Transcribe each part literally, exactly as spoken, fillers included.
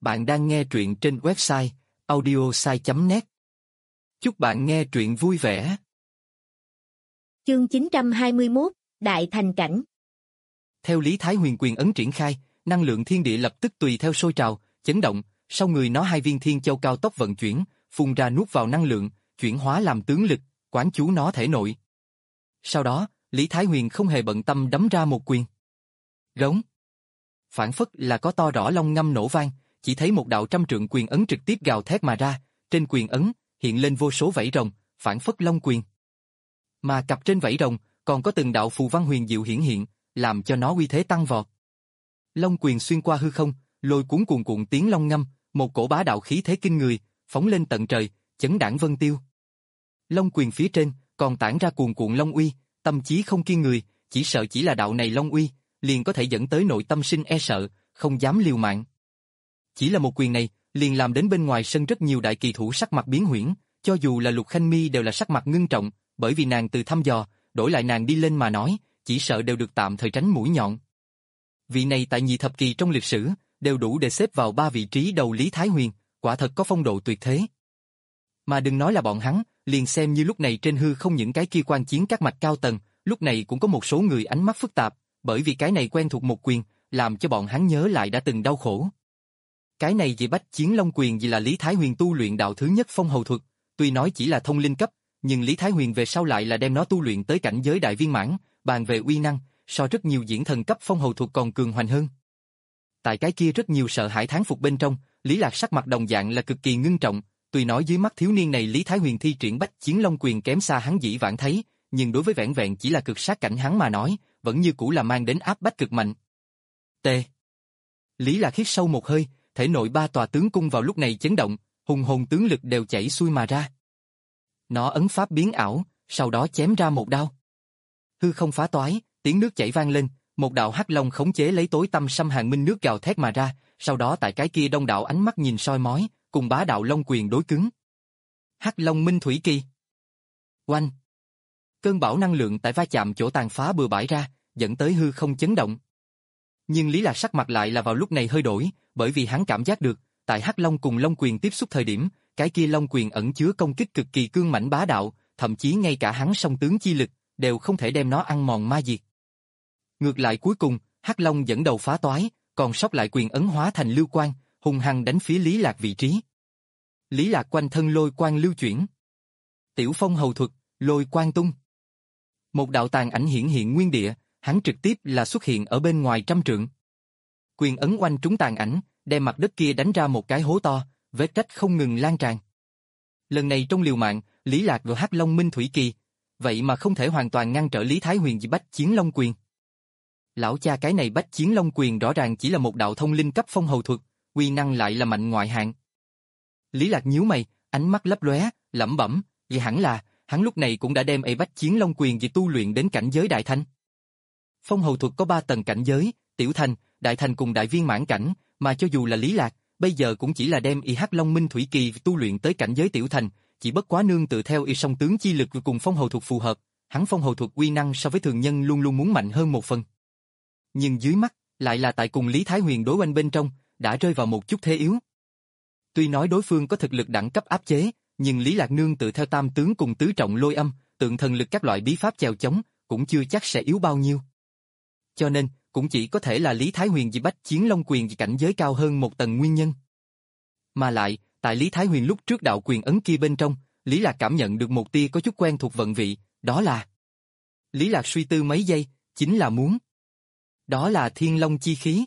Bạn đang nghe truyện trên website audiosai chấm net. Chúc bạn nghe truyện vui vẻ. Chương chín trăm hai mươi mốt, Đại Thành Cảnh. Theo Lý Thái Huyền quyền ấn triển khai, năng lượng thiên địa lập tức tùy theo sôi trào, chấn động, sau người nó hai viên thiên châu cao tốc vận chuyển, phun ra nuốt vào năng lượng, chuyển hóa làm tướng lực, quán chú nó thể nội. Sau đó, Lý Thái Huyền không hề bận tâm đấm ra một quyền. Rống. Phản phất là có to rõ long ngâm nổ vang, chỉ thấy một đạo trăm trượng quyền ấn trực tiếp gào thét mà ra, trên quyền ấn hiện lên vô số vảy rồng, phản phất long quyền. Mà cặp trên vảy rồng còn có từng đạo phù văn huyền diệu hiển hiện, làm cho nó uy thế tăng vọt. Long quyền xuyên qua hư không, lôi cuốn cuồn cuộn tiếng long ngâm, một cổ bá đạo khí thế kinh người, phóng lên tận trời, chấn đãng vân tiêu. Long quyền phía trên còn tản ra cuồn cuộn long uy, tâm trí không kiêng người, chỉ sợ chỉ là đạo này long uy, liền có thể dẫn tới nội tâm sinh e sợ, không dám liều mạng. Chỉ là một quyền này, liền làm đến bên ngoài sân rất nhiều đại kỳ thủ sắc mặt biến huyễn, cho dù là Lục Khanh Mi đều là sắc mặt ngưng trọng, bởi vì nàng từ thăm dò, đổi lại nàng đi lên mà nói, chỉ sợ đều được tạm thời tránh mũi nhọn. Vị này tại nhị thập kỳ trong lịch sử, đều đủ để xếp vào ba vị trí đầu Lý Thái Huyền, quả thật có phong độ tuyệt thế. Mà đừng nói là bọn hắn, liền xem như lúc này trên hư không những cái kia quan chiến các mạch cao tầng, lúc này cũng có một số người ánh mắt phức tạp, bởi vì cái này quen thuộc một quyền, làm cho bọn hắn nhớ lại đã từng đau khổ. Cái này vì bách chiến long quyền vì là Lý Thái Huyền tu luyện đạo thứ nhất phong hầu thuật, tuy nói chỉ là thông linh cấp, nhưng Lý Thái Huyền về sau lại là đem nó tu luyện tới cảnh giới đại viên mãn, bàn về uy năng, so rất nhiều diễn thần cấp phong hầu thuật còn cường hoành hơn. Tại cái kia rất nhiều sợ hãi thán phục bên trong, Lý Lạc sắc mặt đồng dạng là cực kỳ ngưng trọng, tuy nói dưới mắt thiếu niên này Lý Thái Huyền thi triển bách chiến long quyền kém xa hắn dĩ vãng thấy, nhưng đối với vẻn vẹn chỉ là cực sát cảnh hắn mà nói, vẫn như cũ là mang đến áp bách cực mạnh. T. Lý Lạc hít sâu một hơi, thể nội ba tòa tướng cung vào lúc này chấn động, hùng hồn tướng lực đều chảy xuôi mà ra. Nó ấn pháp biến ảo, sau đó chém ra một đao. Hư không phá toái, tiếng nước chảy vang lên, một đạo hắc long khống chế lấy tối tăm xâm hàn minh nước gào thét mà ra, sau đó tại cái kia đông đảo ánh mắt nhìn soi mói, cùng bá đạo long quyền đối cứng. Hắc long minh thủy kỳ. Oanh. Cơn bão năng lượng tại va chạm chỗ tàn phá bừa bãi ra, dẫn tới hư không chấn động. Nhưng Lý Lạc sắc mặt lại là vào lúc này hơi đổi, bởi vì hắn cảm giác được, tại Hắc Long cùng Long quyền tiếp xúc thời điểm, cái kia Long quyền ẩn chứa công kích cực kỳ cương mãnh bá đạo, thậm chí ngay cả hắn song tướng chi lực đều không thể đem nó ăn mòn ma diệt. Ngược lại cuối cùng, Hắc Long dẫn đầu phá toái, còn sót lại quyền ấn hóa thành lưu quang, hung hăng đánh phía Lý Lạc vị trí. Lý Lạc quanh thân lôi quang lưu chuyển. Tiểu phong hầu thuật, lôi quang tung. Một đạo tàn ảnh hiển hiện nguyên địa, hắn trực tiếp là xuất hiện ở bên ngoài trăm trượng. Quyền ấn oanh trúng tàn ảnh, đem mặt đất kia đánh ra một cái hố to, vết rách không ngừng lan tràn. Lần này trong liều mạng, Lý Lạc và Hắc Long Minh Thủy Kỳ, vậy mà không thể hoàn toàn ngăn trở Lý Thái Huyền vì bách chiến long quyền. Lão cha cái này bách chiến long quyền rõ ràng chỉ là một đạo thông linh cấp phong hầu thuật, uy năng lại là mạnh ngoại hạng. Lý Lạc nhíu mày, ánh mắt lấp lóe, lẩm bẩm, vì hẳn là hắn lúc này cũng đã đem ấy bách chiến long quyền vì tu luyện đến cảnh giới đại thành. Phong hầu thuật có ba tầng cảnh giới, tiểu thành, đại thành cùng đại viên mãn cảnh, mà cho dù là Lý Lạc, bây giờ cũng chỉ là đem y Hắc Long Minh Thủy Kỳ tu luyện tới cảnh giới tiểu thành, chỉ bất quá nương tự theo y song tướng chi lực cùng phong hầu thuật phù hợp, hắn phong hầu thuật uy năng so với thường nhân luôn luôn muốn mạnh hơn một phần. Nhưng dưới mắt, lại là tại cùng Lý Thái Huyền đối oanh bên trong, đã rơi vào một chút thế yếu. Tuy nói đối phương có thực lực đẳng cấp áp chế, nhưng Lý Lạc nương tự theo tam tướng cùng tứ trọng lôi âm, tượng thần lực các loại bí pháp chèo chống, cũng chưa chắc sẽ yếu bao nhiêu. Cho nên, cũng chỉ có thể là Lý Thái Huyền vì bách chiến long quyền vì cảnh giới cao hơn một tầng nguyên nhân. Mà lại, tại Lý Thái Huyền lúc trước đạo quyền ấn kia bên trong, Lý Lạc cảm nhận được một tia có chút quen thuộc vận vị, đó là... Lý Lạc suy tư mấy giây, chính là muốn... Đó là thiên long chi khí.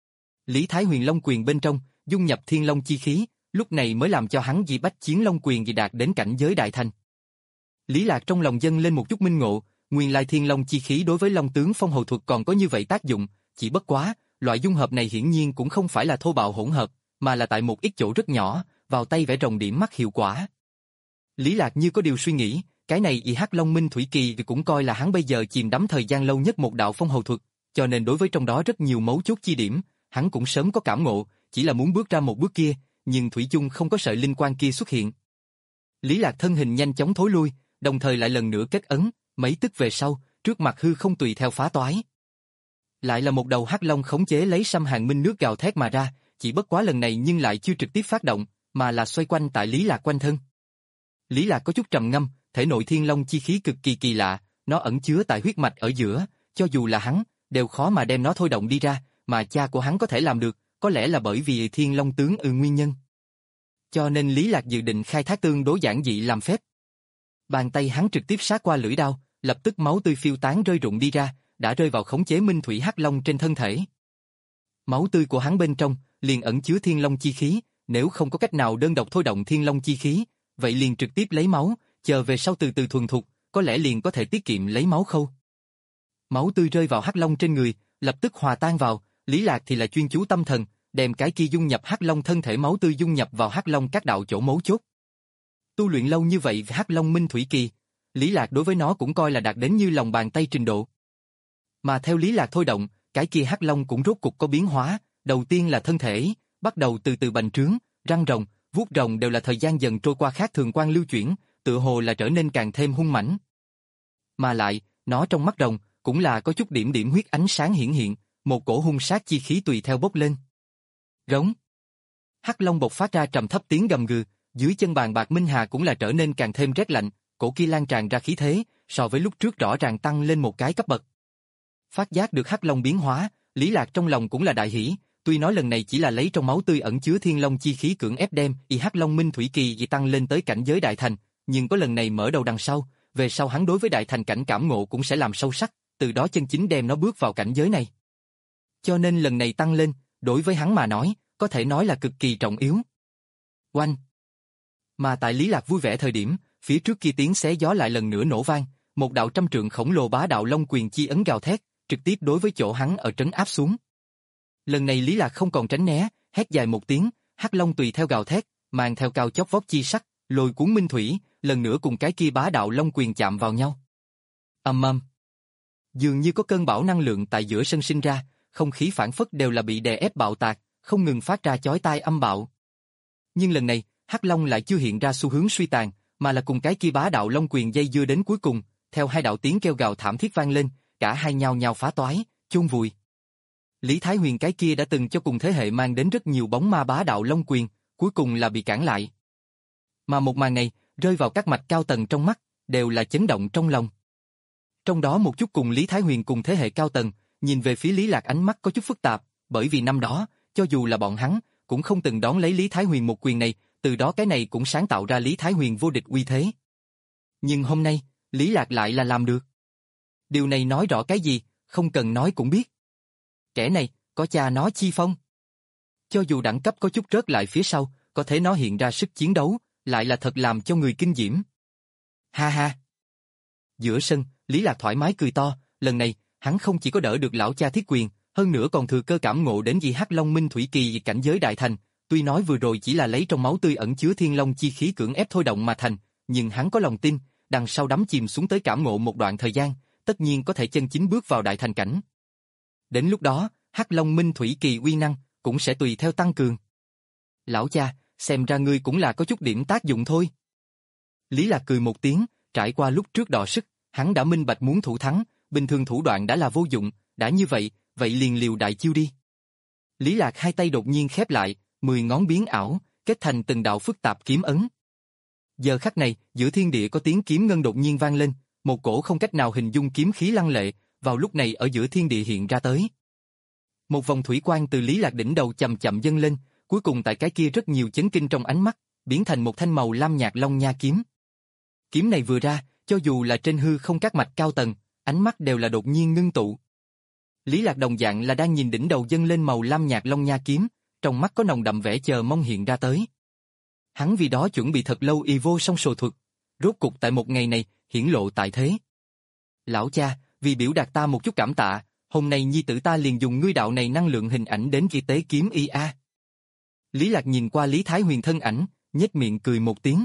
Lý Thái Huyền long quyền bên trong, dung nhập thiên long chi khí, lúc này mới làm cho hắn vì bách chiến long quyền vì đạt đến cảnh giới đại thành. Lý Lạc trong lòng dâng lên một chút minh ngộ, nguyên lai thiên long chi khí đối với long tướng phong hầu thuật còn có như vậy tác dụng, chỉ bất quá, loại dung hợp này hiển nhiên cũng không phải là thô bạo hỗn hợp, mà là tại một ít chỗ rất nhỏ, vào tay vẽ rồng điểm mắt hiệu quả. Lý Lạc như có điều suy nghĩ, cái này y Hắc Long Minh Thủy Kỳ cũng coi là hắn bây giờ chìm đắm thời gian lâu nhất một đạo phong hầu thuật, cho nên đối với trong đó rất nhiều mấu chốt chi điểm, hắn cũng sớm có cảm ngộ, chỉ là muốn bước ra một bước kia, nhưng thủy chung không có sợi linh quang kia xuất hiện. Lý Lạc thân hình nhanh chóng thối lui, đồng thời lại lần nữa kết ấn, mấy tức về sau, trước mặt hư không tùy theo phá toái. Lại là một đầu hắc long khống chế lấy xâm hàn minh nước gào thét mà ra, chỉ bất quá lần này nhưng lại chưa trực tiếp phát động, mà là xoay quanh tại Lý Lạc quanh thân. Lý Lạc có chút trầm ngâm, thể nội thiên long chi khí cực kỳ kỳ lạ, nó ẩn chứa tại huyết mạch ở giữa, cho dù là hắn, đều khó mà đem nó thôi động đi ra, mà cha của hắn có thể làm được, có lẽ là bởi vì thiên long tướng ư nguyên nhân. Cho nên Lý Lạc dự định khai thác tương đối giản dị làm phép. Bàn tay hắn trực tiếp sát qua lưỡi đao, lập tức máu tươi phiêu tán rơi rụng đi ra, đã rơi vào khống chế Minh Thủy Hắc Long trên thân thể. Máu tươi của hắn bên trong liền ẩn chứa thiên long chi khí, nếu không có cách nào đơn độc thôi động thiên long chi khí, vậy liền trực tiếp lấy máu, chờ về sau từ từ thuần thục, có lẽ liền có thể tiết kiệm lấy máu khâu. Máu tươi rơi vào Hắc Long trên người, lập tức hòa tan vào, Lý Lạc thì là chuyên chú tâm thần, đem cái kia dung nhập Hắc Long thân thể máu tươi dung nhập vào Hắc Long các đạo chỗ mấu chốt. Tu luyện lâu như vậy Hắc Long Minh Thủy Kỳ, Lý Lạc đối với nó cũng coi là đạt đến như lòng bàn tay trình độ. Mà theo Lý Lạc thôi động, cái kia Hắc Long cũng rốt cục có biến hóa, đầu tiên là thân thể, bắt đầu từ từ bành trướng, răng rồng, vuốt rồng đều là thời gian dần trôi qua khác thường quan lưu chuyển, tựa hồ là trở nên càng thêm hung mãnh. Mà lại, nó trong mắt rồng, cũng là có chút điểm điểm huyết ánh sáng hiển hiện, một cổ hung sát chi khí tùy theo bốc lên. Rống. Hắc Long bộc phát ra trầm thấp tiếng gầm gừ, dưới chân bàn bạc Minh Hà cũng là trở nên càng thêm rét lạnh, cổ kia lan tràn ra khí thế, so với lúc trước rõ ràng tăng lên một cái cấp bậc. Phát giác được Hắc Long biến hóa, Lý Lạc trong lòng cũng là đại hỉ, tuy nói lần này chỉ là lấy trong máu tươi ẩn chứa thiên long chi khí cưỡng ép đem y Hắc Long Minh Thủy Kỳ tăng lên tới cảnh giới đại thành, nhưng có lần này mở đầu đằng sau, về sau hắn đối với đại thành cảnh cảm ngộ cũng sẽ làm sâu sắc, từ đó chân chính đem nó bước vào cảnh giới này. Cho nên lần này tăng lên, đối với hắn mà nói, có thể nói là cực kỳ trọng yếu. Oanh! Mà tại Lý Lạc vui vẻ thời điểm, phía trước kia tiếng xé gió lại lần nữa nổ vang, một đạo trăm trượng khổng lồ bá đạo long quyền chi ấn gào thét, trực tiếp đối với chỗ hắn ở trấn áp xuống. Lần này Lý Lạc không còn tránh né, hét dài một tiếng, Hắc Long tùy theo gào thét, mang theo cao chóp vót chi sắc, lôi cuốn minh thủy, lần nữa cùng cái kia bá đạo long quyền chạm vào nhau. Ầm ầm. Dường như có cơn bão năng lượng tại giữa sân sinh ra, không khí phản phất đều là bị đè ép bạo tạc, không ngừng phát ra chói tai âm bạo. Nhưng lần này, Hắc Long lại chưa hiện ra xu hướng suy tàn, mà là cùng cái kia bá đạo long quyền dây dưa đến cuối cùng, theo hai đạo tiếng kêu gào thảm thiết vang lên, cả hai nhao nhao phá toái, chôn vùi. Lý Thái Huyền cái kia đã từng cho cùng thế hệ mang đến rất nhiều bóng ma bá đạo long quyền, cuối cùng là bị cản lại. Mà một màn này, rơi vào các mạch cao tầng trong mắt, đều là chấn động trong lòng. Trong đó một chút cùng Lý Thái Huyền cùng thế hệ cao tầng, nhìn về phía Lý Lạc ánh mắt có chút phức tạp, bởi vì năm đó, cho dù là bọn hắn, cũng không từng đón lấy Lý Thái Huyền một quyền này, từ đó cái này cũng sáng tạo ra Lý Thái Huyền vô địch uy thế. Nhưng hôm nay, Lý Lạc lại là làm được. Điều này nói rõ cái gì, không cần nói cũng biết. Kẻ này, có cha nó chi phong. Cho dù đẳng cấp có chút rớt lại phía sau, có thể nó hiện ra sức chiến đấu, lại là thật làm cho người kinh diễm. Ha ha. Giữa sân, Lý Lạc thoải mái cười to, lần này, hắn không chỉ có đỡ được lão cha Thiết Quyền, hơn nữa còn thừa cơ cảm ngộ đến gì Hắc Long Minh Thủy Kỳ cảnh giới đại thành, tuy nói vừa rồi chỉ là lấy trong máu tươi ẩn chứa thiên long chi khí cưỡng ép thôi động mà thành, nhưng hắn có lòng tin, đằng sau đắm chìm xuống tới cảm ngộ một đoạn thời gian, tất nhiên có thể chân chính bước vào đại thành cảnh. Đến lúc đó, Hắc Long Minh Thủy Kỳ uy năng cũng sẽ tùy theo tăng cường. Lão cha, xem ra ngươi cũng là có chút điểm tác dụng thôi. Lý Lạc cười một tiếng, trải qua lúc trước đọ sức, hắn đã minh bạch muốn thủ thắng, bình thường thủ đoạn đã là vô dụng, đã như vậy, vậy liền liều đại chiêu đi. Lý Lạc hai tay đột nhiên khép lại, mười ngón biến ảo, kết thành từng đạo phức tạp kiếm ấn. Giờ khắc này, giữa thiên địa có tiếng kiếm ngân đột nhiên vang lên, một cổ không cách nào hình dung kiếm khí lăng lệ, vào lúc này ở giữa thiên địa hiện ra tới. Một vòng thủy quang từ Lý Lạc đỉnh đầu chậm chậm dâng lên, cuối cùng tại cái kia rất nhiều chấn kinh trong ánh mắt, biến thành một thanh màu lam nhạt long nha kiếm. Kiếm này vừa ra, cho dù là trên hư không các mạch cao tầng, ánh mắt đều là đột nhiên ngưng tụ. Lý Lạc đồng dạng là đang nhìn đỉnh đầu dâng lên màu lam nhạt long nha kiếm, trong mắt có nồng đậm vẻ chờ mong hiện ra tới. Hắn vì đó chuẩn bị thật lâu y vô song sồ thuật, rốt cục tại một ngày này, hiển lộ tại thế. Lão cha, vì biểu đạt ta một chút cảm tạ, hôm nay nhi tử ta liền dùng ngươi đạo này năng lượng hình ảnh đến ghi tế kiếm y a. Lý Lạc nhìn qua Lý Thái Huyền thân ảnh, nhếch miệng cười một tiếng.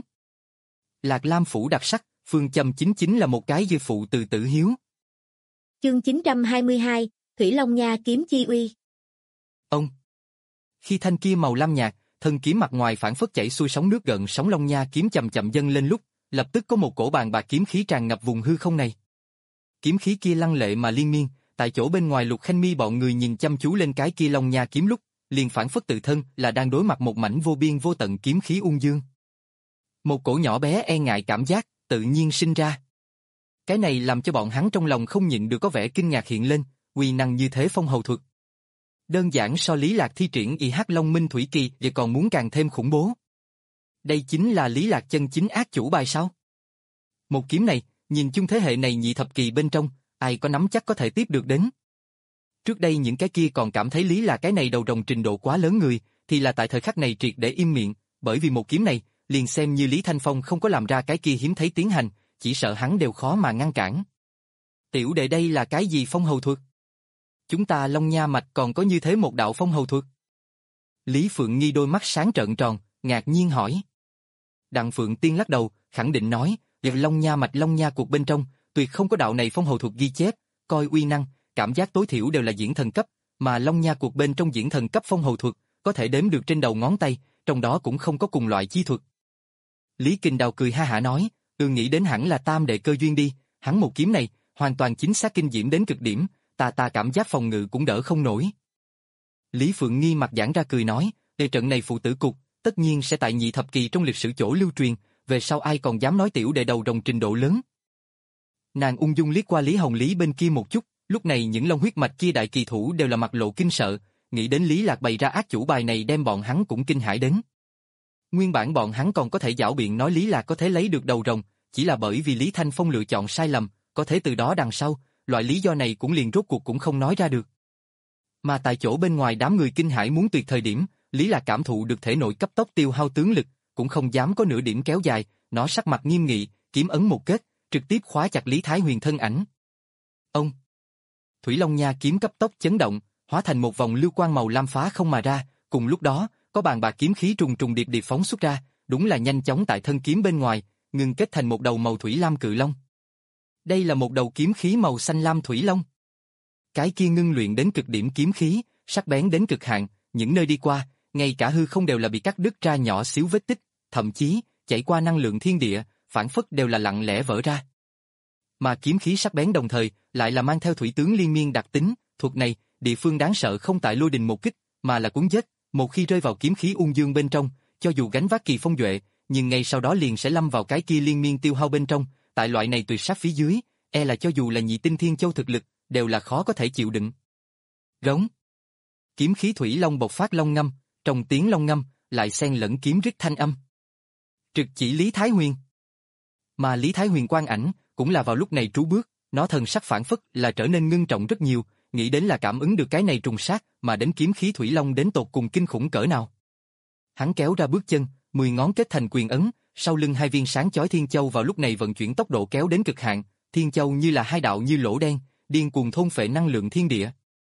Lạc Lam phủ đặc sắc, phương châm chính chính là một cái dư phụ từ tử hiếu. Chương chín trăm hai mươi hai, Thủy Long Nha kiếm chi uy. Ông. Khi thanh kia màu lam nhạt, thân kiếm mặt ngoài phản phất chảy xuôi sóng nước gợn sóng long nha kiếm chậm chậm dâng lên lúc, lập tức có một cổ bàn bạc kiếm khí tràn ngập vùng hư không này. Kiếm khí kia lăng lệ mà liên miên, tại chỗ bên ngoài Lục Khanh Mi bọn người nhìn chăm chú lên cái kia long nha kiếm lúc, liền phản phất tự thân là đang đối mặt một mảnh vô biên vô tận kiếm khí ung dương. Một cổ nhỏ bé e ngại cảm giác tự nhiên sinh ra. Cái này làm cho bọn hắn trong lòng không nhịn được có vẻ kinh ngạc hiện lên, uy năng như thế phong hầu thuật. Đơn giản so Lý Lạc thi triển Y Hắc Long Minh Thủy Kỳ và còn muốn càng thêm khủng bố. Đây chính là Lý Lạc chân chính ác chủ bài sao? Một kiếm này, nhìn chung thế hệ này nhị thập kỳ bên trong, ai có nắm chắc có thể tiếp được đến. Trước đây những cái kia còn cảm thấy Lý Lạc cái này đầu rồng trình độ quá lớn người, thì là tại thời khắc này triệt để im miệng, bởi vì một kiếm này, liền xem như Lý Thanh Phong không có làm ra cái kia hiếm thấy tiến hành, chỉ sợ hắn đều khó mà ngăn cản. Tiểu đệ đây là cái gì phong hầu thuật? Chúng ta Long Nha Mạch còn có như thế một đạo phong hầu thuật. Lý Phượng Nghi đôi mắt sáng trợn tròn, ngạc nhiên hỏi. Đặng Phượng Tiên lắc đầu, khẳng định nói, việc Long Nha Mạch Long Nha cuộc bên trong, tuyệt không có đạo này phong hầu thuật ghi chép, coi uy năng, cảm giác tối thiểu đều là diễn thần cấp, mà Long Nha cuộc bên trong diễn thần cấp phong hầu thuật, có thể đếm được trên đầu ngón tay, trong đó cũng không có cùng loại chi thuật. Lý Kinh Đào cười ha hả nói, tôi nghĩ đến hẳn là tam đệ cơ duyên đi, hắn một kiếm này, hoàn toàn chính xác kinh diễm đến cực điểm, ta ta cảm giác phòng ngự cũng đỡ không nổi. Lý Phượng Nghi mặt giãn ra cười nói, đề trận này phụ tử cục, tất nhiên sẽ tại nhị thập kỳ trong lịch sử chỗ lưu truyền, về sau ai còn dám nói tiểu đệ đầu rồng trình độ lớn. Nàng ung dung liếc qua Lý Hồng Lý bên kia một chút, lúc này những long huyết mạch kia đại kỳ thủ đều là mặt lộ kinh sợ, nghĩ đến Lý Lạc bày ra ác chủ bài này đem bọn hắn cũng kinh hãi đến. Nguyên bản bọn hắn còn có thể giảo biện nói Lý Lạc có thể lấy được đầu rồng, chỉ là bởi vì Lý Thanh Phong lựa chọn sai lầm, có thể từ đó đằng sau, loại lý do này cũng liền rốt cuộc cũng không nói ra được. Mà tại chỗ bên ngoài đám người kinh hãi muốn tuyệt thời điểm, Lý Lạc cảm thụ được thể nội cấp tốc tiêu hao tướng lực, cũng không dám có nửa điểm kéo dài, nó sắc mặt nghiêm nghị, kiếm ấn một kết, trực tiếp khóa chặt Lý Thái Huyền thân ảnh. Ông Thủy Long Nha kiếm cấp tốc chấn động, hóa thành một vòng lưu quang màu lam phá không mà ra, cùng lúc đó, có bàn bạc kiếm khí trùng trùng điệp điệp phóng xuất ra, đúng là nhanh chóng tại thân kiếm bên ngoài, ngưng kết thành một đầu màu thủy lam cự long. Đây là một đầu kiếm khí màu xanh lam thủy long. Cái kia ngưng luyện đến cực điểm kiếm khí, sắc bén đến cực hạn, những nơi đi qua, ngay cả hư không đều là bị cắt đứt ra nhỏ xíu vết tích, thậm chí, chảy qua năng lượng thiên địa, phản phất đều là lặng lẽ vỡ ra. Mà kiếm khí sắc bén đồng thời, lại là mang theo thủy tướng liên miên đặc tính, thuật này, địa phương đáng sợ không tại lôi đình một kích, mà là cuốn giết, một khi rơi vào kiếm khí ung dương bên trong, cho dù gánh vác kỳ phong duệ, nhưng ngay sau đó liền sẽ lâm vào cái kia liên miên tiêu hao bên trong, tại loại này tuyệt sát phía dưới, e là cho dù là nhị tinh thiên châu thực lực, đều là khó có thể chịu đựng. Rống. Kiếm khí thủy long bộc phát long ngâm, trong tiếng long ngâm, lại xen lẫn kiếm rít thanh âm. Trực chỉ Lý Thái Huyền. Mà Lý Thái Huyền quang ảnh, cũng là vào lúc này trú bước, nó thần sắc phản phất là trở nên ngưng trọng rất nhiều, nghĩ đến là cảm ứng được cái này trùng sát, mà đến kiếm khí thủy long đến tột cùng kinh khủng cỡ nào. Hắn kéo ra bước chân, mười ngón kết thành quyền ấn, sau lưng hai viên sáng chói thiên châu vào lúc này vận chuyển tốc độ kéo đến cực hạn, thiên châu như là hai đạo như lỗ đen, điên cuồng thôn phệ năng lượng thiên địa.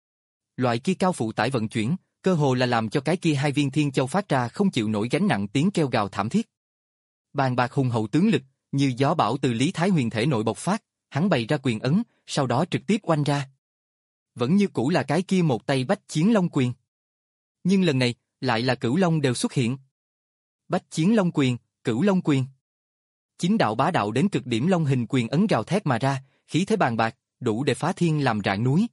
Loại kia cao phụ tải vận chuyển, cơ hồ là làm cho cái kia hai viên thiên châu phát ra không chịu nổi gánh nặng tiếng kêu gào thảm thiết. Bàn bạc hùng hậu tướng lực, như gió bão từ Lý Thái Huyền thể nội bộc phát, hắn bày ra quyền ấn, sau đó trực tiếp oanh ra. Vẫn như cũ là cái kia một tay bách chiến long quyền. Nhưng lần này, lại là cửu long đều xuất hiện. Bách chiến long quyền, cửu long quyền. Chính đạo bá đạo đến cực điểm long hình quyền ấn gào thét mà ra, khí thế bàn bạc, đủ để phá thiên làm rạn núi.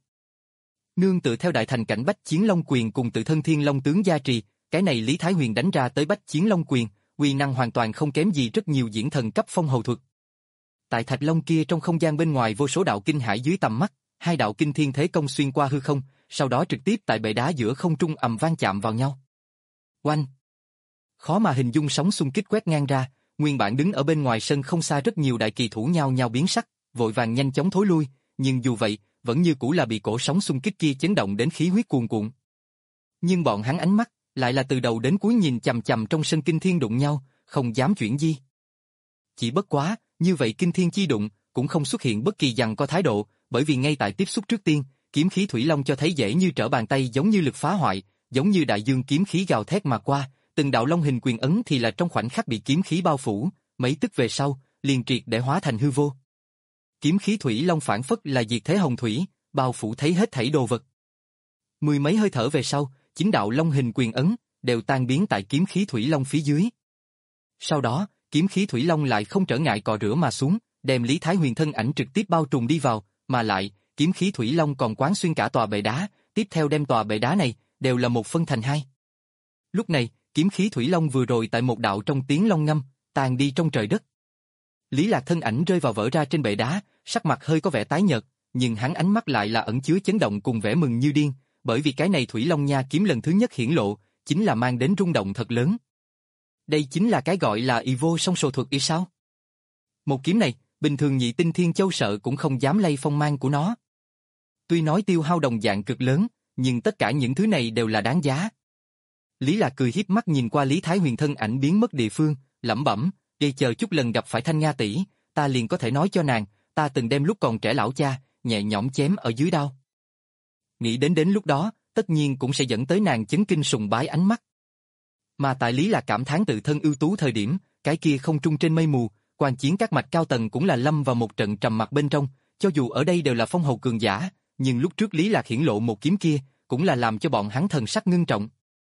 Nương tựa theo đại thành cảnh bách chiến long quyền cùng tự thân thiên long tướng gia trì, cái này Lý Thái Huyền đánh ra tới bách chiến long quyền, uy năng hoàn toàn không kém gì rất nhiều diễn thần cấp phong hầu thuật. Tại thạch long kia trong không gian bên ngoài vô số đạo kinh hải dưới tầm mắt, hai đạo kinh thiên thế công xuyên qua hư không, sau đó trực tiếp tại bệ đá giữa không trung ầm vang chạm vào nhau. Oanh! Khó mà hình dung sóng xung kích quét ngang ra, nguyên bản đứng ở bên ngoài sân không xa rất nhiều đại kỳ thủ nhao nhao biến sắc, vội vàng nhanh chóng thối lui, nhưng dù vậy, vẫn như cũ là bị cổ sóng xung kích kia chấn động đến khí huyết cuồn cuộn. Nhưng bọn hắn ánh mắt lại là từ đầu đến cuối nhìn chằm chằm trong sân kinh thiên đụng nhau, không dám chuyển di. Chỉ bất quá, như vậy kinh thiên chi đụng cũng không xuất hiện bất kỳ giằng co thái độ, bởi vì ngay tại tiếp xúc trước tiên, kiếm khí thủy long cho thấy dễ như trở bàn tay giống như lực phá hoại, giống như đại dương kiếm khí gào thét mà qua, từng đạo long hình quyền ấn thì là trong khoảnh khắc bị kiếm khí bao phủ, mấy tức về sau, liền triệt để hóa thành hư vô. Kiếm khí thủy long phản phất là diệt thế hồng thủy, bao phủ thấy hết thảy đồ vật. Mười mấy hơi thở về sau, chính đạo long hình quyền ấn đều tan biến tại kiếm khí thủy long phía dưới. Sau đó, kiếm khí thủy long lại không trở ngại cọ rửa mà xuống, đem Lý Thái Huyền thân ảnh trực tiếp bao trùm đi vào, mà lại, kiếm khí thủy long còn quán xuyên cả tòa bệ đá, tiếp theo đem tòa bệ đá này đều là một phân thành hai. Lúc này, kiếm khí thủy long vừa rồi tại một đạo trong tiếng long ngâm, tàn đi trong trời đất. Lý Lạc thân ảnh rơi vào vỡ ra trên bệ đá, sắc mặt hơi có vẻ tái nhợt, nhưng hắn ánh mắt lại là ẩn chứa chấn động cùng vẻ mừng như điên, bởi vì cái này Thủy Long Nha kiếm lần thứ nhất hiển lộ, chính là mang đến rung động thật lớn. Đây chính là cái gọi là y vô song sổ thuật y sao? Một kiếm này, bình thường Nhị Tinh Thiên Châu sợ cũng không dám lay phong mang của nó. Tuy nói tiêu hao đồng dạng cực lớn, nhưng tất cả những thứ này đều là đáng giá. Lý Lạc cười hiếp mắt nhìn qua Lý Thái Huyền thân ảnh biến mất địa phương, lẩm bẩm, để chờ chút lần gặp phải Thanh Nga tỷ, ta liền có thể nói cho nàng, ta từng đem lúc còn trẻ lão cha, nhẹ nhõm chém ở dưới đao. Nghĩ đến đến lúc đó, tất nhiên cũng sẽ dẫn tới nàng chấn kinh sùng bái ánh mắt. Mà tại Lý Lạc cảm thán tự thân ưu tú thời điểm, cái kia không trung trên mây mù, quan chiến các mạch cao tầng cũng là lâm vào một trận trầm mặc bên trong, cho dù ở đây đều là phong hầu cường giả, nhưng lúc trước Lý Lạc hiển lộ một kiếm kia, cũng là làm cho bọn hắn thần sắc ngưng trọng.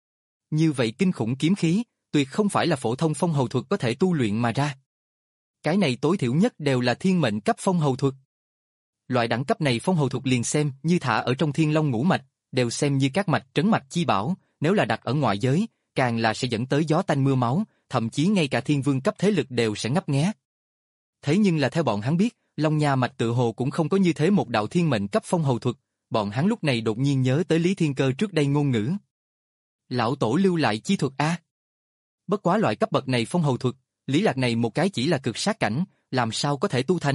Như vậy kinh khủng kiếm khí, tuyệt không phải là phổ thông phong hầu thuật có thể tu luyện mà ra. Cái này tối thiểu nhất đều là thiên mệnh cấp phong hầu thuật. Loại đẳng cấp này phong hầu thuật liền xem như thả ở trong thiên long ngũ mạch, đều xem như các mạch trấn mạch chi bảo, nếu là đặt ở ngoại giới, càng là sẽ dẫn tới gió tanh mưa máu, thậm chí ngay cả thiên vương cấp thế lực đều sẽ ngấp nghé. Thế nhưng là theo bọn hắn biết, Long Nha mạch tự hồ cũng không có như thế một đạo thiên mệnh cấp phong hầu thuật, bọn hắn lúc này đột nhiên nhớ tới Lý Thiên Cơ trước đây ngôn ngữ. Lão tổ lưu lại chi thuật a. Bất quá loại cấp bậc này phong hầu thuật, Lý Lạc này một cái chỉ là cực sát cảnh, làm sao có thể tu thành.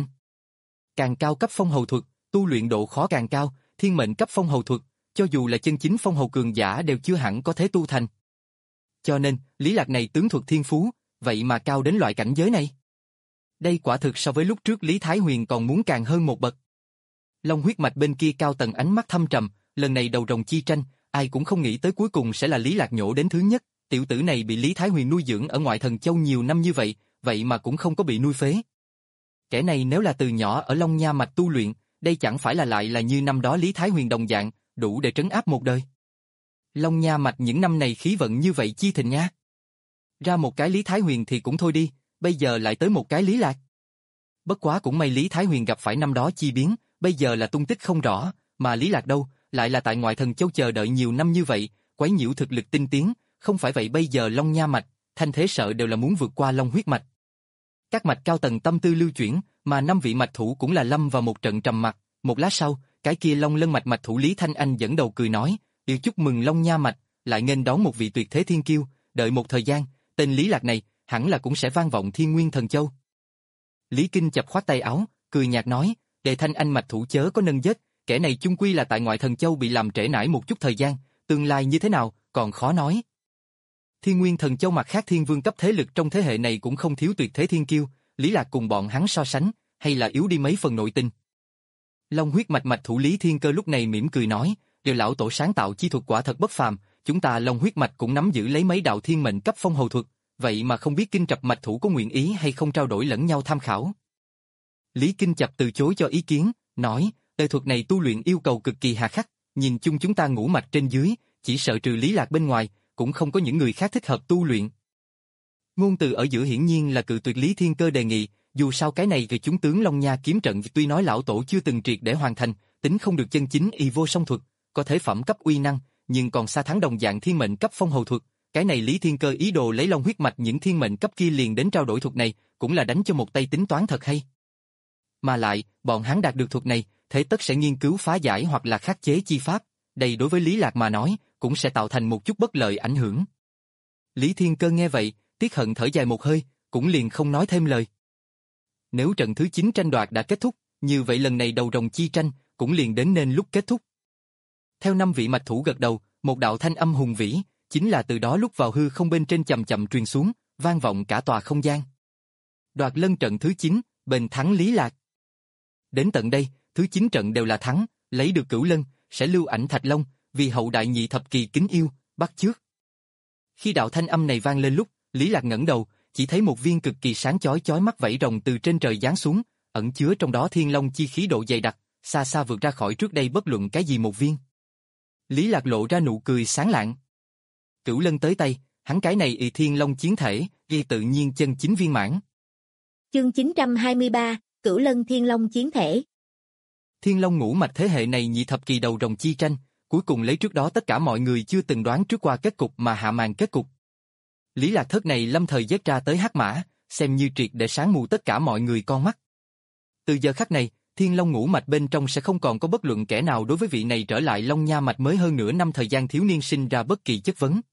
Càng cao cấp phong hầu thuật, tu luyện độ khó càng cao, thiên mệnh cấp phong hầu thuật, cho dù là chân chính phong hầu cường giả đều chưa hẳn có thể tu thành. Cho nên, Lý Lạc này tướng thuật thiên phú, vậy mà cao đến loại cảnh giới này. Đây quả thực so với lúc trước Lý Thái Huyền còn muốn càng hơn một bậc. Long huyết mạch bên kia cao tầng ánh mắt thâm trầm, lần này đầu rồng chi tranh, ai cũng không nghĩ tới cuối cùng sẽ là Lý Lạc nhổ đến thứ nhất, tiểu tử này bị Lý Thái Huyền nuôi dưỡng ở ngoại thần châu nhiều năm như vậy, vậy mà cũng không có bị nuôi phế. Kẻ này nếu là từ nhỏ ở Long Nha mạch tu luyện, đây chẳng phải là lại là như năm đó Lý Thái Huyền đồng dạng, đủ để trấn áp một đời. Long Nha mạch những năm này khí vận như vậy chi thịnh nha. Ra một cái Lý Thái Huyền thì cũng thôi đi, bây giờ lại tới một cái Lý Lạc. Bất quá cũng may Lý Thái Huyền gặp phải năm đó chi biến, bây giờ là tung tích không rõ, mà Lý Lạc đâu, lại là tại ngoại thần châu chờ đợi nhiều năm như vậy, quấy nhiễu thực lực tinh tiến, không phải vậy bây giờ Long Nha mạch, thanh thế sợ đều là muốn vượt qua Long huyết mạch. Các mạch cao tầng tâm tư lưu chuyển, mà năm vị mạch thủ cũng là lâm vào một trận trầm mặc, một lát sau, cái kia Long Lân mạch mạch thủ Lý Thanh Anh dẫn đầu cười nói, "Yêu chúc mừng Long Nha mạch, lại nghênh đón một vị tuyệt thế thiên kiêu, đợi một thời gian, tên Lý Lạc này hẳn là cũng sẽ vang vọng Thiên Nguyên Thần Châu." Lý Kinh chập khoát tay áo, cười nhạt nói, "Đệ Thanh Anh mạch thủ chớ có nâng vết, kẻ này chung quy là tại ngoại thần châu bị làm trễ nải một chút thời gian, tương lai như thế nào còn khó nói." Thiên Nguyên Thần Châu mặt khác thiên vương cấp thế lực trong thế hệ này cũng không thiếu tuyệt thế thiên kiêu, Lý Lạc cùng bọn hắn so sánh, hay là yếu đi mấy phần nội tình. Long huyết mạch mạch thủ Lý Thiên Cơ lúc này mỉm cười nói, "Điều lão tổ sáng tạo chi thuật quả thật bất phàm, chúng ta Long huyết mạch cũng nắm giữ lấy mấy đạo thiên mệnh cấp phong hầu thuật, vậy mà không biết Kinh Trập mạch thủ có nguyện ý hay không trao đổi lẫn nhau tham khảo." Lý Kinh Trập từ chối cho ý kiến, nói, "Đời thuật này tu luyện yêu cầu cực kỳ hà khắc, nhìn chung chúng ta ngũ mạch trên dưới, chỉ sợ trừ Lý Lạc bên ngoài, cũng không có những người khác thích hợp tu luyện." Ngôn từ ở giữa hiển nhiên là cự tuyệt Lý Thiên Cơ đề nghị, dù sao cái này về chúng tướng Long Nha kiếm trận tuy nói lão tổ chưa từng triệt để hoàn thành, tính không được chân chính y vô song thuật, có thể phẩm cấp uy năng, nhưng còn xa thắng đồng dạng thiên mệnh cấp phong hầu thuật, cái này Lý Thiên Cơ ý đồ lấy Long huyết mạch những thiên mệnh cấp kia liền đến trao đổi thuật này, cũng là đánh cho một tay tính toán thật hay. Mà lại, bọn hắn đạt được thuật này, thế tất sẽ nghiên cứu phá giải hoặc là khắc chế chi pháp, đây đối với Lý Lạc mà nói, cũng sẽ tạo thành một chút bất lợi ảnh hưởng. Lý Thiên Cơ nghe vậy, tiếc hận thở dài một hơi, cũng liền không nói thêm lời. Nếu trận thứ chín tranh đoạt đã kết thúc, như vậy lần này đầu rồng chi tranh cũng liền đến nên lúc kết thúc. Theo năm vị mạch thủ gật đầu, một đạo thanh âm hùng vĩ, chính là từ đó lúc vào hư không bên trên chậm chậm truyền xuống, vang vọng cả tòa không gian. Đoạt lân trận thứ chín, bền thắng Lý Lạc. Đến tận đây, thứ chín trận đều là thắng, lấy được cửu lân, sẽ lưu ảnh Thạch Long, vì hậu đại nhị thập kỳ kính yêu, bắt chước. Khi đạo thanh âm này vang lên lúc, Lý Lạc ngẩng đầu, chỉ thấy một viên cực kỳ sáng chói chói mắt vảy rồng từ trên trời giáng xuống, ẩn chứa trong đó thiên long chi khí độ dày đặc, xa xa vượt ra khỏi trước đây bất luận cái gì một viên. Lý Lạc lộ ra nụ cười sáng lạng. Cửu lân tới tay, hắn cái này y thiên long chiến thể, ghi tự nhiên chân chính viên mãn. Chương chín trăm hai mươi ba, Cửu Lân Thiên Long chiến thể. Thiên Long ngũ mạch thế hệ này nhị thập kỳ đầu rồng chi tranh, cuối cùng lấy trước đó tất cả mọi người chưa từng đoán trước qua kết cục mà hạ màn kết cục. Lý Lạc Thất này lâm thời giết ra tới hắc mã, xem như triệt để sáng mù tất cả mọi người con mắt. Từ giờ khắc này, Thiên Long ngũ mạch bên trong sẽ không còn có bất luận kẻ nào đối với vị này trở lại Long Nha mạch mới hơn nửa năm thời gian thiếu niên sinh ra bất kỳ chất vấn.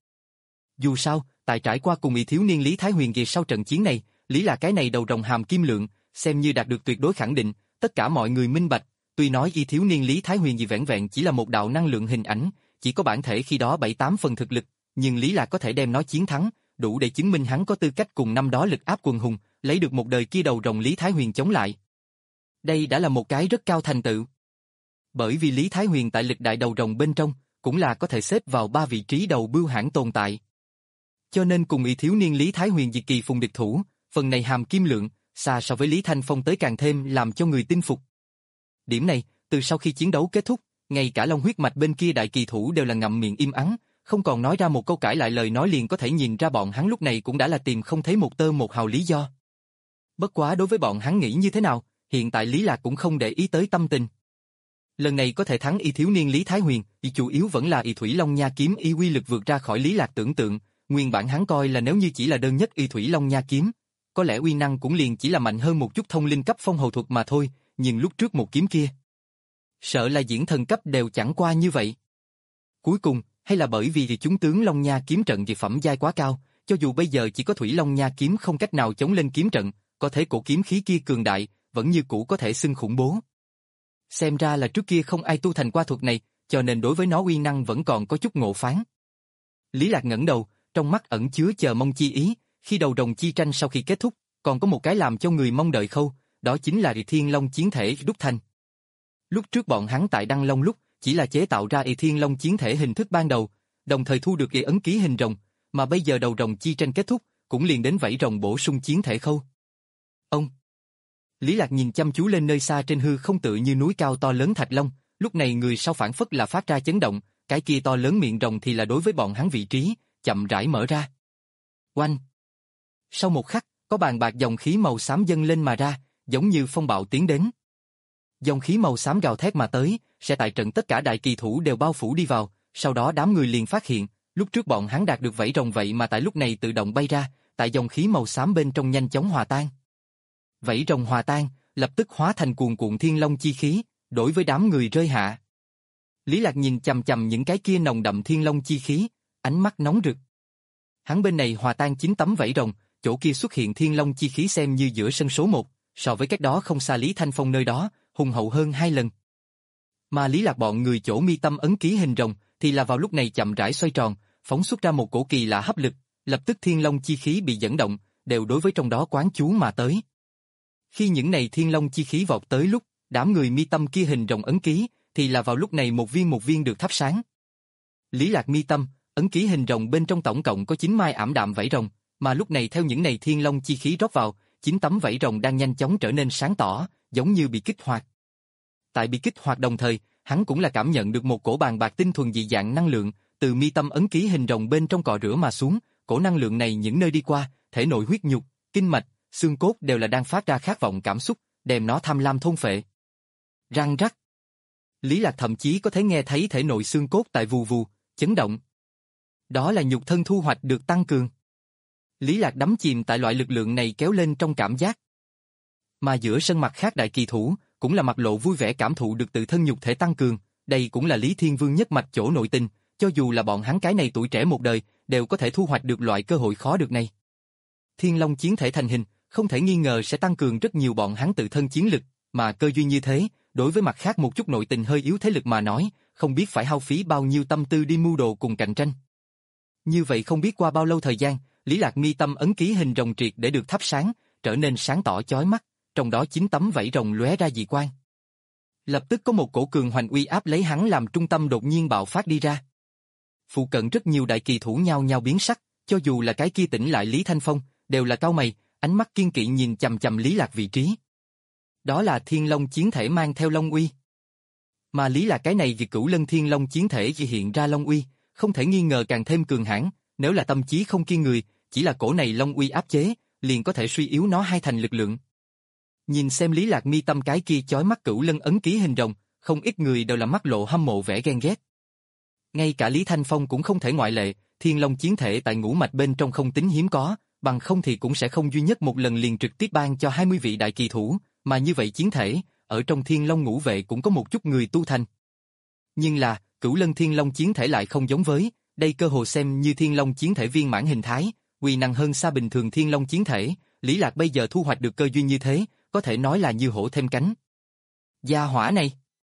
Dù sao, tại trải qua cùng ý thiếu niên Lý Thái Huyền về sau trận chiến này, Lý Lạc cái này đầu rồng hàm kim lượng, xem như đạt được tuyệt đối khẳng định, tất cả mọi người minh bạch, tuy nói y thiếu niên Lý Thái Huyền gì vẻn vẹn chỉ là một đạo năng lượng hình ảnh, chỉ có bản thể khi đó bảy tám phần thực lực, nhưng Lý Lạc có thể đem nó chiến thắng, đủ để chứng minh hắn có tư cách cùng năm đó lực áp quần hùng, lấy được một đời kia đầu rồng Lý Thái Huyền chống lại. Đây đã là một cái rất cao thành tựu. Bởi vì Lý Thái Huyền tại lịch đại đầu rồng bên trong, cũng là có thể xếp vào ba vị trí đầu bưu hãn tồn tại. Cho nên cùng ý thiếu niên Lý Thái Huyền diệt kỳ phùng địch thủ, phần này hàm kim lượng, xa so với Lý Thanh Phong tới càng thêm làm cho người tin phục. Điểm này, từ sau khi chiến đấu kết thúc, ngay cả Long huyết mạch bên kia đại kỳ thủ đều là ngậm miệng im ắng, không còn nói ra một câu cãi lại lời nói liền có thể nhìn ra bọn hắn lúc này cũng đã là tìm không thấy một tơ một hào lý do. Bất quá đối với bọn hắn nghĩ như thế nào, hiện tại Lý Lạc cũng không để ý tới tâm tình. Lần này có thể thắng y thiếu niên Lý Thái Huyền, y chủ yếu vẫn là y Thủy Long Nha kiếm y uy lực vượt ra khỏi Lý Lạc tưởng tượng, nguyên bản hắn coi là nếu như chỉ là đơn nhất y Thủy Long Nha kiếm, có lẽ uy năng cũng liền chỉ là mạnh hơn một chút thông linh cấp phong hầu thuật mà thôi, nhưng lúc trước một kiếm kia, sợ là diễn thần cấp đều chẳng qua như vậy. Cuối cùng, hay là bởi vì thì chúng tướng Long Nha kiếm trận dị phẩm giai quá cao, cho dù bây giờ chỉ có Thủy Long Nha kiếm không cách nào chống lên kiếm trận, có thể cổ kiếm khí kia cường đại, vẫn như cũ có thể xưng khủng bố. Xem ra là trước kia không ai tu thành qua thuật này, cho nên đối với nó uy năng vẫn còn có chút ngộ phán. Lý Lạc ngẩng đầu, trong mắt ẩn chứa chờ mong chi ý, khi đầu rồng chi tranh sau khi kết thúc, còn có một cái làm cho người mong đợi khâu, đó chính là Thiên Long chiến thể đúc thành. Lúc trước bọn hắn tại Đăng Long lúc, chỉ là chế tạo ra y Thiên Long chiến thể hình thức ban đầu, đồng thời thu được y ấn ký hình rồng, mà bây giờ đầu rồng chi tranh kết thúc, cũng liền đến vảy rồng bổ sung chiến thể khâu. Ông Lý Lạc nhìn chăm chú lên nơi xa trên hư không tựa như núi cao to lớn Thạch Long, lúc này người sau phản phất là phát ra chấn động, cái kia to lớn miệng rồng thì là đối với bọn hắn vị trí, chậm rãi mở ra. Oanh! Sau một khắc, có bàn bạc dòng khí màu xám dâng lên mà ra, giống như phong bạo tiến đến. Dòng khí màu xám gào thét mà tới, sẽ tại trận tất cả đại kỳ thủ đều bao phủ đi vào, sau đó đám người liền phát hiện, lúc trước bọn hắn đạt được vảy rồng vậy mà tại lúc này tự động bay ra, tại dòng khí màu xám bên trong nhanh chóng hòa tan. Vảy rồng hòa tan, lập tức hóa thành cuồn cuộn thiên long chi khí, đối với đám người rơi hạ. Lý Lạc nhìn chằm chằm những cái kia nồng đậm thiên long chi khí, ánh mắt nóng rực. Hắn bên này hòa tan chín tấm vảy rồng, chỗ kia xuất hiện thiên long chi khí xem như giữa sân số một, so với cách đó không xa Lý Thanh Phong nơi đó, hùng hậu hơn hai lần. Mà Lý Lạc bọn người chỗ mi tâm ấn ký hình rồng, thì là vào lúc này chậm rãi xoay tròn, phóng xuất ra một cổ kỳ lạ hấp lực, lập tức thiên long chi khí bị dẫn động, đều đối với trong đó quán chú mà tới. Khi những này thiên long chi khí vọt tới lúc, đám người mi tâm kia hình rồng ấn ký, thì là vào lúc này một viên một viên được thắp sáng. Lý Lạc mi tâm, ấn ký hình rồng bên trong tổng cộng có chín mai ảm đạm vảy rồng, mà lúc này theo những này thiên long chi khí rót vào, chín tấm vảy rồng đang nhanh chóng trở nên sáng tỏ, giống như bị kích hoạt. Tại bị kích hoạt đồng thời, hắn cũng là cảm nhận được một cổ bàn bạc tinh thuần dị dạng năng lượng, từ mi tâm ấn ký hình rồng bên trong cọ rửa mà xuống, cổ năng lượng này những nơi đi qua, thể nội huyết nhục, kinh mạch, xương cốt đều là đang phát ra khát vọng cảm xúc, đem nó tham lam thôn phệ. Răng rắc. Lý Lạc thậm chí có thể nghe thấy thể nội xương cốt tại vù vù, chấn động. Đó là nhục thân thu hoạch được tăng cường. Lý Lạc đắm chìm tại loại lực lượng này kéo lên trong cảm giác. Mà giữa sân mặt khác đại kỳ thủ, cũng là mặt lộ vui vẻ cảm thụ được tự thân nhục thể tăng cường, đây cũng là Lý Thiên Vương nhất mạch chỗ nội tình, cho dù là bọn hắn cái này tuổi trẻ một đời, đều có thể thu hoạch được loại cơ hội khó được này. Thiên Long chiến thể thành hình, không thể nghi ngờ sẽ tăng cường rất nhiều bọn hắn tự thân chiến lực, mà cơ duyên như thế, đối với mặt khác một chút nội tình hơi yếu thế lực mà nói, không biết phải hao phí bao nhiêu tâm tư đi mưu đồ cùng cạnh tranh. Như vậy không biết qua bao lâu thời gian, Lý Lạc mi tâm ấn ký hình rồng triệt để được thắp sáng, trở nên sáng tỏ chói mắt, trong đó chín tấm vảy rồng lóe ra dị quang. Lập tức có một cổ cường hoành uy áp lấy hắn làm trung tâm đột nhiên bạo phát đi ra. Phụ cận rất nhiều đại kỳ thủ nhao nhao biến sắc, cho dù là cái kia tỉnh lại Lý Thanh Phong, đều là cau mày, ánh mắt kiên kỵ nhìn chằm chằm Lý Lạc vị trí. Đó là Thiên Long chiến thể mang theo Long uy. Mà Lý Lạc cái này vì cửu lân Thiên Long chiến thể chỉ hiện ra Long uy, không thể nghi ngờ càng thêm cường hãn, nếu là tâm trí không kiên người, chỉ là cổ này Long uy áp chế, liền có thể suy yếu nó hai thành lực lượng. Nhìn xem Lý Lạc mi tâm cái kia chói mắt cửu lân ấn ký hình rồng, không ít người đều là mắt lộ hâm mộ vẻ ghen ghét. Ngay cả Lý Thanh Phong cũng không thể ngoại lệ, Thiên Long chiến thể tại ngũ mạch bên trong không tính hiếm có, bằng không thì cũng sẽ không duy nhất một lần liền trực tiếp ban cho hai mươi vị đại kỳ thủ, mà như vậy chiến thể, ở trong Thiên Long ngũ vệ cũng có một chút người tu thành. Nhưng là, Cửu Lân Thiên Long chiến thể lại không giống với, đây cơ hồ xem như Thiên Long chiến thể viên mãn hình thái, uy năng hơn xa bình thường Thiên Long chiến thể, Lý Lạc bây giờ thu hoạch được cơ duyên như thế, có thể nói là như hổ thêm cánh. Gia hỏa này.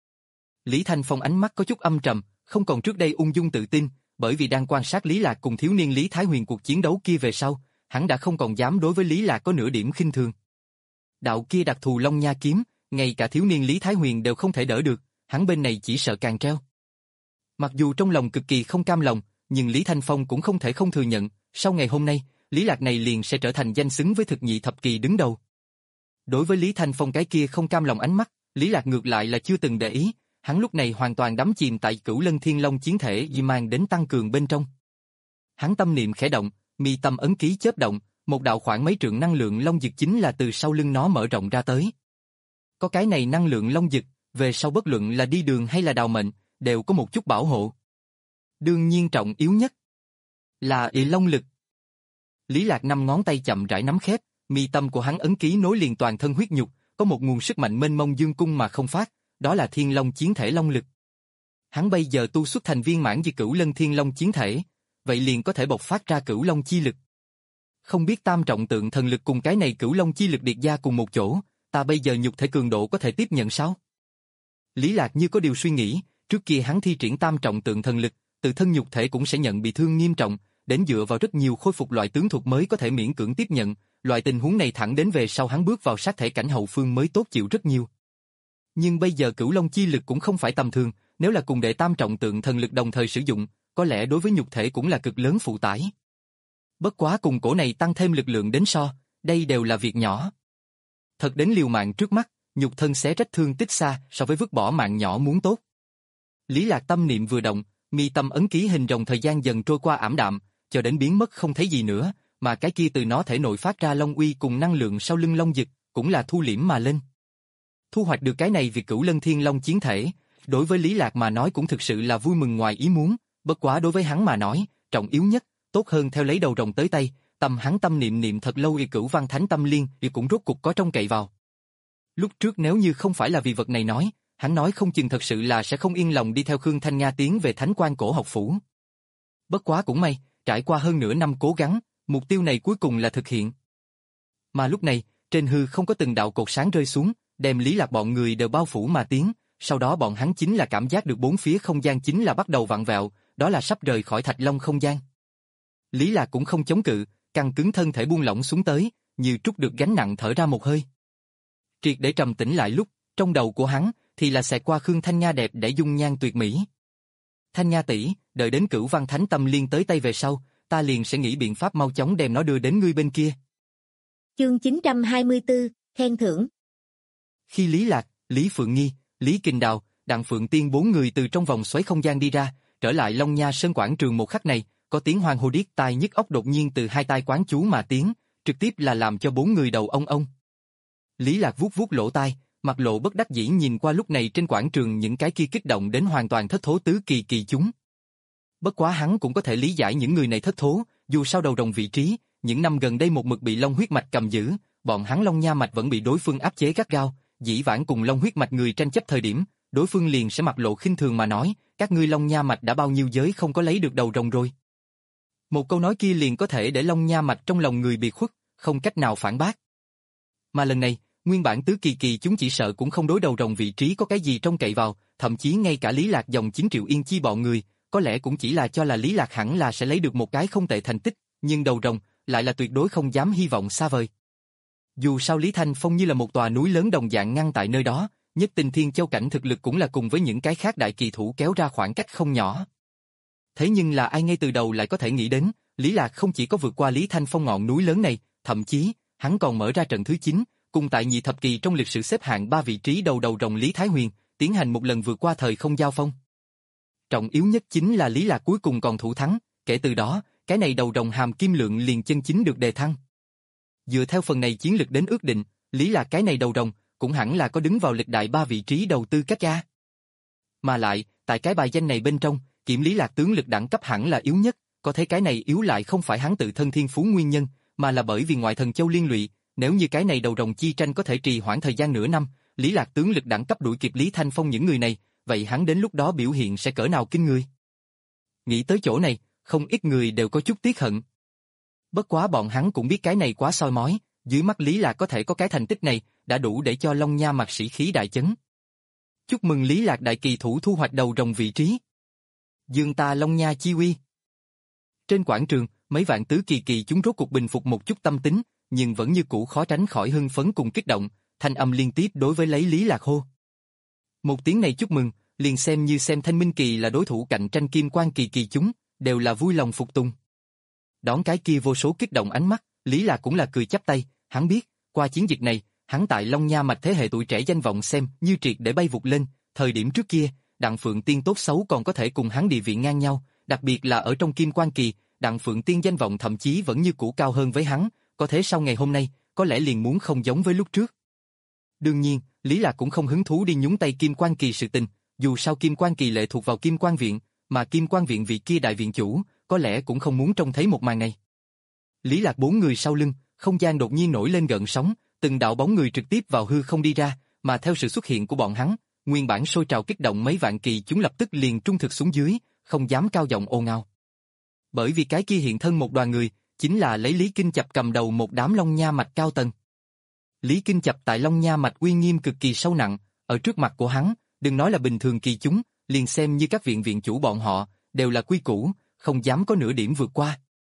Lý Thanh Phong ánh mắt có chút âm trầm, không còn trước đây ung dung tự tin, bởi vì đang quan sát Lý Lạc cùng thiếu niên Lý Thái Huyền cuộc chiến đấu kia về sau, hắn đã không còn dám đối với Lý Lạc có nửa điểm khinh thường. Đạo kia đặc thù Long Nha kiếm, ngay cả thiếu niên Lý Thái Huyền đều không thể đỡ được, hắn bên này chỉ sợ càng treo. Mặc dù trong lòng cực kỳ không cam lòng, nhưng Lý Thanh Phong cũng không thể không thừa nhận, sau ngày hôm nay, Lý Lạc này liền sẽ trở thành danh xứng với thực nhị thập kỳ đứng đầu. Đối với Lý Thanh Phong cái kia không cam lòng ánh mắt, Lý Lạc ngược lại là chưa từng để ý, hắn lúc này hoàn toàn đắm chìm tại Cửu Lân Thiên Long chiến thể di mang đến tăng cường bên trong. Hắn tâm niệm khẽ động, mi tâm ấn ký chớp động, một đạo khoảng mấy trượng năng lượng long dực chính là từ sau lưng nó mở rộng ra tới. Có cái này năng lượng long dực, về sau bất luận là đi đường hay là đào mệnh, đều có một chút bảo hộ. Đương nhiên trọng yếu nhất là ỷ long lực. Lý Lạc năm ngón tay chậm rãi nắm khép, mi tâm của hắn ấn ký nối liền toàn thân huyết nhục, có một nguồn sức mạnh mênh mông dương cung mà không phát, đó là Thiên Long chiến thể long lực. Hắn bây giờ tu xuất thành viên mãn như Cửu Lân Thiên Long chiến thể, vậy liền có thể bộc phát ra Cửu Long chi lực. Không biết tam trọng tượng thần lực cùng cái này Cửu Long chi lực điệt ra cùng một chỗ, ta bây giờ nhục thể cường độ có thể tiếp nhận sao? Lý Lạc như có điều suy nghĩ, trước kia hắn thi triển tam trọng tượng thần lực, tự thân nhục thể cũng sẽ nhận bị thương nghiêm trọng, đến dựa vào rất nhiều khôi phục loại tướng thuật mới có thể miễn cưỡng tiếp nhận, loại tình huống này thẳng đến về sau hắn bước vào sát thể cảnh hậu phương mới tốt chịu rất nhiều. Nhưng bây giờ Cửu Long chi lực cũng không phải tầm thường, nếu là cùng đệ tam trọng tượng thần lực đồng thời sử dụng, có lẽ đối với nhục thể cũng là cực lớn phụ tải. Bất quá cùng cổ này tăng thêm lực lượng đến so, đây đều là việc nhỏ. Thật đến liều mạng trước mắt, nhục thân xé rách thương tích xa so với vứt bỏ mạng nhỏ muốn tốt. Lý Lạc tâm niệm vừa động, mi tâm ấn ký hình rồng thời gian dần trôi qua ảm đạm, cho đến biến mất không thấy gì nữa, mà cái kia từ nó thể nội phát ra long uy cùng năng lượng sau lưng long dực, cũng là thu liễm mà lên. Thu hoạch được cái này vì Cửu Lân Thiên Long chiến thể, đối với Lý Lạc mà nói cũng thực sự là vui mừng ngoài ý muốn, bất quá đối với hắn mà nói, trọng yếu nhất, tốt hơn theo lấy đầu rồng tới tay, tâm hắn tâm niệm niệm thật lâu y Cửu Văn Thánh Tâm Liên y cũng rốt cục có trông cậy vào. Lúc trước nếu như không phải là vì vật này nói, hắn nói không chừng thật sự là sẽ không yên lòng đi theo Khương Thanh Nga tiến về Thánh Quan Cổ học phủ. Bất quá cũng may, trải qua hơn nửa năm cố gắng, mục tiêu này cuối cùng là thực hiện. Mà lúc này, trên hư không có từng đạo cột sáng rơi xuống, đem Lý Lạc bọn người đều bao phủ mà tiến, sau đó bọn hắn chính là cảm giác được bốn phía không gian chính là bắt đầu vặn vẹo, đó là sắp rời khỏi Thạch Long không gian. Lý Lạc cũng không chống cự, căng cứng thân thể buông lỏng xuống tới, như trút được gánh nặng thở ra một hơi. Triệt để trầm tĩnh lại lúc, trong đầu của hắn thì là xẹt qua Khương Thanh Nga đẹp để dung nhan tuyệt mỹ. Thanh Nga tỷ, đợi đến Cửu Văn Thánh Tâm Liên tới tay về sau, ta liền sẽ nghĩ biện pháp mau chóng đem nó đưa đến ngươi bên kia. Chương chín trăm hai mươi tư, khen thưởng. Khi Lý Lạc, Lý Phượng Nghi, Lý Kình Đào, Đặng Phượng Tiên bốn người từ trong vòng xoáy không gian đi ra, trở lại Long Nha Sơn quảng trường một khắc này, có tiếng hoang hô điếc tai nhức óc đột nhiên từ hai tai quán chú mà tiến, trực tiếp là làm cho bốn người đầu ông ông. Lý Lạc vuốt vuốt lỗ tai, mặt lộ bất đắc dĩ nhìn qua lúc này trên quảng trường những cái kia kích động đến hoàn toàn thất thố tứ kỳ kỳ chúng. Bất quá hắn cũng có thể lý giải những người này thất thố, dù sao đầu rồng vị trí, những năm gần đây một mực bị Long huyết mạch cầm giữ, bọn hắn Long Nha mạch vẫn bị đối phương áp chế gắt gao, dĩ vãng cùng Long huyết mạch người tranh chấp thời điểm, đối phương liền sẽ mặt lộ khinh thường mà nói, các ngươi Long Nha mạch đã bao nhiêu giới không có lấy được đầu rồng rồi. Một câu nói kia liền có thể để Long Nha mạch trong lòng người biệt khuất, không cách nào phản bác. Mà lần này, nguyên bản tứ kỳ kỳ chúng chỉ sợ cũng không đối đầu rồng vị trí có cái gì trông cậy vào, thậm chí ngay cả Lý Lạc dòng chín triệu yên chi bọn người, có lẽ cũng chỉ là cho là Lý Lạc hẳn là sẽ lấy được một cái không tệ thành tích, nhưng đầu rồng lại là tuyệt đối không dám hy vọng xa vời. Dù sao Lý Thanh Phong như là một tòa núi lớn đồng dạng ngăn tại nơi đó, nhất tình Thiên Châu cảnh thực lực cũng là cùng với những cái khác đại kỳ thủ kéo ra khoảng cách không nhỏ. Thế nhưng là ai ngay từ đầu lại có thể nghĩ đến, Lý Lạc không chỉ có vượt qua Lý Thanh Phong ngọn núi lớn này, thậm chí, hắn còn mở ra trận thứ chín, cùng tại nhị thập kỳ trong lịch sử xếp hạng ba vị trí đầu đầu rồng Lý Thái Huyền, tiến hành một lần vượt qua thời không giao phong. Trọng yếu nhất chính là Lý Lạc cuối cùng còn thủ thắng, kể từ đó, cái này đầu rồng hàm kim lượng liền chân chính được đề thăng. Dựa theo phần này chiến lực đến ước định, Lý Lạc cái này đầu rồng, cũng hẳn là có đứng vào lịch đại ba vị trí đầu tư cách ra. Mà lại, tại cái bài danh này bên trong, Kiểm Lý Lạc tướng lực đẳng cấp hẳn là yếu nhất, có thể cái này yếu lại không phải hắn tự thân thiên phú nguyên nhân, mà là bởi vì ngoại thần châu liên lụy, nếu như cái này đầu rồng chi tranh có thể trì hoãn thời gian nửa năm, Lý Lạc tướng lực đẳng cấp đuổi kịp Lý Thanh Phong những người này, vậy hắn đến lúc đó biểu hiện sẽ cỡ nào kinh người. Nghĩ tới chỗ này, không ít người đều có chút tiếc hận. Bất quá bọn hắn cũng biết cái này quá soi mói, dưới mắt Lý Lạc có thể có cái thành tích này, đã đủ để cho Long Nha mặt sĩ khí đại chấn. Chúc mừng Lý Lạc đại kỳ thủ thu hoạch đầu rồng vị trí. Dương ta Long Nha chi uy. Trên quảng trường, mấy vạn tứ kỳ kỳ chúng rốt cuộc bình phục một chút tâm tính, nhưng vẫn như cũ khó tránh khỏi hưng phấn cùng kích động, thanh âm liên tiếp đối với lấy Lý Lạc hô. Một tiếng này chúc mừng, liền xem như xem Thanh Minh Kỳ là đối thủ cạnh tranh Kim Quan Kỳ kỳ chúng, đều là vui lòng phục tùng. Đón cái kia vô số kích động ánh mắt, Lý Lạc cũng là cười chắp tay, hắn biết, qua chiến dịch này, hắn tại Long Nha mạch thế hệ tuổi trẻ danh vọng xem như triệt để bay vụt lên, thời điểm trước kia, Đặng Phượng Tiên tốt xấu còn có thể cùng hắn địa vị ngang nhau, đặc biệt là ở trong Kim Quan Kỳ, Đặng Phượng Tiên danh vọng thậm chí vẫn như cũ cao hơn với hắn, có thể sau ngày hôm nay, có lẽ liền muốn không giống với lúc trước. Đương nhiên, Lý Lạc cũng không hứng thú đi nhúng tay Kim Quan Kỳ sự tình, dù sao Kim Quan Kỳ lệ thuộc vào Kim Quan Viện, mà Kim Quan Viện vị kia đại viện chủ, có lẽ cũng không muốn trông thấy một màn này. Lý Lạc bốn người sau lưng, không gian đột nhiên nổi lên gợn sóng, từng đạo bóng người trực tiếp vào hư không đi ra, mà theo sự xuất hiện của bọn hắn, nguyên bản sôi trào kích động mấy vạn kỳ chúng lập tức liền trung thực xuống dưới, không dám cao giọng ồn ào. Bởi vì cái kia hiện thân một đoàn người, chính là lấy Lý Kinh Chập cầm đầu một đám Long Nha mạch cao tầng. Lý Kinh Chập tại Long Nha mạch uy nghiêm cực kỳ sâu nặng, ở trước mặt của hắn, đừng nói là bình thường kỳ chúng, liền xem như các viện viện chủ bọn họ, đều là quy củ, không dám có nửa điểm vượt qua.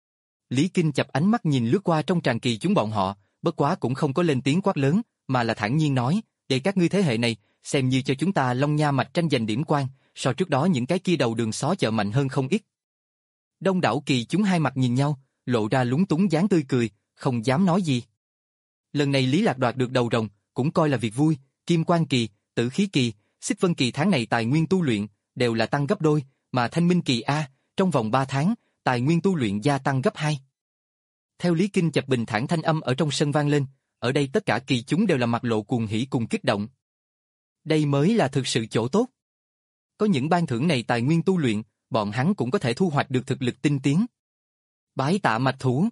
Lý Kinh Chập ánh mắt nhìn lướt qua trong tràng kỳ chúng bọn họ, bất quá cũng không có lên tiếng quát lớn, mà là thản nhiên nói, để các ngươi thế hệ này, xem như cho chúng ta Long Nha mạch tranh giành điểm quan, so trước đó những cái kia đầu đường xó chợ mạnh hơn không ít. Đông đảo kỳ chúng hai mặt nhìn nhau, lộ ra lúng túng dáng tươi cười, không dám nói gì. Lần này Lý Lạc đoạt được đầu rồng, cũng coi là việc vui, Kim Quan Kỳ, Tử Khí Kỳ, Xích Vân Kỳ tháng này tài nguyên tu luyện, đều là tăng gấp đôi, mà Thanh Minh Kỳ A, trong vòng ba tháng, tài nguyên tu luyện gia tăng gấp hai. Theo Lý Kinh Chập bình thản thanh âm ở trong sân vang lên, ở đây tất cả kỳ chúng đều là mặt lộ cuồng hỉ cùng kích động. Đây mới là thực sự chỗ tốt. Có những ban thưởng này tài nguyên tu luyện, bọn hắn cũng có thể thu hoạch được thực lực tinh tiến. Bái tạ mạch thủ.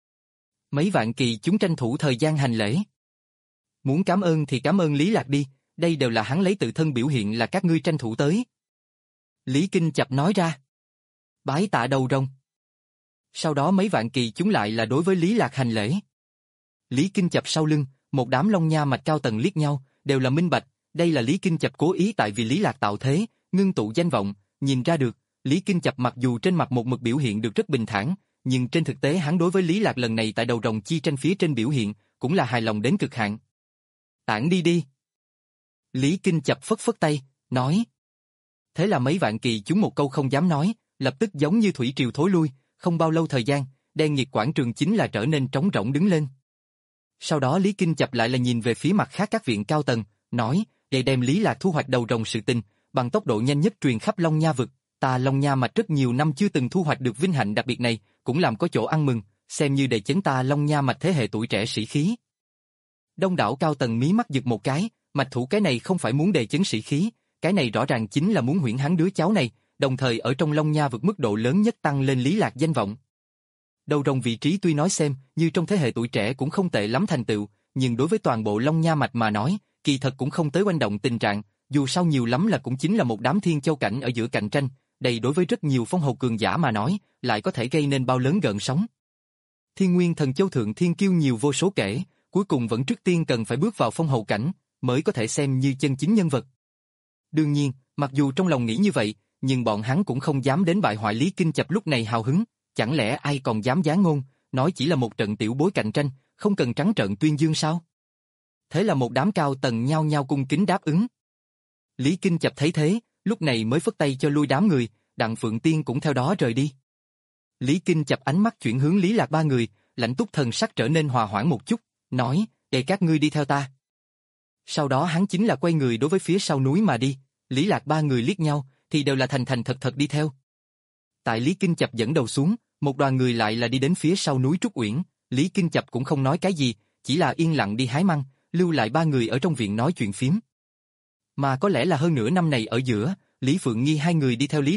Mấy vạn kỳ chúng tranh thủ thời gian hành lễ. Muốn cảm ơn thì cảm ơn Lý Lạc đi, đây đều là hắn lấy tự thân biểu hiện là các ngươi tranh thủ tới. Lý Kinh Chập nói ra. Bái tạ đầu rồng. Sau đó mấy vạn kỳ chúng lại là đối với Lý Lạc hành lễ. Lý Kinh Chập sau lưng, một đám Long Nha mạch cao tầng liếc nhau, đều là minh bạch, đây là Lý Kinh Chập cố ý tại vì Lý Lạc tạo thế, ngưng tụ danh vọng, nhìn ra được, Lý Kinh Chập mặc dù trên mặt một mực biểu hiện được rất bình thản, nhưng trên thực tế hắn đối với Lý Lạc lần này tại đầu rồng chi tranh phía trên biểu hiện, cũng là hài lòng đến cực hạn. Tản đi đi. Lý Kinh Chập phất phất tay, nói. Thế là mấy vạn kỳ chúng một câu không dám nói, lập tức giống như thủy triều thối lui, không bao lâu thời gian, đen nhiệt quảng trường chính là trở nên trống rỗng đứng lên. Sau đó Lý Kinh Chập lại là nhìn về phía mặt khác các viện cao tầng, nói, để đem Lý Lạc thu hoạch đầu rồng sự tình, bằng tốc độ nhanh nhất truyền khắp Long Nha vực, ta Long Nha mạch rất nhiều năm chưa từng thu hoạch được vinh hạnh đặc biệt này, cũng làm có chỗ ăn mừng, xem như để chấn ta Long Nha mạch thế hệ tuổi trẻ sĩ khí. Đông đảo cao tầng mí mắt giật một cái, mạch thủ cái này không phải muốn đề chấn sĩ khí, cái này rõ ràng chính là muốn huyễn hắn đứa cháu này, đồng thời ở trong Long Nha vực mức độ lớn nhất tăng lên Lý Lạc danh vọng. Đầu rồng vị trí tuy nói xem như trong thế hệ tuổi trẻ cũng không tệ lắm thành tựu, nhưng đối với toàn bộ Long Nha mạch mà nói, kỳ thật cũng không tới oanh động tình trạng, dù sao nhiều lắm là cũng chính là một đám thiên châu cảnh ở giữa cạnh tranh, đây đối với rất nhiều phong hầu cường giả mà nói, lại có thể gây nên bao lớn gợn sóng. Thiên Nguyên Thần Châu thượng thiên kiêu nhiều vô số kể, cuối cùng vẫn trước tiên cần phải bước vào phong hầu cảnh, mới có thể xem như chân chính nhân vật. Đương nhiên, mặc dù trong lòng nghĩ như vậy, nhưng bọn hắn cũng không dám đến bại hoại Lý Kinh Chập lúc này hào hứng, chẳng lẽ ai còn dám giáng ngôn, nói chỉ là một trận tiểu bối cạnh tranh, không cần trắng trợn tuyên dương sao? Thế là một đám cao tầng nhao nhao cung kính đáp ứng. Lý Kinh Chập thấy thế, lúc này mới phất tay cho lui đám người, Đặng Phượng Tiên cũng theo đó rời đi. Lý Kinh Chập ánh mắt chuyển hướng Lý Lạc ba người, lãnh túc thần sắc trở nên hòa hoãn một chút, nói, để các ngươi đi theo ta. Sau đó hắn chính là quay người đối với phía sau núi mà đi, Lý Lạc ba người liếc nhau, thì đều là thành thành thật thật đi theo. Tại Lý Kinh Chập dẫn đầu xuống, một đoàn người lại là đi đến phía sau núi Trúc Uyển, Lý Kinh Chập cũng không nói cái gì, chỉ là yên lặng đi hái măng, lưu lại ba người ở trong viện nói chuyện phiếm. Mà có lẽ là hơn nửa năm này ở giữa, Lý Phượng Nghi hai người đi theo Lý Lạc,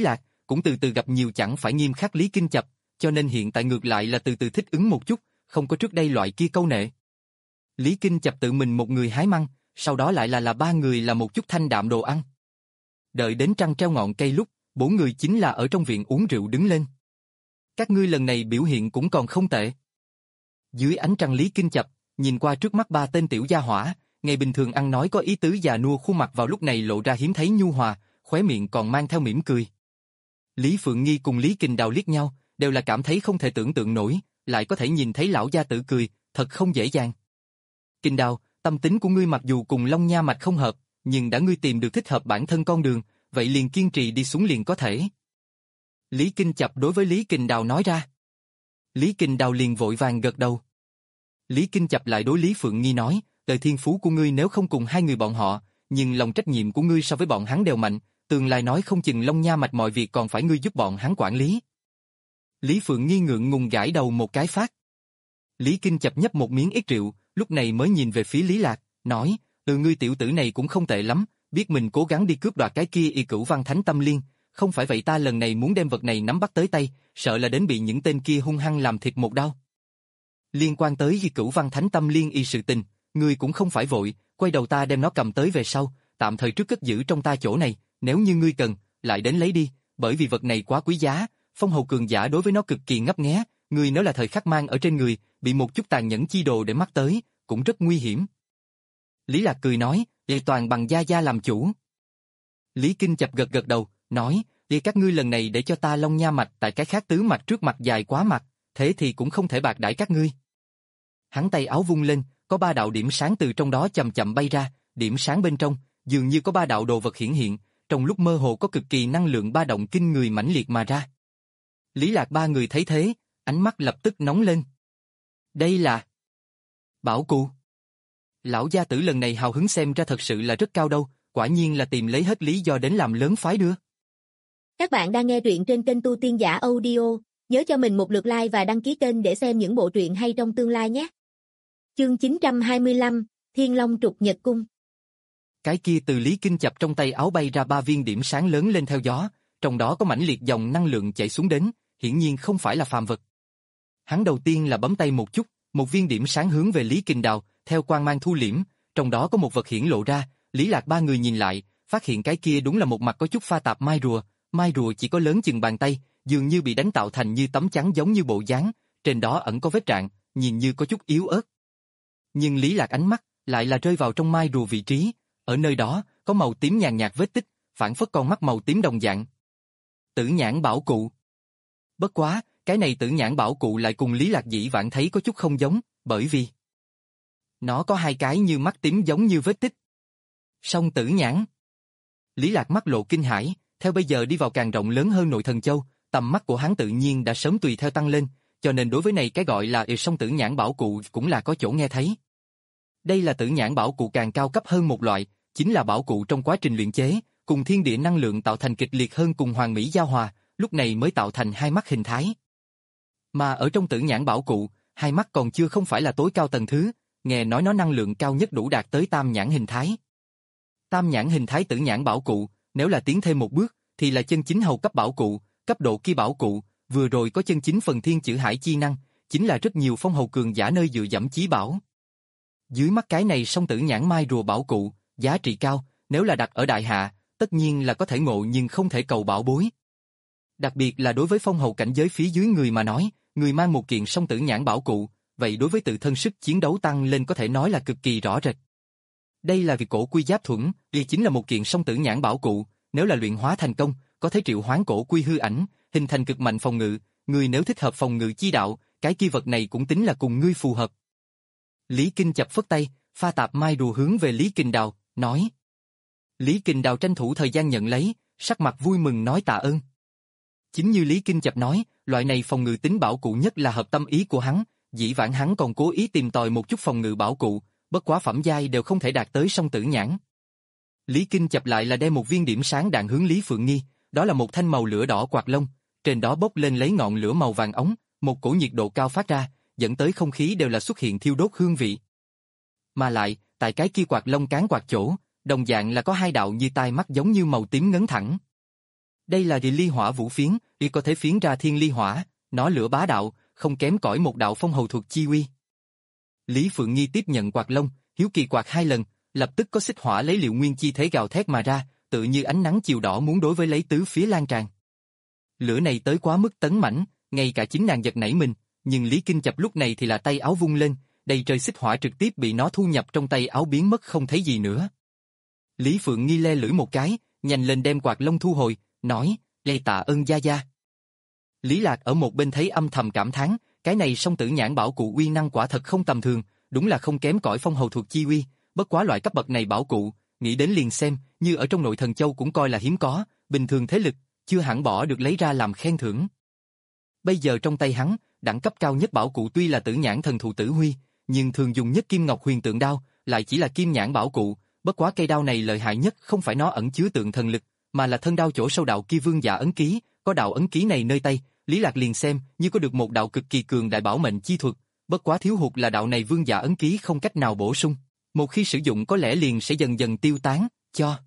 cũng từ từ gặp nhiều chẳng phải nghiêm khắc Lý Kinh Chập, cho nên hiện tại ngược lại là từ từ thích ứng một chút, không có trước đây loại kia câu nệ. Lý Kinh Chập tự mình một người hái măng, sau đó lại là là ba người là một chút thanh đạm đồ ăn. Đợi đến trăng treo ngọn cây lúc, bốn người chính là ở trong viện uống rượu đứng lên. Các ngươi lần này biểu hiện cũng còn không tệ. Dưới ánh trăng Lý Kinh Chập, nhìn qua trước mắt ba tên tiểu gia hỏa, ngày bình thường ăn nói có ý tứ già nua khuôn mặt vào lúc này lộ ra hiếm thấy nhu hòa, khóe miệng còn mang theo mỉm cười. Lý Phượng Nghi cùng Lý Kình Đào liếc nhau, đều là cảm thấy không thể tưởng tượng nổi, lại có thể nhìn thấy lão gia tử cười, thật không dễ dàng. Kình Đào, tâm tính của ngươi mặc dù cùng Long Nha Mạch không hợp, nhưng đã ngươi tìm được thích hợp bản thân con đường, vậy liền kiên trì đi xuống liền có thể. Lý Kinh Chập đối với Lý Kình Đào nói ra. Lý Kình Đào liền vội vàng gật đầu. Lý Kinh Chập lại đối Lý Phượng Nghi nói, đời thiên phú của ngươi nếu không cùng hai người bọn họ, nhưng lòng trách nhiệm của ngươi so với bọn hắn đều mạnh, tương lai nói không chừng Long Nha Mạch mọi việc còn phải ngươi giúp bọn hắn quản lý. Lý Phượng Nghi ngượng ngùng gãi đầu một cái phát. Lý Kinh Chập nhấp một miếng ít rượu, lúc này mới nhìn về phía Lý Lạc, nói, từ ngươi tiểu tử này cũng không tệ lắm, biết mình cố gắng đi cướp đoạt cái kia y cửu văn thánh tâm liên, không phải vậy ta lần này muốn đem vật này nắm bắt tới tay, sợ là đến bị những tên kia hung hăng làm thịt một đau. Liên quan tới y cửu văn thánh tâm liên y sự tình, ngươi cũng không phải vội, quay đầu ta đem nó cầm tới về sau, tạm thời trước cất giữ trong ta chỗ này, nếu như ngươi cần, lại đến lấy đi, bởi vì vật này quá quý giá, phong hầu cường giả đối với nó cực kỳ ngấp nghé, ngươi nếu là thời khắc mang ở trên người, bị một chút tàn nhẫn chi đồ để mắt tới, cũng rất nguy hiểm. Lý Lạc cười nói, vậy toàn bằng gia gia làm chủ. Lý Kinh Chập gật gật đầu, nói, vậy các ngươi lần này để cho ta Long Nha Mạch tại cái khác tứ mạch trước mặt dài quá mặt, thế thì cũng không thể bạc đãi các ngươi. Hắn tay áo vung lên, có ba đạo điểm sáng từ trong đó chậm chậm bay ra, điểm sáng bên trong, dường như có ba đạo đồ vật hiển hiện, trong lúc mơ hồ có cực kỳ năng lượng ba động kinh người mãnh liệt mà ra. Lý Lạc ba người thấy thế, ánh mắt lập tức nóng lên. Đây là bảo cụ. Lão gia tử lần này hào hứng xem ra thật sự là rất cao đâu, quả nhiên là tìm lấy hết lý do đến làm lớn phái đưa. Các bạn đang nghe truyện trên kênh Tu Tiên Giả Audio, nhớ cho mình một lượt like và đăng ký kênh để xem những bộ truyện hay trong tương lai nhé. Chương chín trăm hai mươi lăm, Thiên Long Trục Nhật Cung. Cái kia từ Lý Kinh Chập trong tay áo bay ra ba viên điểm sáng lớn lên theo gió, trong đó có mãnh liệt dòng năng lượng chạy xuống đến, hiển nhiên không phải là phàm vật. Hắn đầu tiên là bấm tay một chút, một viên điểm sáng hướng về Lý Kình Đào, theo quang mang thu liễm, trong đó có một vật hiển lộ ra, Lý Lạc ba người nhìn lại, phát hiện cái kia đúng là một mặt có chút pha tạp mai rùa, mai rùa chỉ có lớn chừng bàn tay, dường như bị đánh tạo thành như tấm chắn giống như bộ dáng, trên đó ẩn có vết rạn, nhìn như có chút yếu ớt. Nhưng Lý Lạc ánh mắt lại là rơi vào trong mai rùa vị trí, ở nơi đó có màu tím nhàn nhạt vết tích, phản phất con mắt màu tím đồng dạng. Tử nhãn bảo cụ. Bất quá, cái này tử nhãn bảo cụ lại cùng Lý Lạc dĩ vãng thấy có chút không giống, bởi vì nó có hai cái như mắt tím giống như vết tích. Song tử nhãn. Lý Lạc mắt lộ kinh hãi, theo bây giờ đi vào càng rộng lớn hơn nội thần châu, tầm mắt của hắn tự nhiên đã sớm tùy theo tăng lên, cho nên đối với này cái gọi là song tử nhãn bảo cụ cũng là có chỗ nghe thấy. Đây là tử nhãn bảo cụ càng cao cấp hơn một loại, chính là bảo cụ trong quá trình luyện chế, cùng thiên địa năng lượng tạo thành kịch liệt hơn cùng hoàn mỹ giao hòa, lúc này mới tạo thành hai mắt hình thái. Mà ở trong tử nhãn bảo cụ, hai mắt còn chưa không phải là tối cao tầng thứ, nghe nói nó năng lượng cao nhất đủ đạt tới tam nhãn hình thái. Tam nhãn hình thái tử nhãn bảo cụ, nếu là tiến thêm một bước, thì là chân chính hầu cấp bảo cụ, cấp độ kia bảo cụ, vừa rồi có chân chính phần thiên chữ hải chi năng, chính là rất nhiều phong hầu cường giả nơi dựa dẫm chí bảo. Dưới mắt cái này song tử nhãn mai rùa bảo cụ, giá trị cao, nếu là đặt ở đại hạ, tất nhiên là có thể ngộ nhưng không thể cầu bảo bối. Đặc biệt là đối với phong hầu cảnh giới phía dưới người mà nói, người mang một kiện song tử nhãn bảo cụ, vậy đối với tự thân sức chiến đấu tăng lên có thể nói là cực kỳ rõ rệt. Đây là việc cổ quy giáp thuẫn, đây chính là một kiện song tử nhãn bảo cụ, nếu là luyện hóa thành công, có thể triệu hoán cổ quy hư ảnh, hình thành cực mạnh phòng ngự, người nếu thích hợp phòng ngự chi đạo, cái kia vật này cũng tính là cùng ngươi phù hợp. Lý Kinh Chập phất tay, pha tạp mai rùa hướng về Lý Kình Đào, nói. Lý Kình Đào tranh thủ thời gian nhận lấy, sắc mặt vui mừng nói tạ ơn. Chính như Lý Kinh Chập nói, loại này phòng ngự tính bảo cụ nhất là hợp tâm ý của hắn, dĩ vãng hắn còn cố ý tìm tòi một chút phòng ngự bảo cụ, bất quá phẩm giai đều không thể đạt tới song tử nhãn. Lý Kinh Chập lại là đem một viên điểm sáng đạn hướng Lý Phượng Nghi, đó là một thanh màu lửa đỏ quạt lông, trên đó bốc lên lấy ngọn lửa màu vàng ống, một cổ nhiệt độ cao phát ra, dẫn tới không khí đều là xuất hiện thiêu đốt hương vị. Mà lại, tại cái kia quạt lông cán quạt chỗ, đồng dạng là có hai đạo như tai mắt giống như màu tím ngấn thẳng. Đây là địa ly hỏa vũ phiến, y có thể phiến ra thiên ly hỏa, nó lửa bá đạo, không kém cỏi một đạo phong hầu thuật chi uy. Lý Phượng Nghi tiếp nhận quạt lông, hiếu kỳ quạt hai lần, lập tức có xích hỏa lấy liệu nguyên chi thế gào thét mà ra, tự như ánh nắng chiều đỏ muốn đối với lấy tứ phía lan tràn. Lửa này tới quá mức tấn mãnh, ngay cả chính nàng giật nảy mình, nhưng Lý Kinh Chập lúc này thì là tay áo vung lên, đầy trời xích hỏa trực tiếp bị nó thu nhập trong tay áo biến mất không thấy gì nữa. Lý Phượng Nghi le lưỡi một cái, nhanh lên đem quạt lông thu hồi, nói, lê tạ ơn gia gia. Lý Lạc ở một bên thấy âm thầm cảm thán, cái này song tử nhãn bảo cụ uy năng quả thật không tầm thường, đúng là không kém cỏi phong hầu thuật chi uy, bất quá loại cấp bậc này bảo cụ, nghĩ đến liền xem, như ở trong nội thần châu cũng coi là hiếm có, bình thường thế lực, chưa hẳn bỏ được lấy ra làm khen thưởng. Bây giờ trong tay hắn, đẳng cấp cao nhất bảo cụ tuy là tử nhãn thần thụ tử huy, nhưng thường dùng nhất kim ngọc huyền tượng đao, lại chỉ là kim nhãn bảo cụ, bất quá cây đao này lợi hại nhất không phải nó ẩn chứa tượng thần lực, mà là thân đao chỗ sâu đạo kia vương giả ấn ký, có đạo ấn ký này nơi tay, Lý Lạc liền xem như có được một đạo cực kỳ cường đại bảo mệnh chi thuật, bất quá thiếu hụt là đạo này vương giả ấn ký không cách nào bổ sung, một khi sử dụng có lẽ liền sẽ dần dần tiêu tán, cho.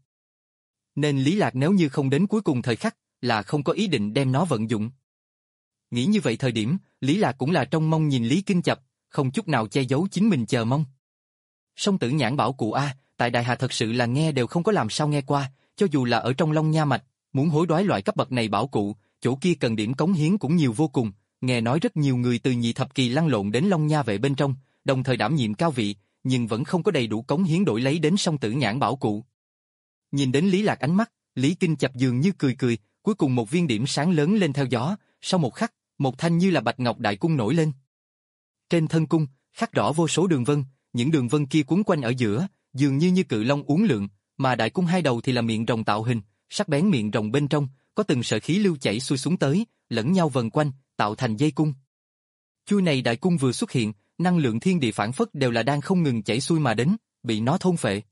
Nên Lý Lạc nếu như không đến cuối cùng thời khắc, là không có ý định đem nó vận dụng. Nghĩ như vậy thời điểm, Lý Lạc cũng là trong mong nhìn Lý Kinh Chập, không chút nào che giấu chính mình chờ mong. Song tử nhãn bảo cụ A, tại Đại Hà thật sự là nghe đều không có làm sao nghe qua, cho dù là ở trong Long Nha Mạch, muốn hối đoái loại cấp bậc này bảo cụ, chỗ kia cần điểm cống hiến cũng nhiều vô cùng, nghe nói rất nhiều người từ nhị thập kỳ lăn lộn đến Long Nha vệ bên trong, đồng thời đảm nhiệm cao vị, nhưng vẫn không có đầy đủ cống hiến đổi lấy đến song tử nhãn bảo cụ. Nhìn đến Lý Lạc ánh mắt, Lý Kinh Chập dường như cười cười, cuối cùng một viên điểm sáng lớn lên theo gió, sau một khắc, một thanh như là bạch ngọc đại cung nổi lên. Trên thân cung, khắc rõ vô số đường vân, những đường vân kia quấn quanh ở giữa, dường như như cự long uốn lượn, mà đại cung hai đầu thì là miệng rồng tạo hình, sắc bén miệng rồng bên trong, có từng sợi khí lưu chảy xuôi xuống tới, lẫn nhau vần quanh, tạo thành dây cung. Chui này đại cung vừa xuất hiện, năng lượng thiên địa phản phất đều là đang không ngừng chảy xuôi mà đến, bị nó thôn phệ.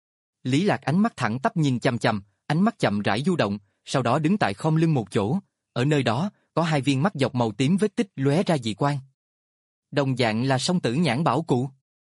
Lý Lạc ánh mắt thẳng tắp nhìn chằm chằm, ánh mắt chậm rãi du động, sau đó đứng tại khom lưng một chỗ, ở nơi đó, có hai viên mắt dọc màu tím vết tích lóe ra dị quang. Đồng dạng là song tử nhãn bảo cụ.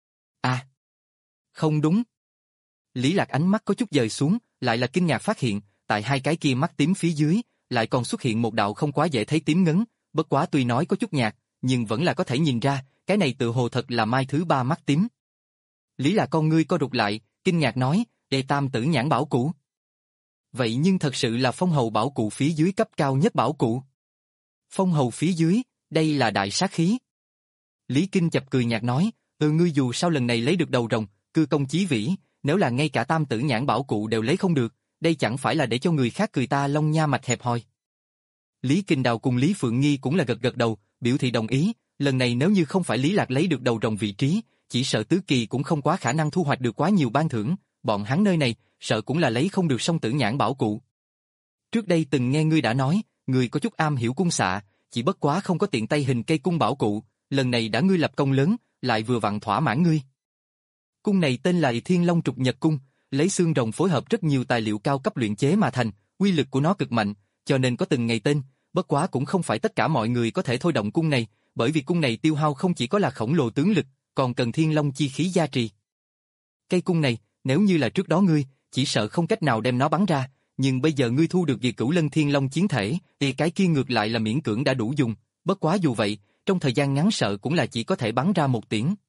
À, không đúng. Lý Lạc ánh mắt có chút dời xuống, lại là kinh ngạc phát hiện, tại hai cái kia mắt tím phía dưới, lại còn xuất hiện một đạo không quá dễ thấy tím ngấn, bất quá tuy nói có chút nhạt, nhưng vẫn là có thể nhìn ra, cái này tự hồ thật là mai thứ ba mắt tím. Lý Lạc con ngươi co rụt lại, kinh ngạc nói, đệ tam tử nhãn bảo cụ. Vậy nhưng thật sự là phong hầu bảo cụ phía dưới cấp cao nhất bảo cụ. Phong hầu phía dưới, đây là đại sát khí. Lý Kinh Chập cười nhạt nói, ừ ngươi dù sao lần này lấy được đầu rồng, cư công chí vĩ, nếu là ngay cả tam tử nhãn bảo cụ đều lấy không được, đây chẳng phải là để cho người khác cười ta Long Nha Mạch hẹp hòi. Lý Kinh Đào cùng Lý Phượng Nghi cũng là gật gật đầu, biểu thị đồng ý, lần này nếu như không phải Lý Lạc lấy được đầu rồng vị trí, chỉ sợ tứ kỳ cũng không quá khả năng thu hoạch được quá nhiều ban thưởng, bọn hắn nơi này, sợ cũng là lấy không được song tử nhãn bảo cụ. Trước đây từng nghe ngươi đã nói, ngươi có chút am hiểu cung xạ, chỉ bất quá không có tiện tay hình cây cung bảo cụ, lần này đã ngươi lập công lớn, lại vừa vặn thỏa mãn ngươi. Cung này tên là Thiên Long Trục Nhật Cung, lấy xương rồng phối hợp rất nhiều tài liệu cao cấp luyện chế mà thành, uy lực của nó cực mạnh, cho nên có từng ngày tên, bất quá cũng không phải tất cả mọi người có thể thôi động cung này, bởi vì cung này tiêu hao không chỉ có là khổng lồ tướng lực, còn cần Thiên Long chi khí gia trì. Cây cung này, nếu như là trước đó ngươi, chỉ sợ không cách nào đem nó bắn ra, nhưng bây giờ ngươi thu được việc Cửu Lân Thiên Long chiến thể, thì cái kia ngược lại là miễn cưỡng đã đủ dùng, bất quá dù vậy, trong thời gian ngắn sợ cũng là chỉ có thể bắn ra một tiễn.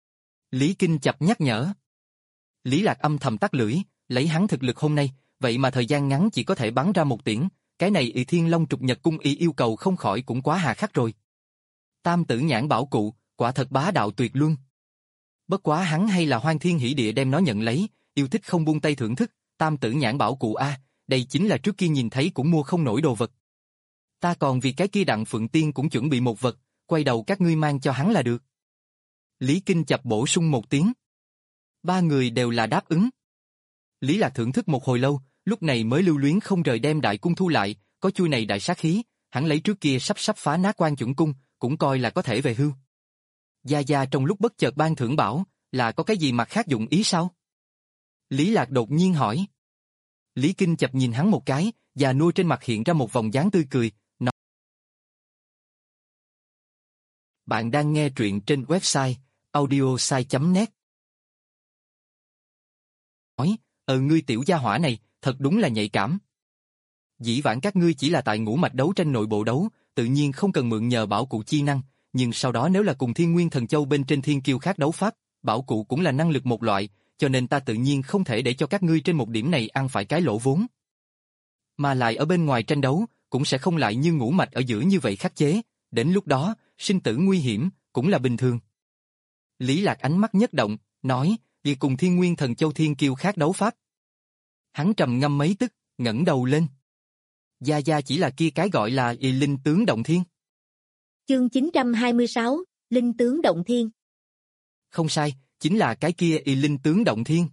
Lý Kinh Chập nhắc nhở. Lý Lạc âm thầm tắt lưỡi, lấy hắn thực lực hôm nay, vậy mà thời gian ngắn chỉ có thể bắn ra một tiễn, cái này y Thiên Long Trục Nhật Cung y yêu cầu không khỏi cũng quá hà khắc rồi. Tam tử nhãn bảo cụ, quả thật bá đạo tuyệt luân. Bất quá hắn hay là hoan thiên hỷ địa đem nó nhận lấy, yêu thích không buông tay thưởng thức, tam tử nhãn bảo cụ a, đây chính là trước kia nhìn thấy cũng mua không nổi đồ vật. Ta còn vì cái kia Đặng Phượng Tiên cũng chuẩn bị một vật, quay đầu các ngươi mang cho hắn là được. Lý Kinh Chập bổ sung một tiếng. Ba người đều là đáp ứng. Lý Lạc thưởng thức một hồi lâu, lúc này mới lưu luyến không rời đem đại cung thu lại, có chui này đại sát khí, hắn lấy trước kia sắp sắp phá nát quan chuẩn cung, cũng coi là có thể về hưu. Gia Gia trong lúc bất chợt ban thưởng bảo, là có cái gì mặt khác dụng ý sao? Lý Lạc đột nhiên hỏi. Lý Kinh Chập nhìn hắn một cái, già nua trên mặt hiện ra một vòng dáng tươi cười, nói. Bạn đang nghe truyện trên website audiosai chấm net. Nói, ờ ngươi tiểu gia hỏa này, thật đúng là nhạy cảm. Dĩ vãng các ngươi chỉ là tại ngũ mạch đấu tranh nội bộ đấu, tự nhiên không cần mượn nhờ bảo cụ chi năng, nhưng sau đó nếu là cùng Thiên Nguyên Thần Châu bên trên thiên kiêu khác đấu pháp, bảo cụ cũng là năng lực một loại, cho nên ta tự nhiên không thể để cho các ngươi trên một điểm này ăn phải cái lỗ vốn. Mà lại ở bên ngoài tranh đấu, cũng sẽ không lại như ngũ mạch ở giữa như vậy khắc chế, đến lúc đó, sinh tử nguy hiểm, cũng là bình thường. Lý Lạc ánh mắt nhất động, nói, vì cùng Thiên Nguyên Thần Châu thiên kiêu khác đấu pháp. Hắn trầm ngâm mấy tức, ngẩng đầu lên. Gia Gia chỉ là kia cái gọi là y linh tướng động thiên. Chương chín trăm hai mươi sáu, Linh tướng động thiên. Không sai, chính là cái kia y linh tướng động thiên.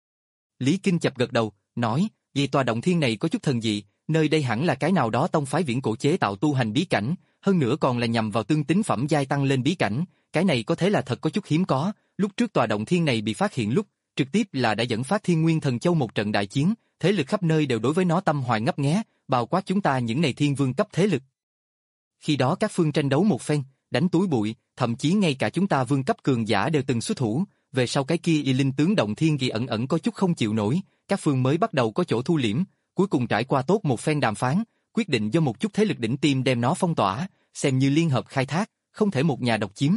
Lý Kinh Chập gật đầu, nói, vì tòa động thiên này có chút thần dị, nơi đây hẳn là cái nào đó tông phái viễn cổ chế tạo tu hành bí cảnh, hơn nữa còn là nhằm vào tương tính phẩm giai tăng lên bí cảnh, cái này có thể là thật có chút hiếm có, lúc trước tòa động thiên này bị phát hiện lúc, trực tiếp là đã dẫn phát Thiên Nguyên Thần Châu một trận đại chiến, thế lực khắp nơi đều đối với nó tâm hoài ngấp nghé, bao quát chúng ta những này thiên vương cấp thế lực. Khi đó các phương tranh đấu một phen, đánh túi bụi, thậm chí ngay cả chúng ta vương cấp cường giả đều từng xuất thủ, về sau cái kia y linh tướng động thiên ghi ẩn ẩn có chút không chịu nổi, các phương mới bắt đầu có chỗ thu liễm, cuối cùng trải qua tốt một phen đàm phán, quyết định do một chút thế lực đỉnh tiêm đem nó phong tỏa, xem như liên hợp khai thác, không thể một nhà độc chiếm.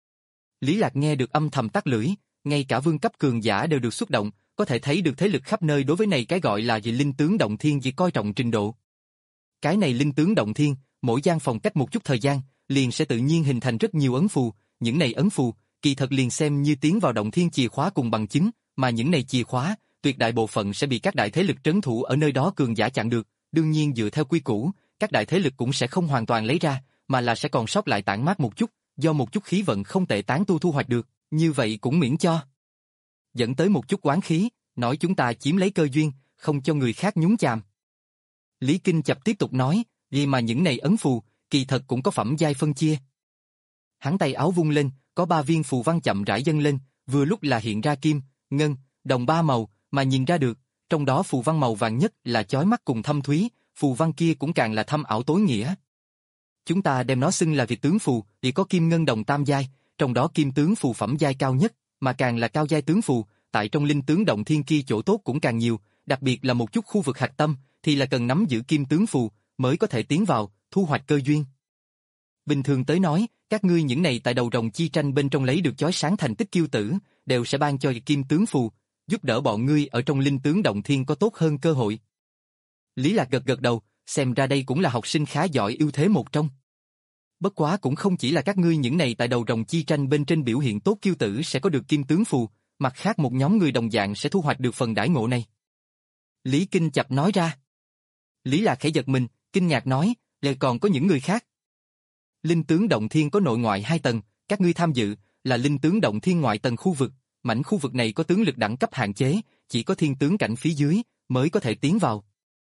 Lý Lạc nghe được âm thầm tắt lưỡi, ngay cả vương cấp cường giả đều được xúc động, có thể thấy được thế lực khắp nơi đối với này cái gọi là dị linh tướng động thiên chỉ coi trọng trình độ. Cái này linh tướng động thiên, mỗi gian phòng cách một chút thời gian, liền sẽ tự nhiên hình thành rất nhiều ấn phù, những này ấn phù, kỳ thật liền xem như tiến vào động thiên chìa khóa cùng bằng chứng, mà những này chìa khóa, tuyệt đại bộ phận sẽ bị các đại thế lực trấn thủ ở nơi đó cường giả chặn được, đương nhiên dựa theo quy củ, các đại thế lực cũng sẽ không hoàn toàn lấy ra, mà là sẽ còn sót lại tản mát một chút, do một chút khí vận không tệ tán tu thu hoạch được, như vậy cũng miễn cho dẫn tới một chút oán khí, nói chúng ta chiếm lấy cơ duyên, không cho người khác nhúng chàm. Lý Kinh Chập tiếp tục nói, vì mà những này ấn phù, kỳ thật cũng có phẩm giai phân chia. Hắn tay áo vung lên, có ba viên phù văn chậm rãi dâng lên, vừa lúc là hiện ra kim, ngân, đồng ba màu, mà nhìn ra được, trong đó phù văn màu vàng nhất là chói mắt cùng thâm thúy, phù văn kia cũng càng là thâm ảo tối nghĩa. Chúng ta đem nó xưng là Việt tướng phù, thì có kim ngân đồng tam giai, trong đó kim tướng phù phẩm giai cao nhất, mà càng là cao giai tướng phù, tại trong linh tướng động thiên kia chỗ tốt cũng càng nhiều, đặc biệt là một chút khu vực hạch tâm, thì là cần nắm giữ kim tướng phù, mới có thể tiến vào, thu hoạch cơ duyên. Bình thường tới nói, các ngươi những này tại đầu rồng chi tranh bên trong lấy được chói sáng thành tích kiêu tử, đều sẽ ban cho kim tướng phù, giúp đỡ bọn ngươi ở trong linh tướng động thiên có tốt hơn cơ hội. Lý Lạc gật gật đầu, xem ra đây cũng là học sinh khá giỏi ưu thế một trong. Bất quá cũng không chỉ là các ngươi những này tại đầu rồng chi tranh bên trên biểu hiện tốt kiêu tử sẽ có được kim tướng phù, mặt khác một nhóm người đồng dạng sẽ thu hoạch được phần đãi ngộ này. Lý Kinh Chập nói ra. Lý Lạc khẽ giật mình, kinh ngạc nói, lại còn có những người khác. Linh tướng động thiên có nội ngoại hai tầng, các ngươi tham dự là linh tướng động thiên ngoại tầng khu vực, mảnh khu vực này có tướng lực đẳng cấp hạn chế, chỉ có thiên tướng cảnh phía dưới mới có thể tiến vào.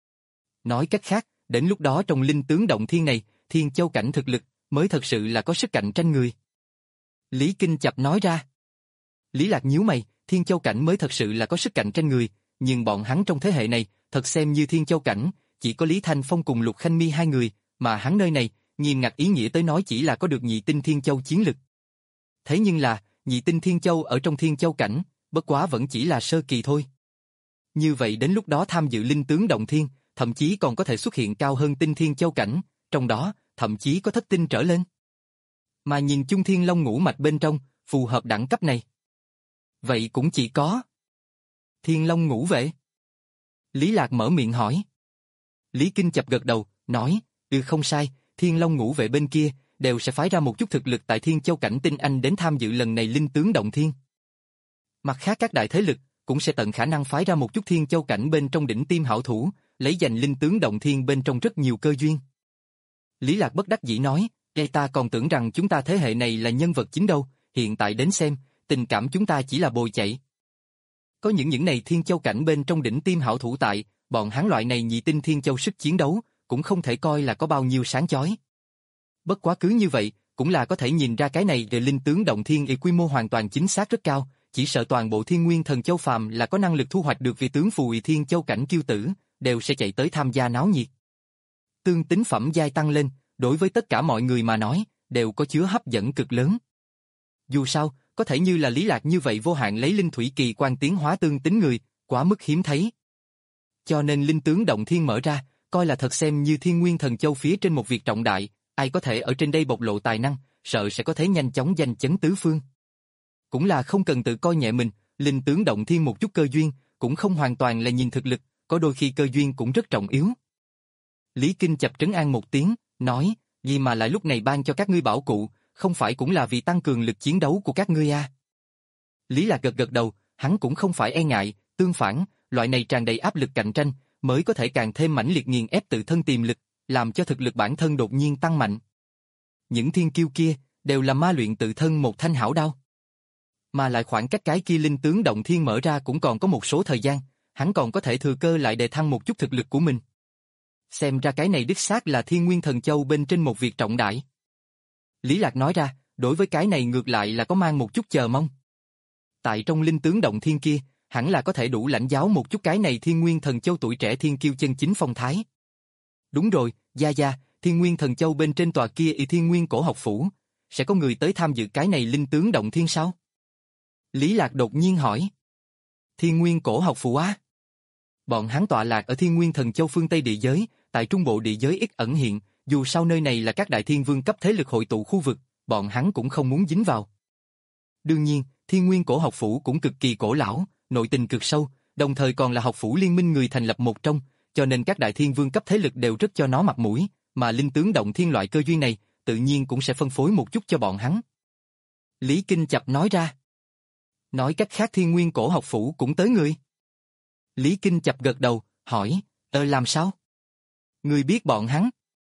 Nói cách khác, đến lúc đó trong linh tướng động thiên này, thiên châu cảnh thực lực mới thật sự là có sức cạnh tranh người. Lý Kinh Chập nói ra. Lý Lạc nhíu mày, thiên châu cảnh mới thật sự là có sức cạnh tranh người, nhưng bọn hắn trong thế hệ này, thật xem như thiên châu cảnh, chỉ có Lý Thanh Phong cùng Lục Khanh Mi hai người, mà hắn nơi này, nghiêm ngặt ý nghĩa tới nói chỉ là có được nhị tinh thiên châu chiến lực. Thế nhưng là, nhị tinh thiên châu ở trong thiên châu cảnh, bất quá vẫn chỉ là sơ kỳ thôi. Như vậy đến lúc đó tham dự linh tướng động thiên, thậm chí còn có thể xuất hiện cao hơn tinh thiên châu cảnh, trong đó, thậm chí có thất tinh trở lên. Mà nhìn chung thiên long ngũ mạch bên trong, phù hợp đẳng cấp này. Vậy cũng chỉ có Thiên Long ngũ vệ. Lý Lạc mở miệng hỏi. Lý Kinh Chập gật đầu, nói, ừ không sai, Thiên Long ngũ vệ bên kia, đều sẽ phái ra một chút thực lực tại Thiên Châu cảnh tinh anh đến tham dự lần này linh tướng động thiên. Mặt khác các đại thế lực, cũng sẽ tận khả năng phái ra một chút Thiên Châu cảnh bên trong đỉnh tiêm hảo thủ, lấy giành linh tướng động thiên bên trong rất nhiều cơ duyên. Lý Lạc bất đắc dĩ nói, đây ta còn tưởng rằng chúng ta thế hệ này là nhân vật chính đâu, hiện tại đến xem, tình cảm chúng ta chỉ là bồi chạy. Có những những này Thiên Châu cảnh bên trong đỉnh tiêm hảo thủ tại, bọn hắn loại này nhị tinh Thiên Châu sức chiến đấu, cũng không thể coi là có bao nhiêu sáng chói. Bất quá cứ như vậy, cũng là có thể nhìn ra cái này về linh tướng động thiên y quy mô hoàn toàn chính xác rất cao, chỉ sợ toàn bộ Thiên Nguyên Thần Châu phàm là có năng lực thu hoạch được vị tướng phù y Thiên Châu cảnh kiêu tử, đều sẽ chạy tới tham gia náo nhiệt. Tương tính phẩm giai tăng lên, đối với tất cả mọi người mà nói, đều có chứa hấp dẫn cực lớn. Dù sao, có thể như là Lý Lạc như vậy vô hạn lấy linh thủy kỳ quan tiến hóa tương tính người, quá mức hiếm thấy. Cho nên linh tướng động thiên mở ra, coi là thật xem như Thiên Nguyên Thần Châu phía trên một việc trọng đại, ai có thể ở trên đây bộc lộ tài năng, sợ sẽ có thể nhanh chóng danh chấn tứ phương. Cũng là không cần tự coi nhẹ mình, linh tướng động thiên một chút cơ duyên, cũng không hoàn toàn là nhìn thực lực, có đôi khi cơ duyên cũng rất trọng yếu. Lý Kinh Chập trấn an một tiếng, nói, gì mà lại lúc này ban cho các ngươi bảo cụ, không phải cũng là vì tăng cường lực chiến đấu của các ngươi à? Lý Lạc gật gật đầu, hắn cũng không phải e ngại, tương phản, loại này tràn đầy áp lực cạnh tranh, mới có thể càng thêm mãnh liệt nghiền ép tự thân tiềm lực, làm cho thực lực bản thân đột nhiên tăng mạnh. Những thiên kiêu kia, đều là ma luyện tự thân một thanh hảo đao. Mà lại khoảng cách cái kia linh tướng động thiên mở ra cũng còn có một số thời gian, hắn còn có thể thừa cơ lại đề thăng một chút thực lực của mình. Xem ra cái này đích xác là Thiên Nguyên Thần Châu bên trên một việc trọng đại. Lý Lạc nói ra, đối với cái này ngược lại là có mang một chút chờ mong. Tại trong linh tướng động thiên kia, hẳn là có thể đủ lãnh giáo một chút cái này Thiên Nguyên Thần Châu tuổi trẻ thiên kiêu chân chính phong thái. Đúng rồi, Gia Gia, Thiên Nguyên Thần Châu bên trên tòa kia y Thiên Nguyên Cổ Học Phủ, sẽ có người tới tham dự cái này linh tướng động thiên sao? Lý Lạc đột nhiên hỏi. Thiên Nguyên Cổ Học Phủ á? Bọn hắn tọa lạc ở Thiên Nguyên Thần Châu phương Tây địa giới, tại trung bộ địa giới ít ẩn hiện, dù sao nơi này là các đại thiên vương cấp thế lực hội tụ khu vực, bọn hắn cũng không muốn dính vào. Đương nhiên, Thiên Nguyên Cổ Học Phủ cũng cực kỳ cổ lão, nội tình cực sâu, đồng thời còn là học phủ liên minh người thành lập một trong, cho nên các đại thiên vương cấp thế lực đều rất cho nó mặt mũi, mà linh tướng động thiên loại cơ duyên này, tự nhiên cũng sẽ phân phối một chút cho bọn hắn. Lý Kinh Chập nói ra. Nói cách khác Thiên Nguyên Cổ Học Phủ cũng tới người. Lý Kinh Chập gật đầu, hỏi, ờ làm sao? Người biết bọn hắn?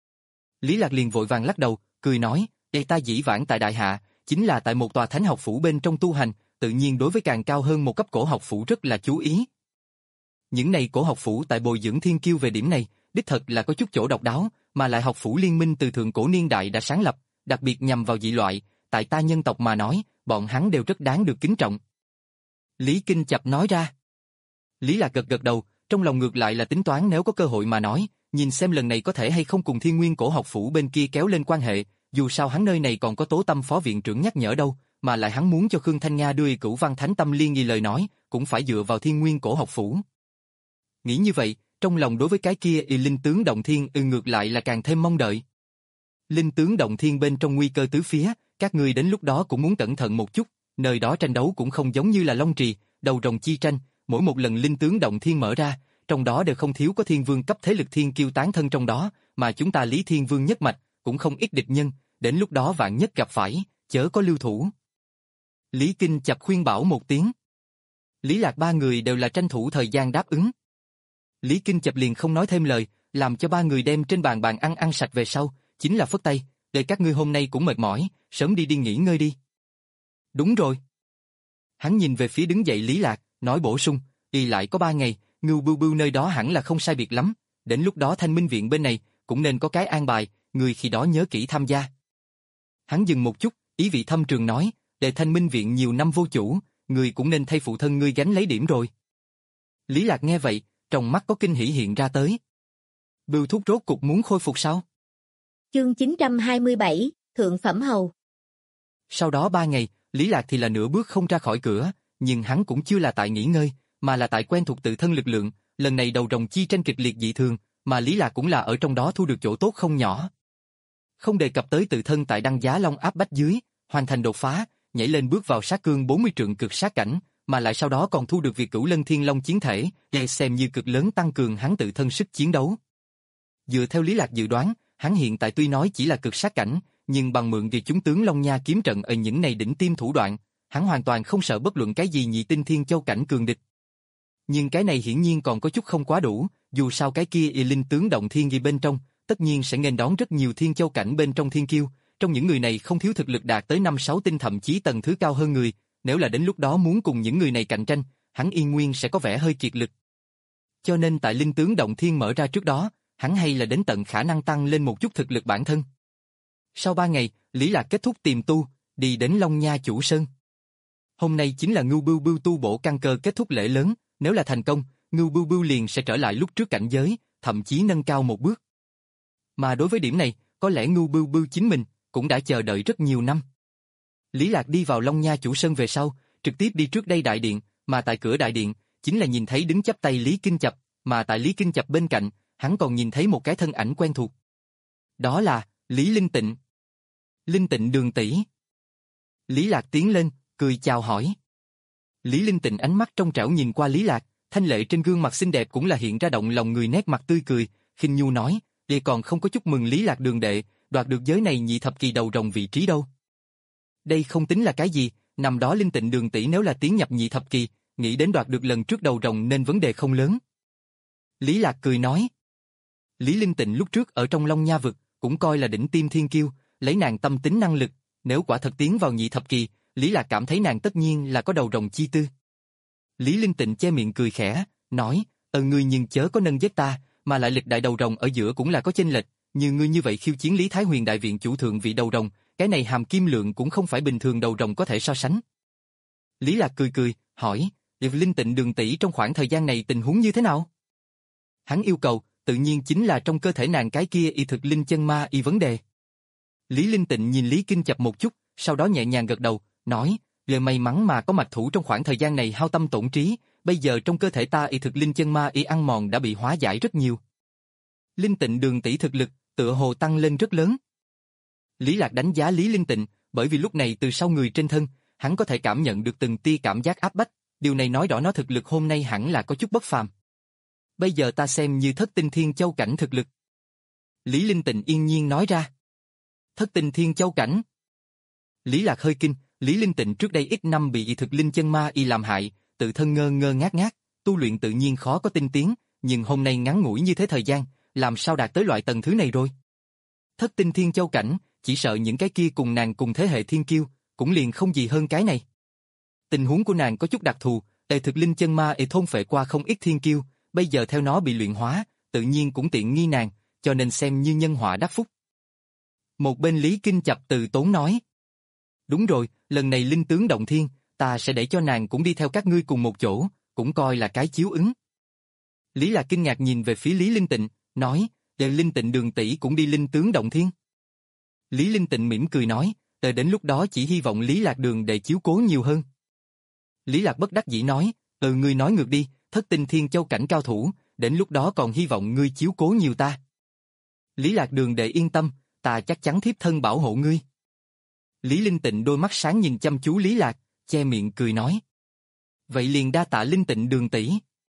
Lý Lạc liền vội vàng lắc đầu, cười nói, đây ta dĩ vãng tại Đại Hạ, chính là tại một tòa thánh học phủ bên trong tu hành, tự nhiên đối với càng cao hơn một cấp cổ học phủ rất là chú ý. Những này cổ học phủ tại bồi dưỡng thiên kiêu về điểm này, đích thật là có chút chỗ độc đáo, mà lại học phủ liên minh từ thượng cổ niên đại đã sáng lập, đặc biệt nhằm vào dị loại, tại ta nhân tộc mà nói, bọn hắn đều rất đáng được kính trọng. Lý Kinh Chập nói ra. Lý Lạc gật gật đầu, trong lòng ngược lại là tính toán nếu có cơ hội mà nói, nhìn xem lần này có thể hay không cùng Thiên Nguyên Cổ Học Phủ bên kia kéo lên quan hệ, dù sao hắn nơi này còn có Tố Tâm phó viện trưởng nhắc nhở đâu, mà lại hắn muốn cho Khương Thanh Nga đưa Cửu Văn Thánh Tâm Liên nghi lời nói, cũng phải dựa vào Thiên Nguyên Cổ Học Phủ. Nghĩ như vậy, trong lòng đối với cái kia y linh tướng động thiên ừ ngược lại là càng thêm mong đợi. Linh tướng động thiên bên trong nguy cơ tứ phía, các người đến lúc đó cũng muốn cẩn thận một chút, nơi đó tranh đấu cũng không giống như là Long Trì, đầu rồng chi tranh, mỗi một lần linh tướng động thiên mở ra, trong đó đều không thiếu có thiên vương cấp thế lực thiên kiêu tán thân trong đó, mà chúng ta Lý Thiên Vương nhất mạch, cũng không ít địch nhân, đến lúc đó vạn nhất gặp phải, chớ có lưu thủ. Lý Kinh Chập khuyên bảo một tiếng. Lý Lạc ba người đều là tranh thủ thời gian đáp ứng. Lý Kinh Chập liền không nói thêm lời, làm cho ba người đem trên bàn bàn ăn ăn sạch về sau, chính là phất tay, để các ngươi hôm nay cũng mệt mỏi, sớm đi đi nghỉ ngơi đi. Đúng rồi. Hắn nhìn về phía đứng dậy Lý Lạc, nói bổ sung, y lại có ba ngày, Ngưu Bưu Bưu nơi đó hẳn là không sai biệt lắm, đến lúc đó Thanh Minh Viện bên này, cũng nên có cái an bài, người khi đó nhớ kỹ tham gia. Hắn dừng một chút, ý vị thâm trường nói, để Thanh Minh Viện nhiều năm vô chủ, người cũng nên thay phụ thân ngươi gánh lấy điểm rồi. Lý Lạc nghe vậy, trong mắt có kinh hỉ hiện ra tới. Bưu thúc rốt cục muốn khôi phục sao? Chương chín trăm hai mươi bảy, Thượng Phẩm Hầu. Sau đó ba ngày, Lý Lạc thì là nửa bước không ra khỏi cửa, nhưng hắn cũng chưa là tại nghỉ ngơi, mà là tại quen thuộc tự thân lực lượng, lần này đầu rồng chi tranh kịch liệt dị thường, mà Lý Lạc cũng là ở trong đó thu được chỗ tốt không nhỏ. Không đề cập tới tự thân tại Đăng Giá Long áp bách dưới, hoàn thành đột phá, nhảy lên bước vào sát cương bốn mươi trượng cực sát cảnh, mà lại sau đó còn thu được việc Cửu Lân Thiên Long chiến thể, để xem như cực lớn tăng cường hắn tự thân sức chiến đấu. Dựa theo Lý Lạc dự đoán, hắn hiện tại tuy nói chỉ là cực sát cảnh, nhưng bằng mượn vì chúng tướng Long Nha kiếm trận ở những này đỉnh tiêm thủ đoạn, hắn hoàn toàn không sợ bất luận cái gì nhị tinh thiên châu cảnh cường địch. Nhưng cái này hiển nhiên còn có chút không quá đủ, dù sao cái kia y linh tướng động thiên ghi bên trong, tất nhiên sẽ nghênh đón rất nhiều thiên châu cảnh bên trong thiên kiêu, trong những người này không thiếu thực lực đạt tới năm sáu tinh thậm chí tầng thứ cao hơn người, nếu là đến lúc đó muốn cùng những người này cạnh tranh, hắn yên nguyên sẽ có vẻ hơi kiệt lực. Cho nên tại linh tướng động thiên mở ra trước đó, hắn hay là đến tận khả năng tăng lên một chút thực lực bản thân. Sau ba ngày, Lý Lạc kết thúc tiềm tu, đi đến Long Nha Chủ Sơn. Hôm nay chính là Ngưu Bưu Bưu tu bổ căn cơ kết thúc lễ lớn, nếu là thành công, Ngưu Bưu Bưu liền sẽ trở lại lúc trước cảnh giới, thậm chí nâng cao một bước. Mà đối với điểm này, có lẽ Ngưu Bưu Bưu chính mình cũng đã chờ đợi rất nhiều năm. Lý Lạc đi vào Long Nha Chủ Sơn về sau, trực tiếp đi trước đây đại điện, mà tại cửa đại điện, chính là nhìn thấy đứng chắp tay Lý Kinh Chập, mà tại Lý Kinh Chập bên cạnh, hắn còn nhìn thấy một cái thân ảnh quen thuộc. Đó là Lý Linh Tịnh. Linh Tịnh đường tỷ. Lý Lạc tiến lên, cười chào hỏi. Lý Linh Tịnh ánh mắt trong trẻo nhìn qua Lý Lạc, thanh lệ trên gương mặt xinh đẹp cũng là hiện ra động lòng người nét mặt tươi cười, khinh nhu nói, "Đệ còn không có chúc mừng Lý Lạc đường đệ, đoạt được giới này nhị thập kỳ đầu rồng vị trí đâu." Đây không tính là cái gì, năm đó Linh Tịnh đường tỷ nếu là tiến nhập nhị thập kỳ, nghĩ đến đoạt được lần trước đầu rồng nên vấn đề không lớn. Lý Lạc cười nói. Lý Linh Tịnh lúc trước ở trong Long Nha vực, cũng coi là đỉnh tiêm thiên kiêu, lấy nàng tâm tính năng lực, nếu quả thật tiến vào nhị thập kỳ, Lý Lạc cảm thấy nàng tất nhiên là có đầu rồng chi tư. Lý Linh Tịnh che miệng cười khẽ, nói, ờ ngươi nhưng chớ có nâng giết ta, mà lại lịch đại đầu rồng ở giữa cũng là có chênh lệch, như ngươi như vậy khiêu chiến Lý Thái Huyền đại viện chủ thượng vị đầu rồng, cái này hàm kim lượng cũng không phải bình thường đầu rồng có thể so sánh. Lý Lạc cười cười, hỏi, Linh Tịnh đường tỷ trong khoảng thời gian này tình huống như thế nào? Hắn yêu cầu, tự nhiên chính là trong cơ thể nàng cái kia y thực linh chân ma y vấn đề. Lý Linh Tịnh nhìn Lý Kinh Chập một chút, sau đó nhẹ nhàng gật đầu, nói, lời may mắn mà có mạch thủ trong khoảng thời gian này hao tâm tổn trí, bây giờ trong cơ thể ta y thực linh chân ma y ăn mòn đã bị hóa giải rất nhiều. Linh Tịnh đường tỷ thực lực, tựa hồ tăng lên rất lớn. Lý Lạc đánh giá Lý Linh Tịnh, bởi vì lúc này từ sau người trên thân, hắn có thể cảm nhận được từng tia cảm giác áp bách, điều này nói rõ nó thực lực hôm nay hẳn là có chút bất phàm. Bây giờ ta xem như thất tinh thiên châu cảnh thực lực. Lý Linh Tịnh yên nhiên nói ra. Thất tinh thiên châu cảnh. Lý Lạc hơi kinh, Lý Linh Tịnh trước đây ít năm bị y thực linh chân ma y làm hại, tự thân ngơ ngơ ngác ngác, tu luyện tự nhiên khó có tinh tiến, nhưng hôm nay ngắn ngủi như thế thời gian, làm sao đạt tới loại tầng thứ này rồi? Thất tinh thiên châu cảnh, chỉ sợ những cái kia cùng nàng cùng thế hệ thiên kiêu, cũng liền không gì hơn cái này. Tình huống của nàng có chút đặc thù, tề thực linh chân ma y thôn phệ qua không ít thiên kiêu, bây giờ theo nó bị luyện hóa, tự nhiên cũng tiện nghi nàng, cho nên xem như nhân họa đắc phúc. Một bên Lý Kinh Chập từ tốn nói. Đúng rồi, lần này linh tướng động thiên, ta sẽ để cho nàng cũng đi theo các ngươi cùng một chỗ, cũng coi là cái chiếu ứng. Lý Lạc kinh ngạc nhìn về phía Lý Linh Tịnh, nói, để Linh Tịnh đường tỷ cũng đi linh tướng động thiên. Lý Linh Tịnh mỉm cười nói, tới đến lúc đó chỉ hy vọng Lý Lạc đường để chiếu cố nhiều hơn. Lý Lạc bất đắc dĩ nói, ừ ngươi nói ngược đi, thất tinh thiên châu cảnh cao thủ, đến lúc đó còn hy vọng ngươi chiếu cố nhiều ta. Lý Lạc đường đệ yên tâm, ta chắc chắn thiếp thân bảo hộ ngươi. Lý Linh Tịnh đôi mắt sáng nhìn chăm chú Lý Lạc, che miệng cười nói. Vậy liền đa tạ Linh Tịnh đường tỷ.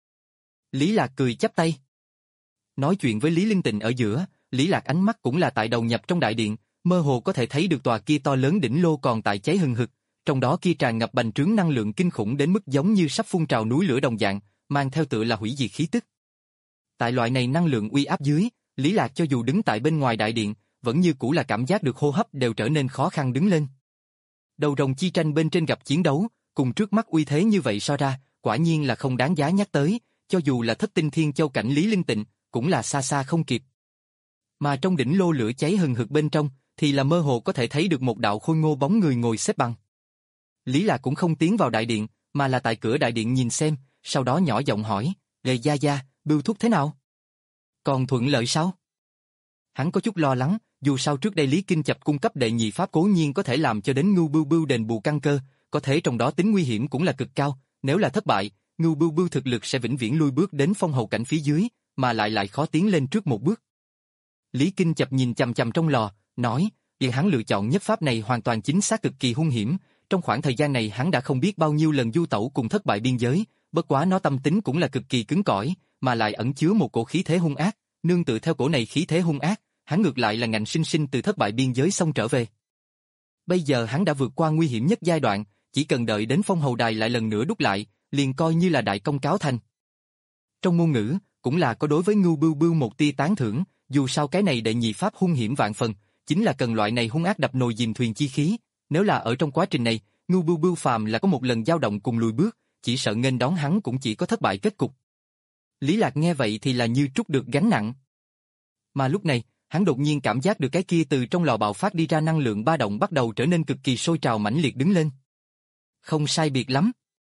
Lý Lạc cười chắp tay. Nói chuyện với Lý Linh Tịnh ở giữa, Lý Lạc ánh mắt cũng là tại đầu nhập trong đại điện, mơ hồ có thể thấy được tòa kia to lớn đỉnh lô còn tại cháy hừng hực, trong đó kia tràn ngập bành trướng năng lượng kinh khủng đến mức giống như sắp phun trào núi lửa đồng dạng, mang theo tựa là hủy diệt khí tức. Tại loại này năng lượng uy áp dưới, Lý Lạc cho dù đứng tại bên ngoài đại điện, vẫn như cũ là cảm giác được hô hấp đều trở nên khó khăn đứng lên. Đầu rồng chi tranh bên trên gặp chiến đấu, cùng trước mắt uy thế như vậy so ra, quả nhiên là không đáng giá nhắc tới, cho dù là thất tinh thiên châu cảnh Lý Linh Tịnh, cũng là xa xa không kịp. Mà trong đỉnh lô lửa cháy hừng hực bên trong, thì là mơ hồ có thể thấy được một đạo khôi ngô bóng người ngồi xếp bằng. Lý Lạc cũng không tiến vào đại điện, mà là tại cửa đại điện nhìn xem, sau đó nhỏ giọng hỏi, Lê Gia Gia, Bưu Thúc thế nào? Còn thuận lợi sao? Hắn có chút lo lắng, dù sao trước đây Lý Kinh Chập cung cấp đệ nhị pháp cố nhiên có thể làm cho đến Ngưu Bưu Bưu đền bù căn cơ, có thể trong đó tính nguy hiểm cũng là cực cao, nếu là thất bại, Ngưu Bưu Bưu thực lực sẽ vĩnh viễn lui bước đến phong hầu cảnh phía dưới, mà lại lại khó tiến lên trước một bước. Lý Kinh Chập nhìn chằm chằm trong lò, nói, vì hắn lựa chọn nhất pháp này hoàn toàn chính xác cực kỳ hung hiểm, trong khoảng thời gian này hắn đã không biết bao nhiêu lần du tẩu cùng thất bại biên giới, bất quá nó tâm tính cũng là cực kỳ cứng cỏi, mà lại ẩn chứa một cổ khí thế hung ác, nương tựa theo cổ này khí thế hung ác, hắn ngược lại là ngạnh sinh sinh từ thất bại biên giới xong trở về. Bây giờ hắn đã vượt qua nguy hiểm nhất giai đoạn, chỉ cần đợi đến phong hầu đài lại lần nữa đúc lại, liền coi như là đại công cáo thành. Trong ngôn ngữ, cũng là có đối với Ngưu Bưu Bưu một tia tán thưởng, dù sao cái này đệ nhị pháp hung hiểm vạn phần, chính là cần loại này hung ác đập nồi dìm thuyền chi khí, nếu là ở trong quá trình này, Ngưu Bưu Bưu phàm là có một lần dao động cùng lùi bước, chỉ sợ nghênh đón hắn cũng chỉ có thất bại kết cục. Lý Lạc nghe vậy thì là như trút được gánh nặng. Mà lúc này, hắn đột nhiên cảm giác được cái kia từ trong lò bạo phát đi ra năng lượng ba động bắt đầu trở nên cực kỳ sôi trào mãnh liệt đứng lên. Không sai biệt lắm.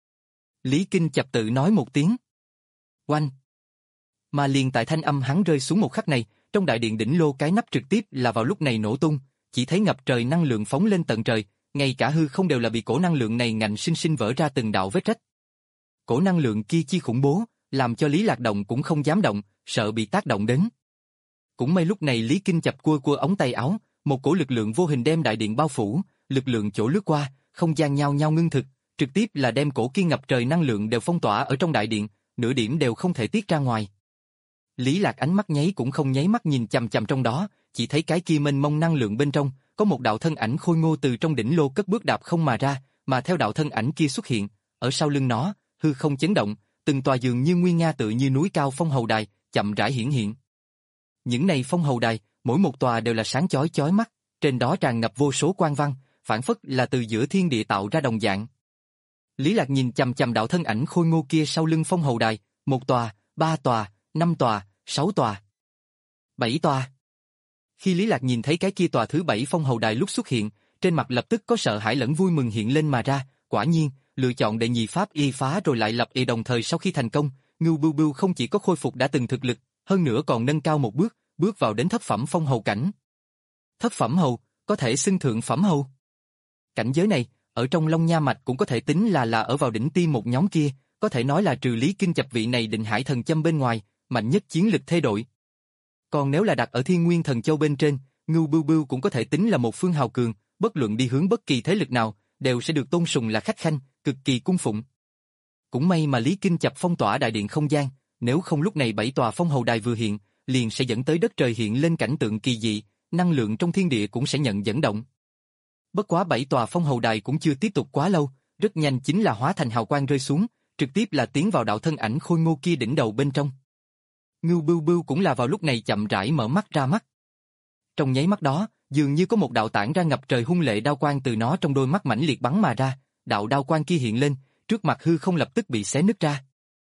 Lý Kinh Chập tự nói một tiếng. Oanh. Mà liền tại thanh âm hắn rơi xuống một khắc này, trong đại điện đỉnh lô cái nắp trực tiếp là vào lúc này nổ tung, chỉ thấy ngập trời năng lượng phóng lên tận trời, ngay cả hư không đều là bị cổ năng lượng này ngạnh sinh sinh vỡ ra từng đạo vết rách. Cổ năng lượng kia chi khủng bố, làm cho Lý Lạc động cũng không dám động, sợ bị tác động đến. Cũng may lúc này Lý Kinh Chập cua cua ống tay áo, một cổ lực lượng vô hình đem đại điện bao phủ, lực lượng chỗ lướt qua, không gian nhau nhau ngưng thực, trực tiếp là đem cổ kia ngập trời năng lượng đều phong tỏa ở trong đại điện, nửa điểm đều không thể tiết ra ngoài. Lý Lạc ánh mắt nháy cũng không nháy mắt nhìn chằm chằm trong đó, chỉ thấy cái kia mênh mông năng lượng bên trong, có một đạo thân ảnh khôi ngô từ trong đỉnh lô cất bước đạp không mà ra, mà theo đạo thân ảnh kia xuất hiện, ở sau lưng nó, hư không chấn động, từng tòa dường như nguy nga tự như núi cao phong hầu đài, chậm rãi hiển hiện. Những này phong hầu đài, mỗi một tòa đều là sáng chói chói mắt, trên đó tràn ngập vô số quang văn, phản phất là từ giữa thiên địa tạo ra đồng dạng. Lý Lạc nhìn chằm chằm đạo thân ảnh khôi ngô kia sau lưng phong hầu đài, một tòa, ba tòa, năm tòa, sáu tòa, bảy tòa. Khi Lý Lạc nhìn thấy cái kia tòa thứ bảy phong hầu đài lúc xuất hiện, trên mặt lập tức có sợ hãi lẫn vui mừng hiện lên mà ra, quả nhiên, lựa chọn đệ nhị pháp y phá rồi lại lập y đồng thời sau khi thành công, Ngưu Bưu Bưu không chỉ có khôi phục đã từng thực lực, hơn nữa còn nâng cao một bước, bước vào đến thất phẩm phong hầu cảnh. Thất phẩm hầu, có thể xưng thượng phẩm hầu. Cảnh giới này, ở trong Long Nha mạch cũng có thể tính là là ở vào đỉnh tiêm một nhóm kia, có thể nói là trừ Lý Kinh Chập vị này Định Hải Thần Châm bên ngoài, mạnh nhất chiến lực thế đội. Còn nếu là đặt ở Thiên Nguyên Thần Châu bên trên, Ngưu Bưu Bưu cũng có thể tính là một phương hào cường, bất luận đi hướng bất kỳ thế lực nào, đều sẽ được tôn sùng là khách khanh, cực kỳ cung phụng. Cũng may mà Lý Kinh Chập phong tỏa đại điện không gian, nếu không lúc này bảy tòa phong hầu đài vừa hiện, liền sẽ dẫn tới đất trời hiện lên cảnh tượng kỳ dị, năng lượng trong thiên địa cũng sẽ nhận dẫn động. Bất quá bảy tòa phong hầu đài cũng chưa tiếp tục quá lâu, rất nhanh chính là hóa thành hào quang rơi xuống, trực tiếp là tiến vào đạo thân ảnh khôi ngô kia đỉnh đầu bên trong. Ngưu Bưu Bưu cũng là vào lúc này chậm rãi mở mắt ra mắt. Trong nháy mắt đó, dường như có một đạo tản ra ngập trời hung lệ đao quang từ nó trong đôi mắt mãnh liệt bắn mà ra, đạo đao quang kia hiện lên, trước mặt hư không lập tức bị xé nứt ra.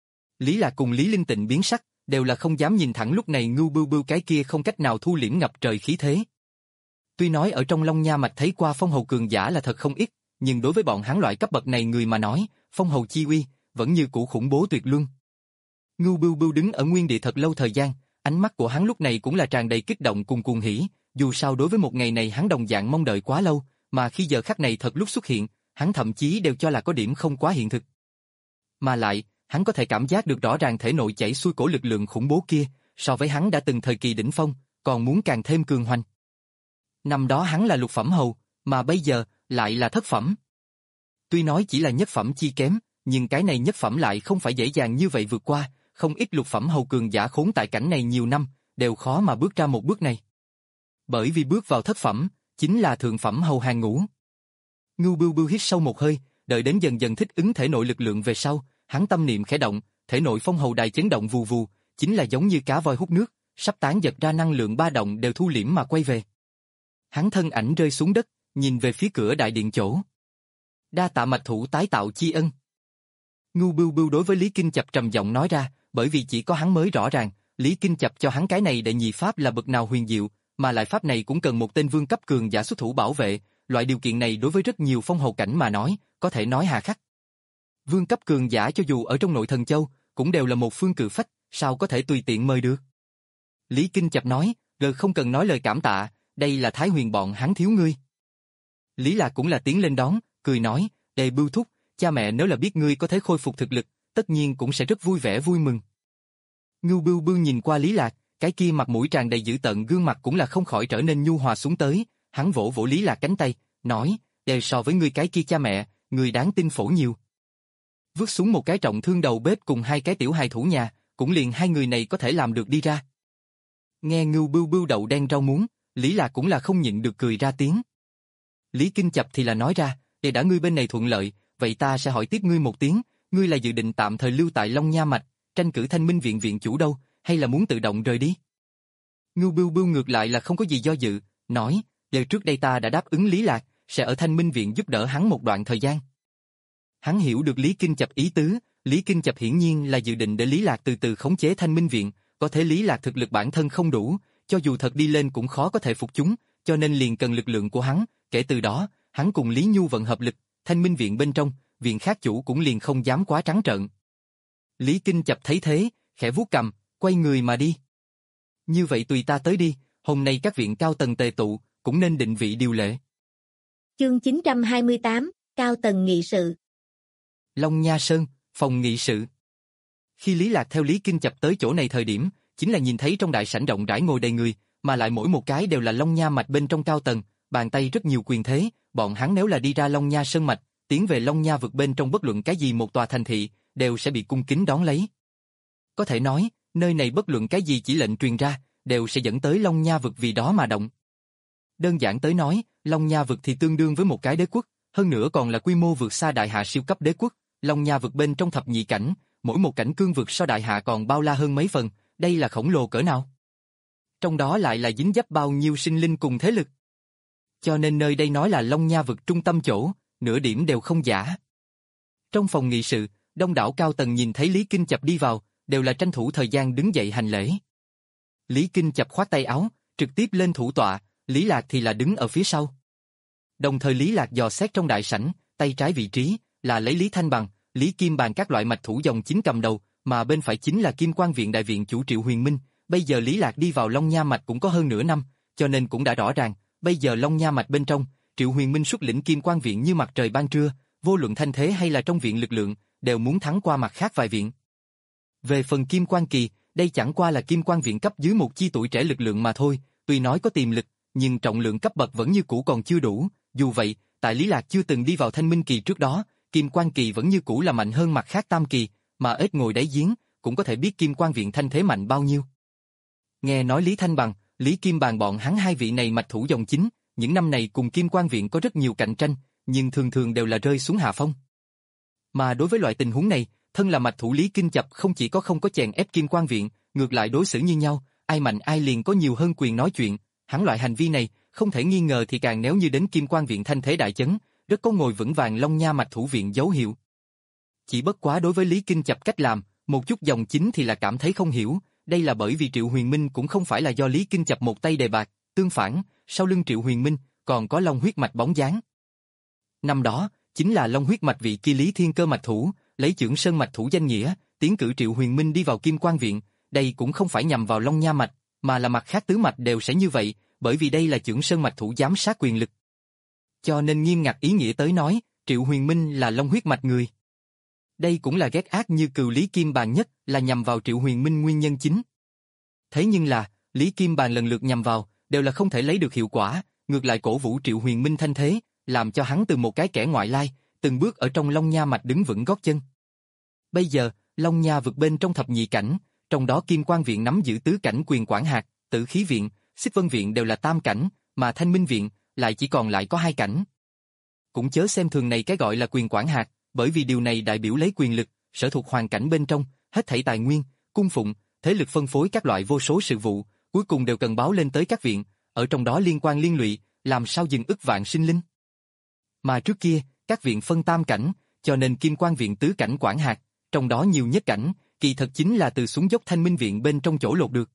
Lý Lạc cùng Lý Linh Tịnh biến sắc, đều là không dám nhìn thẳng lúc này Ngưu Bưu Bưu cái kia không cách nào thu liễm ngập trời khí thế. Tuy nói ở trong Long Nha mạch thấy qua phong hầu cường giả là thật không ít, nhưng đối với bọn hắn loại cấp bậc này người mà nói, phong hầu chi uy vẫn như cũ khủng bố tuyệt luân. Ngưu Bưu Bưu đứng ở nguyên địa thật lâu thời gian, ánh mắt của hắn lúc này cũng là tràn đầy kích động cùng cuồng hỉ, dù sao đối với một ngày này hắn đồng dạng mong đợi quá lâu, mà khi giờ khắc này thật lúc xuất hiện, hắn thậm chí đều cho là có điểm không quá hiện thực. Mà lại, hắn có thể cảm giác được rõ ràng thể nội chảy xuôi cổ lực lượng khủng bố kia, so với hắn đã từng thời kỳ đỉnh phong, còn muốn càng thêm cường hoành. Năm đó hắn là lục phẩm hầu, mà bây giờ lại là thất phẩm. Tuy nói chỉ là nhất phẩm chi kém, nhưng cái này nhất phẩm lại không phải dễ dàng như vậy vượt qua, không ít lục phẩm hầu cường giả khốn tại cảnh này nhiều năm, đều khó mà bước ra một bước này. Bởi vì bước vào thất phẩm, chính là thượng phẩm hầu hàng ngũ. Ngưu Bưu Bưu hít sâu một hơi, đợi đến dần dần thích ứng thể nội lực lượng về sau, hắn tâm niệm khẽ động, thể nội phong hầu đài chấn động vù vù, chính là giống như cá voi hút nước, sắp tán giật ra năng lượng ba động đều thu liễm mà quay về. Hắn thân ảnh rơi xuống đất, nhìn về phía cửa đại điện chỗ. Đa tạ mạch thủ tái tạo chi ân. Ngưu Bưu Bưu đối với Lý Kinh Chập trầm giọng nói ra, bởi vì chỉ có hắn mới rõ ràng, Lý Kinh Chập cho hắn cái này đệ nhị pháp là bậc nào huyền diệu, mà lại pháp này cũng cần một tên vương cấp cường giả xuất thủ bảo vệ, loại điều kiện này đối với rất nhiều phong hầu cảnh mà nói, có thể nói hà khắc. Vương cấp cường giả cho dù ở trong nội thần châu, cũng đều là một phương cự phách, sao có thể tùy tiện mời được. Lý Kinh Chập nói, gờ không cần nói lời cảm tạ, đây là Thái Huyền bọn hắn thiếu ngươi. Lý Lạc cũng là tiến lên đón, cười nói, Đề Bưu thúc, cha mẹ nếu là biết ngươi có thể khôi phục thực lực, tất nhiên cũng sẽ rất vui vẻ vui mừng. Ngưu Bưu Bưu nhìn qua Lý Lạc, cái kia mặt mũi tràn đầy dữ tợn gương mặt cũng là không khỏi trở nên nhu hòa xuống tới, hắn vỗ vỗ Lý Lạc cánh tay, nói, đều so với ngươi cái kia cha mẹ, ngươi đáng tin phổ nhiều. Vứt xuống một cái trọng thương đầu bếp cùng hai cái tiểu hài thủ nhà, cũng liền hai người này có thể làm được đi ra. Nghe Ngưu Bưu Bưu đậu đen rau muống, Lý Lạc cũng là không nhịn được cười ra tiếng. Lý Kinh Chập thì là nói ra, để đã ngươi bên này thuận lợi, vậy ta sẽ hỏi tiếp ngươi một tiếng, ngươi là dự định tạm thời lưu tại Long Nha mạch, tranh cử Thanh Minh viện viện chủ đâu, hay là muốn tự động rời đi? Ngưu Bưu Bưu ngược lại là không có gì do dự, nói, giờ trước đây ta đã đáp ứng Lý Lạc, sẽ ở Thanh Minh viện giúp đỡ hắn một đoạn thời gian. Hắn hiểu được Lý Kinh Chập ý tứ, Lý Kinh Chập hiển nhiên là dự định để Lý Lạc từ từ khống chế Thanh Minh viện, có thể Lý Lạc thực lực bản thân không đủ, cho dù thật đi lên cũng khó có thể phục chúng, cho nên liền cần lực lượng của hắn, kể từ đó, hắn cùng Lý Nhu vận hợp lực, Thanh Minh viện bên trong, viện khác chủ cũng liền không dám quá trắng trợn. Lý Kinh Chập thấy thế, khẽ vuốt cằm, quay người mà đi. Như vậy tùy ta tới đi, hôm nay các viện cao tầng tề tụ, cũng nên định vị điều lệ. Chương chín trăm hai mươi tám, Cao tầng nghị sự. Long Nha Sơn, phòng nghị sự. Khi Lý Lạc theo Lý Kinh Chập tới chỗ này thời điểm, chính là nhìn thấy trong đại sảnh rộng rãi ngồi đầy người, mà lại mỗi một cái đều là Long Nha mạch bên trong cao tầng, bàn tay rất nhiều quyền thế, bọn hắn nếu là đi ra Long Nha sơn mạch, tiến về Long Nha vực bên trong bất luận cái gì một tòa thành thị, đều sẽ bị cung kính đón lấy. Có thể nói, nơi này bất luận cái gì chỉ lệnh truyền ra, đều sẽ dẫn tới Long Nha vực vì đó mà động. Đơn giản tới nói, Long Nha vực thì tương đương với một cái đế quốc, hơn nữa còn là quy mô vượt xa đại hạ siêu cấp đế quốc. Long Nha vực bên trong thập nhị cảnh, mỗi một cảnh cương vực so đại hạ còn bao la hơn mấy phần, đây là khổng lồ cỡ nào. Trong đó lại là dính dấp bao nhiêu sinh linh cùng thế lực. Cho nên nơi đây nói là Long Nha vực trung tâm chỗ, nửa điểm đều không giả. Trong phòng nghị sự, đông đảo cao tầng nhìn thấy Lý Kinh Chập đi vào, đều là tranh thủ thời gian đứng dậy hành lễ. Lý Kinh Chập khoát tay áo, trực tiếp lên thủ tọa, Lý Lạc thì là đứng ở phía sau. Đồng thời Lý Lạc dò xét trong đại sảnh, tay trái vị trí là lấy Lý Thanh Bằng, Lý Kim Bàn các loại mạch thủ dòng chính cầm đầu, mà bên phải chính là Kim Quan viện đại viện chủ Triệu Huyền Minh. Bây giờ Lý Lạc đi vào Long Nha mạch cũng có hơn nửa năm, cho nên cũng đã rõ ràng, bây giờ Long Nha mạch bên trong, Triệu Huyền Minh xuất lĩnh Kim Quan viện như mặt trời ban trưa, vô luận thanh thế hay là trong viện lực lượng, đều muốn thắng qua mặt khác vài viện. Về phần Kim Quan kỳ, đây chẳng qua là Kim Quan viện cấp dưới một chi tuổi trẻ lực lượng mà thôi, tuy nói có tiềm lực, nhưng trọng lượng cấp bậc vẫn như cũ còn chưa đủ. Dù vậy, tại Lý Lạc chưa từng đi vào Thanh Minh kỳ trước đó, Kim Quan kỳ vẫn như cũ là mạnh hơn mặt khác tam kỳ, mà ếch ngồi đáy giếng, cũng có thể biết Kim Quan viện thanh thế mạnh bao nhiêu. Nghe nói Lý Thanh Bằng, Lý Kim Bàn bọn hắn hai vị này mạch thủ dòng chính, những năm này cùng Kim Quan viện có rất nhiều cạnh tranh, nhưng thường thường đều là rơi xuống hạ phong. Mà đối với loại tình huống này, thân là mạch thủ Lý Kinh Chập không chỉ có không có chèn ép Kim Quan viện, ngược lại đối xử như nhau, ai mạnh ai liền có nhiều hơn quyền nói chuyện. Hắn loại hành vi này, không thể nghi ngờ thì càng nếu như đến Kim Quan viện thanh thế đại chấn, rất có ngồi vững vàng Long Nha mạch thủ viện dấu hiệu. Chỉ bất quá đối với Lý Kinh Chập cách làm, một chút dòng chính thì là cảm thấy không hiểu, đây là bởi vì Triệu Huyền Minh cũng không phải là do Lý Kinh Chập một tay đề bạc, tương phản, sau lưng Triệu Huyền Minh còn có Long huyết mạch bóng dáng. Năm đó, chính là Long huyết mạch vị kia Lý Thiên Cơ mạch thủ, lấy Chưởng Sơn mạch thủ danh nghĩa, tiến cử Triệu Huyền Minh đi vào Kim Quan viện, đây cũng không phải nhằm vào Long Nha mạch, mà là mặt khác tứ mạch đều sẽ như vậy, bởi vì đây là Chưởng Sơn mạch thủ giám sát quyền lực. Cho nên nghiêm ngặt ý nghĩa tới nói, Triệu Huyền Minh là Long huyết mạch người. Đây cũng là ghét ác như cừu Lý Kim Bàn nhất, là nhằm vào Triệu Huyền Minh nguyên nhân chính. Thế nhưng là, Lý Kim Bàn lần lượt nhằm vào, đều là không thể lấy được hiệu quả, ngược lại cổ vũ Triệu Huyền Minh thanh thế, làm cho hắn từ một cái kẻ ngoại lai, từng bước ở trong Long Nha mạch đứng vững gót chân. Bây giờ, Long Nha vực bên trong thập nhị cảnh, trong đó Kim Quan viện nắm giữ tứ cảnh quyền quản hạt, Tử Khí viện, Xích Vân viện đều là tam cảnh, mà Thanh Minh viện lại chỉ còn lại có hai cảnh. Cũng chớ xem thường này cái gọi là quyền quản hạt, bởi vì điều này đại biểu lấy quyền lực, sở thuộc hoàn cảnh bên trong, hết thảy tài nguyên, cung phụng, thế lực phân phối các loại vô số sự vụ, cuối cùng đều cần báo lên tới các viện, ở trong đó liên quan liên lụy, làm sao dừng ức vạn sinh linh. Mà trước kia, các viện phân tam cảnh, cho nên Kim Quan viện tứ cảnh quản hạt, trong đó nhiều nhất cảnh, kỳ thật chính là từ xuống dốc Thanh Minh viện bên trong chỗ lột được.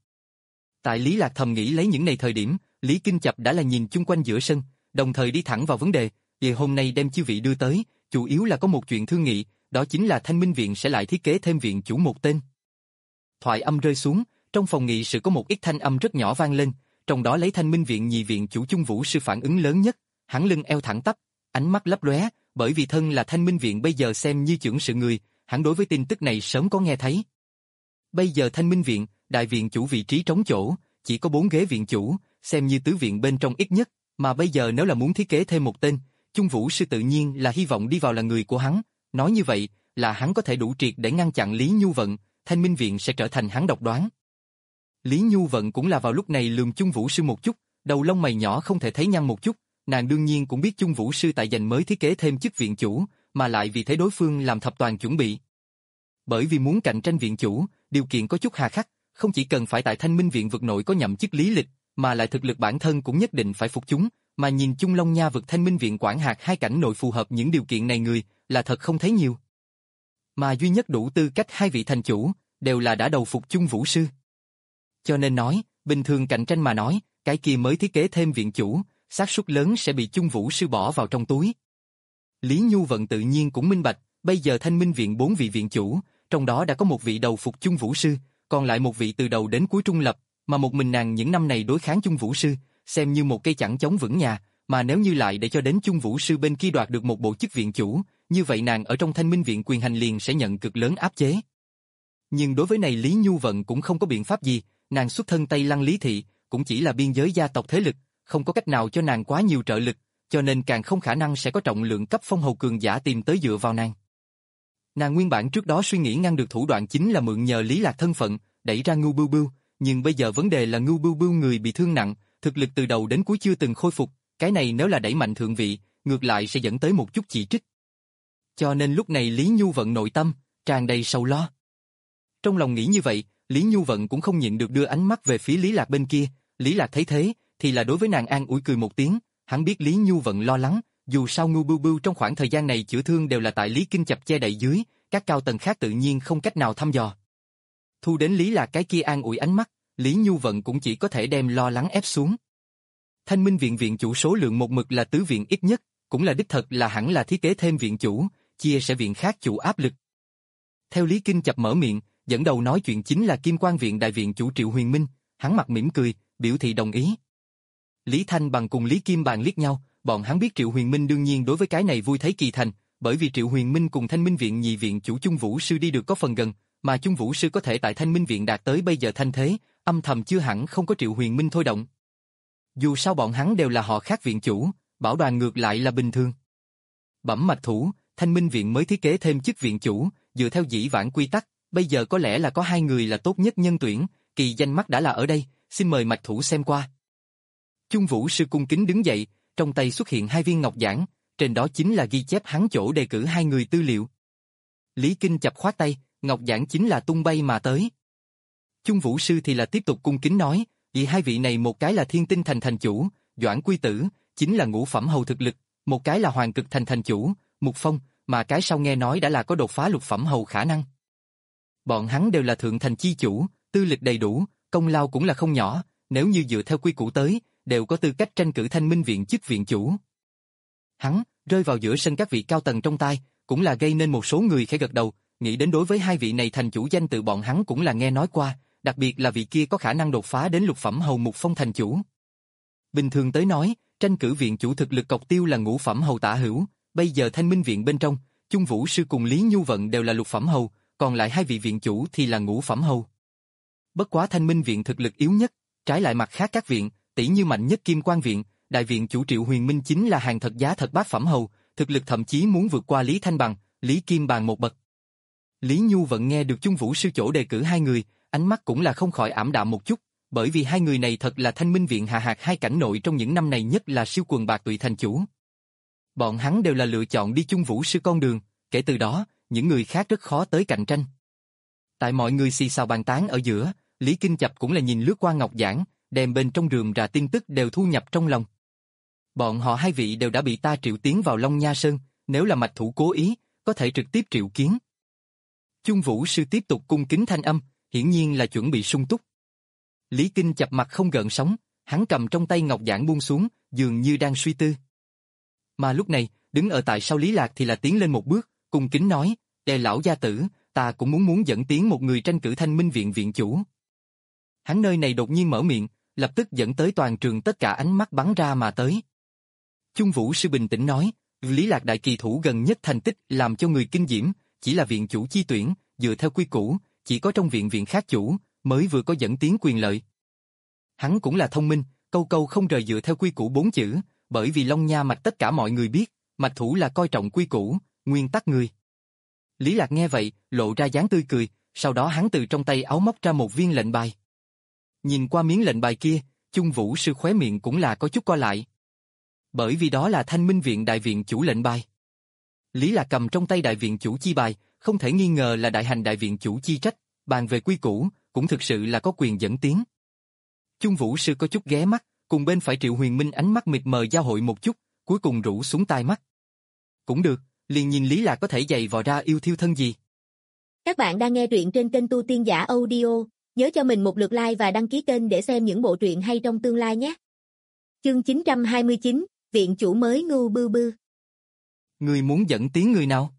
Tại Lý Lạc thầm nghĩ lấy những này thời điểm, Lý Kinh Chập đã là nhìn chung quanh giữa sân, đồng thời đi thẳng vào vấn đề, về hôm nay đem chư vị đưa tới, chủ yếu là có một chuyện thương nghị, đó chính là Thanh Minh viện sẽ lại thiết kế thêm viện chủ một tên. Thoại âm rơi xuống, trong phòng nghị sự có một ít thanh âm rất nhỏ vang lên, trong đó lấy Thanh Minh viện nhị viện chủ Chung Vũ sư phản ứng lớn nhất, hắn lưng eo thẳng tắp, ánh mắt lấp lóe, bởi vì thân là Thanh Minh viện bây giờ xem như trưởng sự người, hắn đối với tin tức này sớm có nghe thấy. Bây giờ Thanh Minh viện, đại viện chủ vị trí trống chỗ, chỉ có bốn ghế viện chủ, xem như tứ viện bên trong ít nhất, mà bây giờ nếu là muốn thiết kế thêm một tên, Chung Vũ sư tự nhiên là hy vọng đi vào là người của hắn, nói như vậy, là hắn có thể đủ triệt để ngăn chặn Lý Nhu Vận, Thanh Minh viện sẽ trở thành hắn độc đoán. Lý Nhu Vận cũng là vào lúc này lườm Chung Vũ sư một chút, đầu lông mày nhỏ không thể thấy nhăn một chút, nàng đương nhiên cũng biết Chung Vũ sư tại giành mới thiết kế thêm chức viện chủ, mà lại vì thế đối phương làm thập toàn chuẩn bị. Bởi vì muốn cạnh tranh viện chủ, điều kiện có chút hà khắc, không chỉ cần phải tại Thanh Minh viện vực nội có nhậm chức lý lịch, mà lại thực lực bản thân cũng nhất định phải phục chúng, mà nhìn chung Long Nha vực Thanh Minh viện quản hạt hai cảnh nội phù hợp những điều kiện này người, là thật không thấy nhiều. Mà duy nhất đủ tư cách hai vị thành chủ, đều là đã đầu phục Chung Vũ sư. Cho nên nói, bình thường cạnh tranh mà nói, cái kia mới thiết kế thêm viện chủ, xác suất lớn sẽ bị Chung Vũ sư bỏ vào trong túi. Lý Nhu Vận tự nhiên cũng minh bạch, bây giờ Thanh Minh viện bốn vị viện chủ, trong đó đã có một vị đầu phục Chung Vũ sư, còn lại một vị từ đầu đến cuối trung lập, mà một mình nàng những năm này đối kháng Chung Vũ sư, xem như một cây chẳng chống vững nhà, mà nếu như lại để cho đến Chung Vũ sư bên kia đoạt được một bộ chức viện chủ, như vậy nàng ở trong Thanh Minh viện quyền hành liền sẽ nhận cực lớn áp chế. Nhưng đối với này Lý Nhu Vận cũng không có biện pháp gì, nàng xuất thân Tây Lăng Lý Thị, cũng chỉ là biên giới gia tộc thế lực, không có cách nào cho nàng quá nhiều trợ lực, cho nên càng không khả năng sẽ có trọng lượng cấp phong hầu cường giả tìm tới dựa vào nàng. Nàng nguyên bản trước đó suy nghĩ ngăn được thủ đoạn chính là mượn nhờ Lý Lạc thân phận, đẩy ra Ngưu Bưu Bưu, nhưng bây giờ vấn đề là Ngưu Bưu Bưu người bị thương nặng, thực lực từ đầu đến cuối chưa từng khôi phục, cái này nếu là đẩy mạnh thượng vị, ngược lại sẽ dẫn tới một chút chỉ trích. Cho nên lúc này Lý Nhu Vận nội tâm tràn đầy sầu lo. Trong lòng nghĩ như vậy, Lý Nhu Vận cũng không nhịn được đưa ánh mắt về phía Lý Lạc bên kia, Lý Lạc thấy thế, thì là đối với nàng an ủi cười một tiếng, hắn biết Lý Nhu Vận lo lắng, dù sao Ngưu Bưu Bưu trong khoảng thời gian này chữa thương đều là tại Lý Kinh Chập che đậy dưới, các cao tầng khác tự nhiên không cách nào thăm dò. Thu đến Lý Lạc cái kia an ủi ánh mắt, Lý Nhu Vận cũng chỉ có thể đem lo lắng ép xuống. Thanh Minh viện viện chủ số lượng một mực là tứ viện ít nhất, cũng là đích thật là hẳn là thiết kế thêm viện chủ, chia sẽ viện khác chủ áp lực. Theo Lý Kinh Chập mở miệng, dẫn đầu nói chuyện chính là Kim Quan viện đại viện chủ Triệu Huyền Minh, hắn mặt mỉm cười, biểu thị đồng ý. Lý Thanh Bằng cùng Lý Kim Bàn liếc nhau, bọn hắn biết Triệu Huyền Minh đương nhiên đối với cái này vui thấy kỳ thành, bởi vì Triệu Huyền Minh cùng Thanh Minh viện nhị viện chủ Chung Vũ sư đi được có phần gần, mà Chung Vũ sư có thể tại Thanh Minh viện đạt tới bây giờ thanh thế, âm thầm chưa hẳn không có Triệu Huyền Minh thôi động. Dù sao bọn hắn đều là họ khác viện chủ, bảo đoàn ngược lại là bình thường. Bẩm mạch thủ, Thanh Minh viện mới thiết kế thêm chức viện chủ, dựa theo dĩ vãng quy tắc, bây giờ có lẽ là có hai người là tốt nhất nhân tuyển, kỳ danh mắt đã là ở đây, xin mời mạch thủ xem qua. Chung Vũ sư cung kính đứng dậy, trong tay xuất hiện hai viên ngọc giản, trên đó chính là ghi chép hắn chỗ đề cử hai người tư liệu. Lý Kinh Chập khoát tay, ngọc giản chính là tung bay mà tới. Chung Vũ sư thì là tiếp tục cung kính nói, vì hai vị này một cái là Thiên Tinh thành thành chủ, Doãn Quy Tử, chính là ngũ phẩm hầu thực lực, một cái là Hoàng Cực thành thành chủ, Mục Phong, mà cái sau nghe nói đã là có đột phá lục phẩm hầu khả năng. Bọn hắn đều là thượng thành chi chủ, tư lịch đầy đủ, công lao cũng là không nhỏ, nếu như dựa theo quy củ tới, đều có tư cách tranh cử Thanh Minh viện chức viện chủ. Hắn, rơi vào giữa sân các vị cao tầng trong tai, cũng là gây nên một số người khẽ gật đầu, nghĩ đến đối với hai vị này thành chủ danh tự bọn hắn cũng là nghe nói qua, đặc biệt là vị kia có khả năng đột phá đến lục phẩm hầu Mục Phong thành chủ. Bình thường tới nói, tranh cử viện chủ thực lực cọc tiêu là ngũ phẩm hầu Tả Hữu, bây giờ Thanh Minh viện bên trong, Chung Vũ sư cùng Lý Nhu Vận đều là lục phẩm hầu, còn lại hai vị viện chủ thì là ngũ phẩm hầu. Bất quá Thanh Minh viện thực lực yếu nhất, trái lại mặt khác các viện, tỷ như mạnh nhất Kim Quan viện, đại viện chủ Triệu Huyền Minh chính là hàng thật giá thật bát phẩm hầu, thực lực thậm chí muốn vượt qua Lý Thanh Bằng, Lý Kim Bàn một bậc. Lý Nhu Vận nghe được Chung Vũ sư chỗ đề cử hai người, ánh mắt cũng là không khỏi ảm đạm một chút, bởi vì hai người này thật là Thanh Minh viện hạ hạt hai cảnh nội trong những năm này nhất là siêu quần bạc tụy thành chủ. Bọn hắn đều là lựa chọn đi Chung Vũ sư con đường, kể từ đó, những người khác rất khó tới cạnh tranh. Tại mọi người xì xào bàn tán ở giữa, Lý Kinh Chập cũng là nhìn lướt qua ngọc giản, đem bên trong rườm rà tin tức đều thu nhập trong lòng. Bọn họ hai vị đều đã bị ta triệu tiến vào Long Nha Sơn, nếu là mạch thủ cố ý, có thể trực tiếp triệu kiến. Chung Vũ sư tiếp tục cung kính thanh âm, hiển nhiên là chuẩn bị sung túc. Lý Kinh Chập mặt không gợn sóng, hắn cầm trong tay ngọc giản buông xuống, dường như đang suy tư. Mà lúc này, đứng ở tại sau Lý Lạc thì là tiến lên một bước, cung kính nói, "Đệ lão gia tử, ta cũng muốn muốn dẫn tiến một người tranh cử Thanh Minh viện viện chủ." Hắn nơi này đột nhiên mở miệng, lập tức dẫn tới toàn trường tất cả ánh mắt bắn ra mà tới. Chung Vũ sư bình tĩnh nói, Lý Lạc đại kỳ thủ gần nhất thành tích làm cho người kinh diễm, chỉ là viện chủ chi tuyển, dựa theo quy củ, chỉ có trong viện viện khác chủ, mới vừa có dẫn tiến quyền lợi. Hắn cũng là thông minh, câu câu không rời dựa theo quy củ bốn chữ, bởi vì Long Nha mạch tất cả mọi người biết, mạch thủ là coi trọng quy củ, nguyên tắc người. Lý Lạc nghe vậy, lộ ra dáng tươi cười, sau đó hắn từ trong tay áo móc ra một viên lệnh bài. Nhìn qua miếng lệnh bài kia, Chung Vũ sư khóe miệng cũng là có chút co lại. Bởi vì đó là Thanh Minh viện đại viện chủ lệnh bài. Lý Lạc cầm trong tay đại viện chủ chi bài, không thể nghi ngờ là đại hành đại viện chủ chi trách, bàn về quy củ, cũng thực sự là có quyền dẫn tiến. Chung Vũ sư có chút ghé mắt, cùng bên phải Triệu Huyền Minh ánh mắt mịt mờ giao hội một chút, cuối cùng rũ xuống tai mắt. Cũng được, liền nhìn Lý Lạc có thể giày vò ra yêu thiêu thân gì. Các bạn đang nghe truyện trên kênh Tu Tiên Giả Audio, nhớ cho mình một lượt like và đăng ký kênh để xem những bộ truyện hay trong tương lai nhé. Chương chín trăm hai mươi chín, viện chủ mới Ngưu Bưu Bưu. Người muốn dẫn tiến người nào?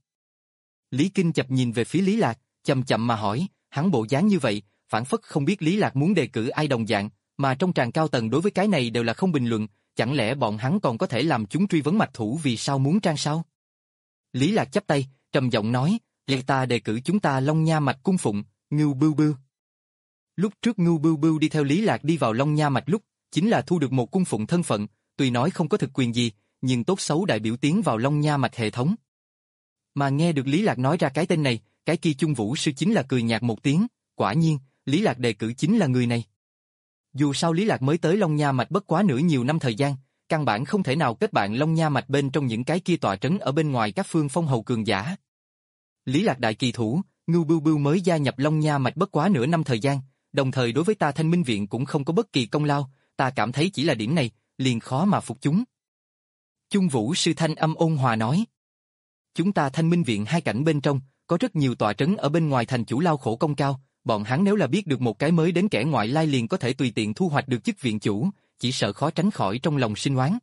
Lý Kinh Chập nhìn về phía Lý Lạc, chậm chậm mà hỏi, hắn bộ dáng như vậy, phản phất không biết Lý Lạc muốn đề cử ai đồng dạng, mà trong tràng cao tầng đối với cái này đều là không bình luận, chẳng lẽ bọn hắn còn có thể làm chúng truy vấn mạch thủ vì sao muốn trang sao? Lý Lạc chắp tay, trầm giọng nói, "Lệ ta đề cử chúng ta Long Nha mạch cung phụng, Ngưu Bưu Bưu. Lúc trước Ngưu Bưu Bưu đi theo Lý Lạc đi vào Long Nha Mạch lúc, chính là thu được một cung phụng thân phận, tuy nói không có thực quyền gì, nhưng tốt xấu đại biểu tiến vào Long Nha Mạch hệ thống. Mà nghe được Lý Lạc nói ra cái tên này, cái kia Chung Vũ Sư chính là cười nhạt một tiếng, quả nhiên, Lý Lạc đề cử chính là người này. Dù sao Lý Lạc mới tới Long Nha Mạch bất quá nửa nhiều năm thời gian, căn bản không thể nào kết bạn Long Nha Mạch bên trong những cái kia tọa trấn ở bên ngoài các phương phong hầu cường giả. Lý Lạc đại kỳ thủ, Ngưu Bưu Bưu mới gia nhập Long Nha Mạch bất quá nửa năm thời gian, đồng thời đối với ta Thanh Minh Viện cũng không có bất kỳ công lao, ta cảm thấy chỉ là điểm này, liền khó mà phục chúng. Chung Vũ Sư thanh âm ôn hòa nói. Chúng ta Thanh Minh Viện hai cảnh bên trong, có rất nhiều tọa trấn ở bên ngoài thành chủ lao khổ công cao, bọn hắn nếu là biết được một cái mới đến kẻ ngoại lai liền có thể tùy tiện thu hoạch được chức viện chủ, chỉ sợ khó tránh khỏi trong lòng sinh oán.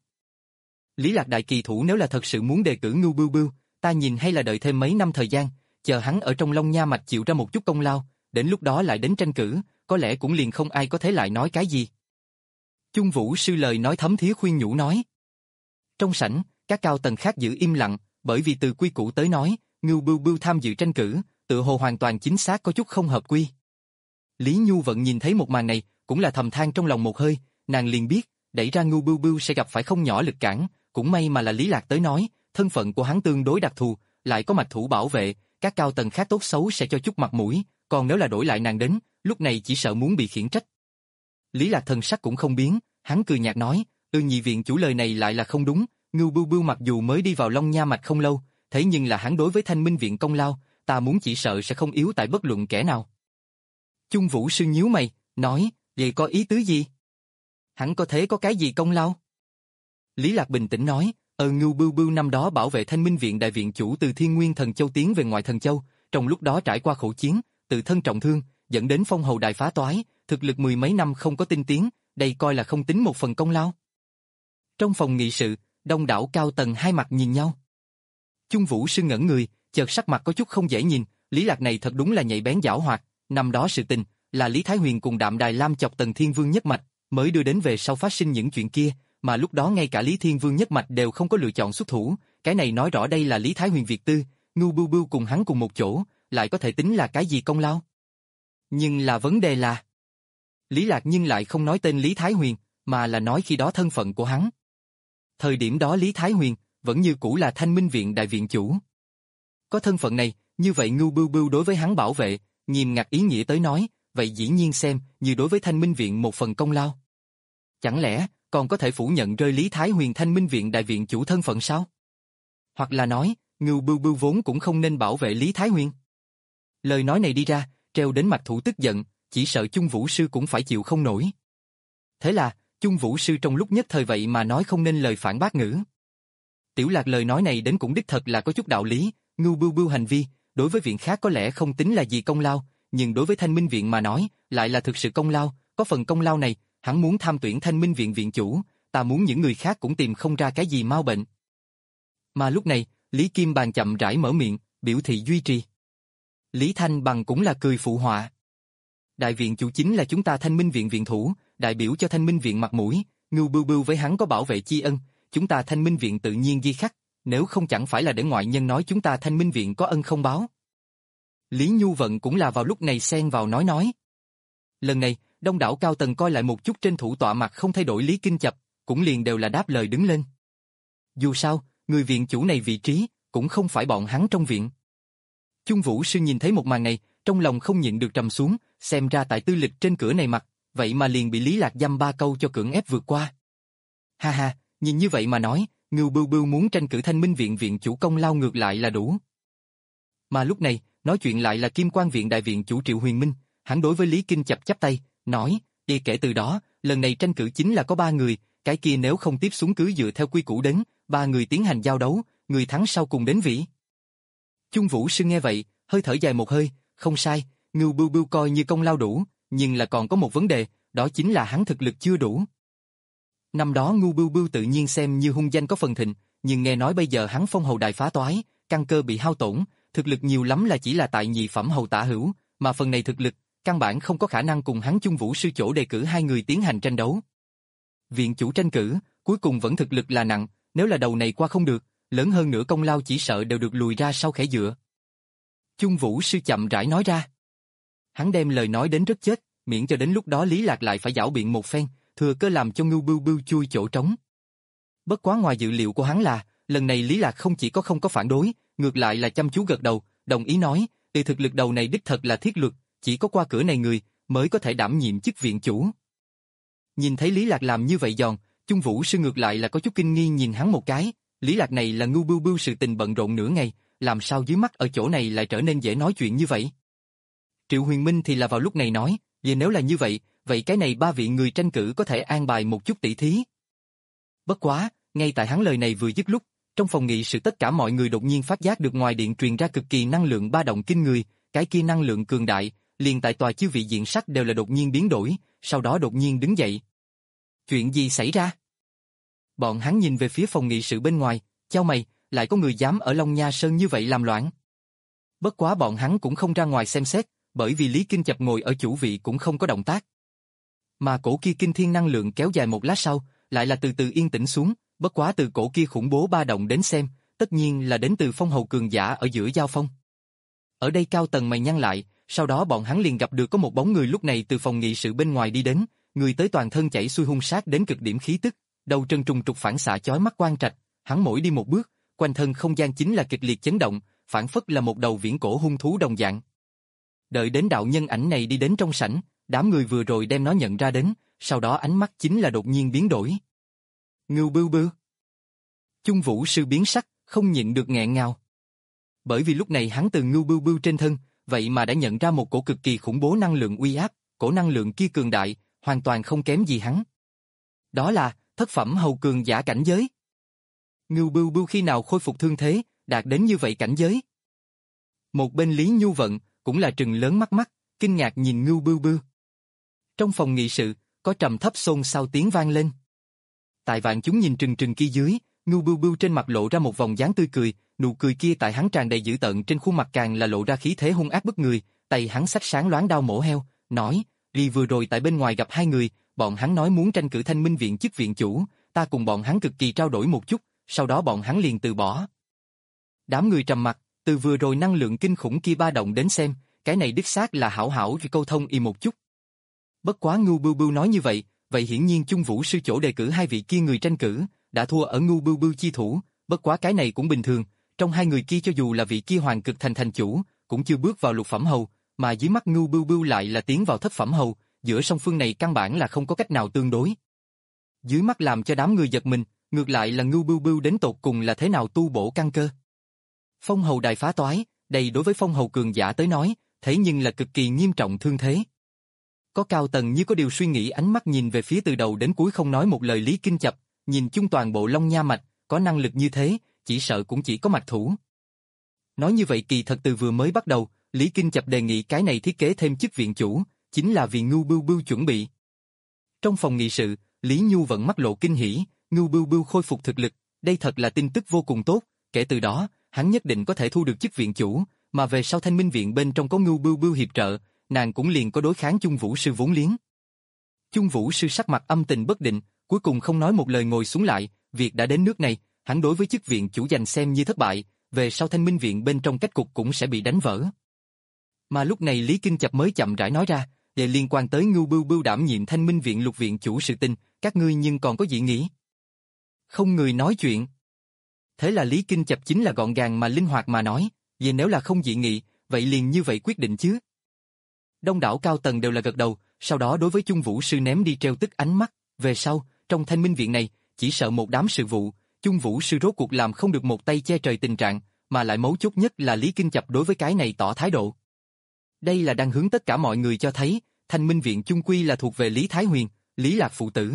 Lý Lạc đại kỳ thủ nếu là thật sự muốn đề cử Ngưu Bưu Bưu, ta nhìn hay là đợi thêm mấy năm thời gian, chờ hắn ở trong Long Nha Mạch chịu ra một chút công lao, đến lúc đó lại đến tranh cử, có lẽ cũng liền không ai có thể lại nói cái gì. Chung Vũ Sư lời nói thấm thía khuyên nhủ nói. Trong sảnh, các cao tầng khác giữ im lặng, bởi vì từ quy củ tới nói, Ngưu Bưu Bưu tham dự tranh cử, tự hồ hoàn toàn chính xác có chút không hợp quy. Lý Nhu Vận nhìn thấy một màn này, cũng là thầm than trong lòng một hơi, nàng liền biết, đẩy ra Ngưu Bưu Bưu sẽ gặp phải không nhỏ lực cản, cũng may mà là Lý Lạc tới nói, thân phận của hắn tương đối đặc thù, lại có mạch thủ bảo vệ, các cao tầng khác tốt xấu sẽ cho chút mặt mũi, còn nếu là đổi lại nàng đến, lúc này chỉ sợ muốn bị khiển trách. Lý Lạc thần sắc cũng không biến, hắn cười nhạt nói, "Ư nhị viện chủ lời này lại là không đúng, Ngưu Bưu Bưu mặc dù mới đi vào Long Nha Mạch không lâu, thế nhưng là hắn đối với Thanh Minh Viện công lao, ta muốn chỉ sợ sẽ không yếu tại bất luận kẻ nào." Chung Vũ Sư nhíu mày, nói, "Vậy có ý tứ gì? Hắn có thể có cái gì công lao?" Lý Lạc bình tĩnh nói, "Ờ Ngưu Bưu Bưu năm đó bảo vệ Thanh Minh Viện đại viện chủ từ Thiên Nguyên Thần Châu tiến về ngoại Thần Châu, trong lúc đó trải qua khổ chiến, tự thân trọng thương, dẫn đến phong hầu đài phá toái, thực lực mười mấy năm không có tinh tiến, đây coi là không tính một phần công lao." Trong phòng nghị sự, đông đảo cao tầng hai mặt nhìn nhau. Chung Vũ Sư ngẩn người, chợt sắc mặt có chút không dễ nhìn, Lý Lạc này thật đúng là nhạy bén giảo hoạt, năm đó sự tình là Lý Thái Huyền cùng Đạm Đài Lam chọc Tần Thiên Vương nhất mạch, mới đưa đến về sau phát sinh những chuyện kia, mà lúc đó ngay cả Lý Thiên Vương nhất mạch đều không có lựa chọn xuất thủ, cái này nói rõ đây là Lý Thái Huyền việc tư, Ngưu Bưu Bưu cùng hắn cùng một chỗ, lại có thể tính là cái gì công lao? Nhưng là vấn đề là, Lý Lạc nhưng lại không nói tên Lý Thái Huyền, mà là nói khi đó thân phận của hắn. Thời điểm đó Lý Thái Huyền vẫn như cũ là Thanh Minh Viện đại viện chủ. Có thân phận này, như vậy Ngưu Bưu Bưu đối với hắn bảo vệ, nghiêm ngặt ý nghĩa tới nói, vậy dĩ nhiên xem như đối với Thanh Minh Viện một phần công lao. Chẳng lẽ còn có thể phủ nhận rơi Lý Thái Huyền Thanh Minh Viện đại viện chủ thân phận sao? Hoặc là nói, Ngưu Bưu Bưu vốn cũng không nên bảo vệ Lý Thái Huyền. Lời nói này đi ra, treo đến mặt thủ tức giận, chỉ sợ Chung Vũ Sư cũng phải chịu không nổi. Thế là, Chung Vũ Sư trong lúc nhất thời vậy mà nói không nên lời phản bác ngữ. Tiểu Lạc lời nói này đến cũng đích thật là có chút đạo lý, Ngưu Bưu Bưu hành vi, đối với viện khác có lẽ không tính là gì công lao, nhưng đối với Thanh Minh Viện mà nói, lại là thực sự công lao, có phần công lao này, hắn muốn tham tuyển Thanh Minh Viện viện chủ, ta muốn những người khác cũng tìm không ra cái gì mau bệnh. Mà lúc này, Lý Kim Bàn chậm rãi mở miệng, biểu thị duy trì. Lý Thanh Bằng cũng là cười phụ họa. Đại viện chủ chính là chúng ta Thanh Minh Viện viện thủ, đại biểu cho Thanh Minh Viện mặt mũi, Ngưu Bưu Bưu với hắn có bảo vệ chi ân, chúng ta Thanh Minh Viện tự nhiên ghi khắc, nếu không chẳng phải là để ngoại nhân nói chúng ta Thanh Minh Viện có ân không báo. Lý Nhu Vận cũng là vào lúc này xen vào nói nói. Lần này, đông đảo cao tầng coi lại một chút trên thủ tọa mặt không thay đổi Lý Kinh Chập, cũng liền đều là đáp lời đứng lên. Dù sao, người viện chủ này vị trí, cũng không phải bọn hắn trong viện. Chung Vũ Sư nhìn thấy một màn này, trong lòng không nhịn được trầm xuống, xem ra tại tư lịch trên cửa này mặt, vậy mà liền bị Lý Lạc dăm ba câu cho cưỡng ép vượt qua. Ha ha, nhìn như vậy mà nói, Ngưu Bưu Bưu muốn tranh cử Thanh Minh Viện viện chủ công lao ngược lại là đủ. Mà lúc này, nói chuyện lại là Kim Quan Viện đại viện chủ Triệu Huyền Minh, hắn đối với Lý Kinh Chập chắp tay, nói, đi kể từ đó, lần này tranh cử chính là có ba người, cái kia nếu không tiếp xuống cứ dựa theo quy củ đến, ba người tiến hành giao đấu, người thắng sau cùng đến vĩ. Chung Vũ Sư nghe vậy, hơi thở dài một hơi, không sai, Ngưu Bưu Bưu coi như công lao đủ, nhưng là còn có một vấn đề, đó chính là hắn thực lực chưa đủ. Năm đó Ngưu Bưu Bưu tự nhiên xem như hung danh có phần thịnh, nhưng nghe nói bây giờ hắn phong hầu đài phá toái, căn cơ bị hao tổn, thực lực nhiều lắm là chỉ là tại nhị phẩm hầu tả hữu, mà phần này thực lực, căn bản không có khả năng cùng hắn Chung Vũ Sư chỗ đề cử hai người tiến hành tranh đấu. Viện chủ tranh cử, cuối cùng vẫn thực lực là nặng, nếu là đầu này qua không được, lớn hơn nữa công lao chỉ sợ đều được lùi ra sau khẽ dựa. Chung Vũ Sư chậm rãi nói ra. Hắn đem lời nói đến rất chết, miễn cho đến lúc đó Lý Lạc lại phải giảo biện một phen, thừa cơ làm cho Ngưu Bưu Bưu chui chỗ trống. Bất quá ngoài dự liệu của hắn là, lần này Lý Lạc không chỉ có không có phản đối, ngược lại là chăm chú gật đầu, đồng ý nói, từ thực lực đầu này đích thật là thiết luật, chỉ có qua cửa này người, mới có thể đảm nhiệm chức viện chủ. Nhìn thấy Lý Lạc làm như vậy giòn, Chung Vũ Sư ngược lại là có chút kinh nghi nhìn hắn một cái, Lý Lạc này là Ngưu Bưu Bưu sự tình bận rộn nửa ngày, làm sao dưới mắt ở chỗ này lại trở nên dễ nói chuyện như vậy. Triệu Huyền Minh thì là vào lúc này nói, vì nếu là như vậy, vậy cái này ba vị người tranh cử có thể an bài một chút tỷ thí. Bất quá, ngay tại hắn lời này vừa dứt lúc, trong phòng nghị sự tất cả mọi người đột nhiên phát giác được ngoài điện truyền ra cực kỳ năng lượng ba động kinh người, cái kia năng lượng cường đại, liền tại tòa chư vị diện sắc đều là đột nhiên biến đổi, sau đó đột nhiên đứng dậy. Chuyện gì xảy ra? Bọn hắn nhìn về phía phòng nghị sự bên ngoài, chau mày, lại có người dám ở Long Nha Sơn như vậy làm loạn. Bất quá bọn hắn cũng không ra ngoài xem xét, bởi vì Lý Kinh Chập ngồi ở chủ vị cũng không có động tác. Mà cổ kia kinh thiên năng lượng kéo dài một lát sau, lại là từ từ yên tĩnh xuống, bất quá từ cổ kia khủng bố ba động đến xem, tất nhiên là đến từ phong hầu cường giả ở giữa giao phong. Ở đây cao tầng mày nhăn lại, sau đó bọn hắn liền gặp được có một bóng người lúc này từ phòng nghị sự bên ngoài đi đến, người tới toàn thân chảy xuôi hung sát đến cực điểm khí tức, đầu trần trùng trục phản xạ chói mắt quang trạch, hắn mỗi đi một bước, quanh thân không gian chính là kịch liệt chấn động, phản phất là một đầu viễn cổ hung thú đồng dạng. Đợi đến đạo nhân ảnh này đi đến trong sảnh, đám người vừa rồi đem nó nhận ra đến, sau đó ánh mắt chính là đột nhiên biến đổi. Ngưu Bưu Bưu. Chung Vũ Sư biến sắc, không nhịn được nghẹn ngào. Bởi vì lúc này hắn từ Ngưu Bưu Bưu trên thân, vậy mà đã nhận ra một cổ cực kỳ khủng bố năng lượng uy áp, cổ năng lượng kia cường đại, hoàn toàn không kém gì hắn. Đó là thất phẩm hầu cường giả cảnh giới. Ngưu Bưu Bưu khi nào khôi phục thương thế, đạt đến như vậy cảnh giới? Một bên Lý Nhu Vận cũng là trừng lớn mắt mắt, kinh ngạc nhìn Ngưu Bưu Bưu. Trong phòng nghị sự, có trầm thấp xôn xao tiếng vang lên. Tại vạn chúng nhìn trừng trừng kia dưới, Ngưu Bưu Bưu trên mặt lộ ra một vòng dáng tươi cười, nụ cười kia tại hắn tràn đầy dữ tợn trên khuôn mặt càng là lộ ra khí thế hung ác bức người, tay hắn xách sáng loáng đao mổ heo, nói, vì vừa rồi tại bên ngoài gặp hai người, bọn hắn nói muốn tranh cử Thanh Minh viện chức viện chủ, ta cùng bọn hắn cực kỳ trao đổi một chút, sau đó bọn hắn liền từ bỏ. Đám người trầm mặt, từ vừa rồi năng lượng kinh khủng kia ba động đến xem, cái này đích xác là hảo hảo vì câu thông y một chút. Bất quá Ngưu Bưu Bưu nói như vậy, vậy hiển nhiên Chung Vũ Sư chỗ đề cử hai vị kia người tranh cử, đã thua ở Ngưu Bưu Bưu chi thủ, bất quá cái này cũng bình thường, trong hai người kia cho dù là vị kia hoàng cực thành thành chủ, cũng chưa bước vào lục phẩm hầu, mà dưới mắt Ngưu Bưu Bưu lại là tiến vào thất phẩm hầu, giữa song phương này căn bản là không có cách nào tương đối. Dưới mắt làm cho đám người giật mình, ngược lại là Ngưu Bưu Bưu đến tột cùng là thế nào tu bổ căn cơ. Phong hầu đài phá toái, đây đối với phong hầu cường giả tới nói, thế nhưng là cực kỳ nghiêm trọng thương thế. Có cao tầng như có điều suy nghĩ ánh mắt nhìn về phía từ đầu đến cuối không nói một lời Lý Kinh Chập, nhìn chung toàn bộ Long Nha mạch, có năng lực như thế, chỉ sợ cũng chỉ có mạch thủ. Nói như vậy kỳ thật từ vừa mới bắt đầu, Lý Kinh Chập đề nghị cái này thiết kế thêm chức viện chủ, chính là vì Ngưu Bưu Bưu chuẩn bị. Trong phòng nghị sự, Lý Nhu vẫn mắt lộ kinh hỉ, Ngưu Bưu Bưu khôi phục thực lực, đây thật là tin tức vô cùng tốt, kể từ đó, hắn nhất định có thể thu được chức viện chủ, mà về sau Thanh Minh viện bên trong có Ngưu Bưu Bưu hiệp trợ, nàng cũng liền có đối kháng Chung Vũ Sư vốn liếng. Chung Vũ Sư sắc mặt âm tình bất định, cuối cùng không nói một lời ngồi xuống lại, việc đã đến nước này, hắn đối với chức viện chủ giành xem như thất bại, về sau Thanh Minh viện bên trong cách cục cũng sẽ bị đánh vỡ. Mà lúc này Lý Kinh Chập mới chậm rãi nói ra, về liên quan tới Ngưu Bưu Bưu đảm nhiệm Thanh Minh viện lục viện chủ sự tình, các ngươi nhưng còn có dị nghị? Không người nói chuyện. Thế là Lý Kinh Chập chính là gọn gàng mà linh hoạt mà nói, vì nếu là không dị nghị, vậy liền như vậy quyết định chứ. Đông đảo cao tầng đều là gật đầu, sau đó đối với Chung Vũ Sư ném đi treo tức ánh mắt, về sau, trong Thanh Minh viện này, chỉ sợ một đám sự vụ, Chung Vũ Sư rốt cuộc làm không được một tay che trời tình trạng, mà lại mấu chốt nhất là Lý Kinh Chập đối với cái này tỏ thái độ. Đây là đang hướng tất cả mọi người cho thấy, Thanh Minh viện chung quy là thuộc về Lý Thái Huyền, Lý Lạc phụ tử.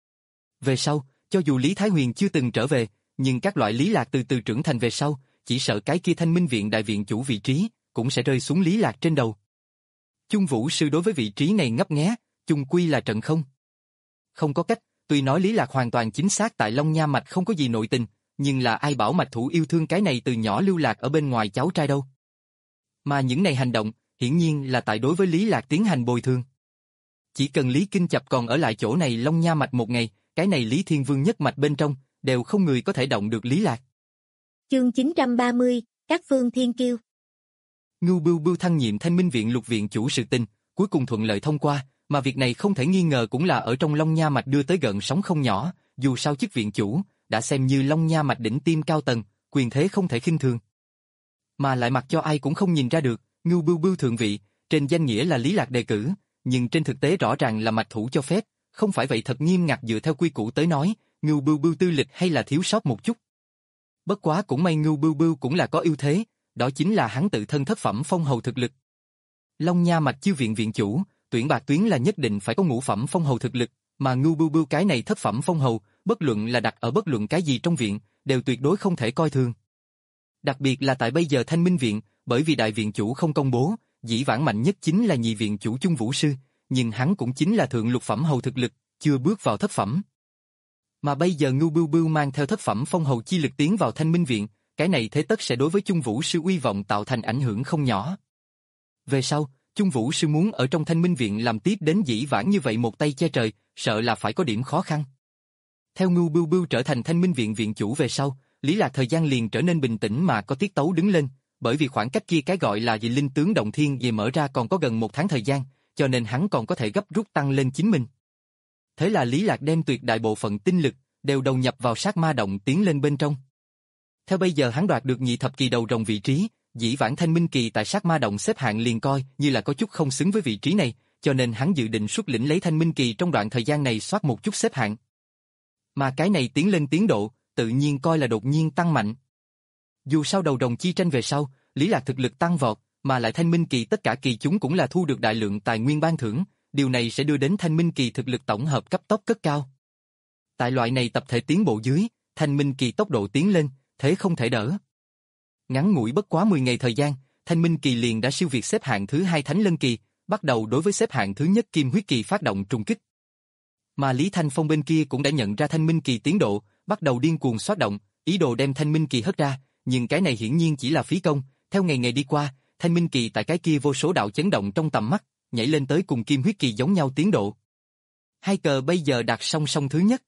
Về sau, cho dù Lý Thái Huyền chưa từng trở về, nhưng các loại Lý Lạc từ từ trưởng thành về sau, chỉ sợ cái kia Thanh Minh viện đại viện chủ vị trí, cũng sẽ rơi xuống Lý Lạc trên đầu. Chung Vũ Sư đối với vị trí này ngấp nghé, chung quy là trận không. Không có cách, tuy nói Lý Lạc hoàn toàn chính xác tại Long Nha mạch không có gì nội tình, nhưng là ai bảo mạch thủ yêu thương cái này từ nhỏ lưu lạc ở bên ngoài cháu trai đâu. Mà những này hành động, hiển nhiên là tại đối với Lý Lạc tiến hành bồi thường. Chỉ cần Lý Kinh Chập còn ở lại chỗ này Long Nha mạch một ngày, cái này Lý Thiên Vương nhất mạch bên trong, đều không người có thể động được Lý Lạc. Chương chín trăm ba mươi, các phương thiên kiêu. Ngưu Bưu Bưu thăng nhiệm Thanh Minh Viện Lục Viện chủ sự tình, cuối cùng thuận lợi thông qua, mà việc này không thể nghi ngờ cũng là ở trong Long Nha Mạch đưa tới gợn sóng không nhỏ, dù sao chức viện chủ, đã xem như Long Nha Mạch đỉnh tiêm cao tầng, quyền thế không thể khinh thường. Mà lại mặc cho ai cũng không nhìn ra được, Ngưu Bưu Bưu thượng vị, trên danh nghĩa là Lý Lạc đề cử, nhưng trên thực tế rõ ràng là Mạch thủ cho phép, không phải vậy thật nghiêm ngặt dựa theo quy củ tới nói, Ngưu Bưu Bưu tư lịch hay là thiếu sót một chút. Bất quá cũng may Ngưu Bưu Bưu cũng là có ưu thế, đó chính là hắn tự thân thất phẩm phong hầu thực lực. Long Nha Mạch chiêu viện viện chủ, tuyển bạc tuyến là nhất định phải có ngũ phẩm phong hầu thực lực, mà Ngưu Bưu Bưu cái này thất phẩm phong hầu, bất luận là đặt ở bất luận cái gì trong viện, đều tuyệt đối không thể coi thường. Đặc biệt là tại bây giờ Thanh Minh Viện, bởi vì đại viện chủ không công bố, dĩ vãng mạnh nhất chính là nhị viện chủ Chung Vũ Sư, nhưng hắn cũng chính là thượng lục phẩm hầu thực lực, chưa bước vào thất phẩm. Mà bây giờ Ngưu Bưu Bưu mang theo thất phẩm phong hầu chi lực tiến vào Thanh Minh Viện, cái này thế tất sẽ đối với Chung Vũ Sư uy vọng tạo thành ảnh hưởng không nhỏ. Về sau, Chung Vũ Sư muốn ở trong Thanh Minh Viện làm tiếp đến dĩ vãng như vậy một tay che trời, sợ là phải có điểm khó khăn. Theo Ngưu Bưu Bưu trở thành Thanh Minh Viện viện chủ về sau, Lý Lạc thời gian liền trở nên bình tĩnh mà có tiết tấu đứng lên, bởi vì khoảng cách kia cái gọi là dị linh tướng động thiên về mở ra còn có gần một tháng thời gian, cho nên hắn còn có thể gấp rút tăng lên chính mình. Thế là Lý Lạc đem tuyệt đại bộ phận tinh lực đều đầu nhập vào sát ma động tiến lên bên trong. Theo bây giờ hắn đoạt được nhị thập kỳ đầu rồng vị trí, dĩ vãng Thanh Minh Kỳ tại sát ma động xếp hạng liền coi như là có chút không xứng với vị trí này, cho nên hắn dự định xuất lĩnh lấy Thanh Minh Kỳ trong đoạn thời gian này soát một chút xếp hạng. Mà cái này tiến lên tiến độ, tự nhiên coi là đột nhiên tăng mạnh. Dù sao đầu rồng chi tranh về sau, Lý Lạc thực lực tăng vọt, mà lại Thanh Minh Kỳ tất cả kỳ chúng cũng là thu được đại lượng tài nguyên ban thưởng, điều này sẽ đưa đến Thanh Minh Kỳ thực lực tổng hợp cấp tốc cất cao. Tại loại này tập thể tiến bộ dưới, Thanh Minh Kỳ tốc độ tiến lên, thế không thể đỡ. Ngắn ngủi bất quá mười ngày thời gian, Thanh Minh Kỳ liền đã siêu việt xếp hạng thứ hai Thánh Lân Kỳ, bắt đầu đối với xếp hạng thứ nhất Kim Huyết Kỳ phát động trùng kích. Mà Lý Thanh Phong bên kia cũng đã nhận ra Thanh Minh Kỳ tiến độ, bắt đầu điên cuồng xoát động, ý đồ đem Thanh Minh Kỳ hất ra, nhưng cái này hiển nhiên chỉ là phí công, theo ngày ngày đi qua, Thanh Minh Kỳ tại cái kia vô số đạo chấn động trong tầm mắt, nhảy lên tới cùng Kim Huyết Kỳ giống nhau tiến độ. Hai cờ bây giờ đạt song song thứ nhất.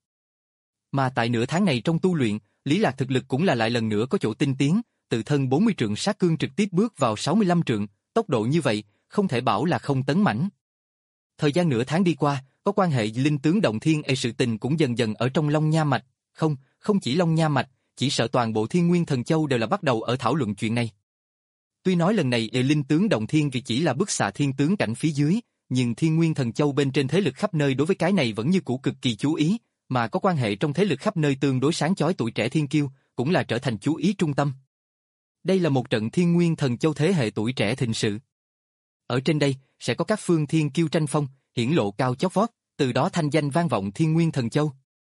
Mà tại nửa tháng này trong tu luyện, Lý Lạc thực lực cũng là lại lần nữa có chỗ tinh tiến, tự thân bốn mươi trượng sát cương trực tiếp bước vào sáu mươi lăm trượng, tốc độ như vậy, không thể bảo là không tấn mãnh. Thời gian nửa tháng đi qua, có quan hệ linh tướng động thiên e sự tình cũng dần dần ở trong Long Nha Mạch, không, không chỉ Long Nha Mạch, chỉ sợ toàn bộ Thiên Nguyên Thần Châu đều là bắt đầu ở thảo luận chuyện này. Tuy nói lần này e linh tướng động thiên vì chỉ là bức xạ thiên tướng cảnh phía dưới, nhưng Thiên Nguyên Thần Châu bên trên thế lực khắp nơi đối với cái này vẫn như cũ cực kỳ chú ý, mà có quan hệ trong thế lực khắp nơi tương đối sáng chói tuổi trẻ thiên kiêu, cũng là trở thành chú ý trung tâm. Đây là một trận Thiên Nguyên Thần Châu thế hệ tuổi trẻ thịnh sự. Ở trên đây, sẽ có các phương thiên kiêu tranh phong, hiển lộ cao chót vót, từ đó thanh danh vang vọng Thiên Nguyên Thần Châu.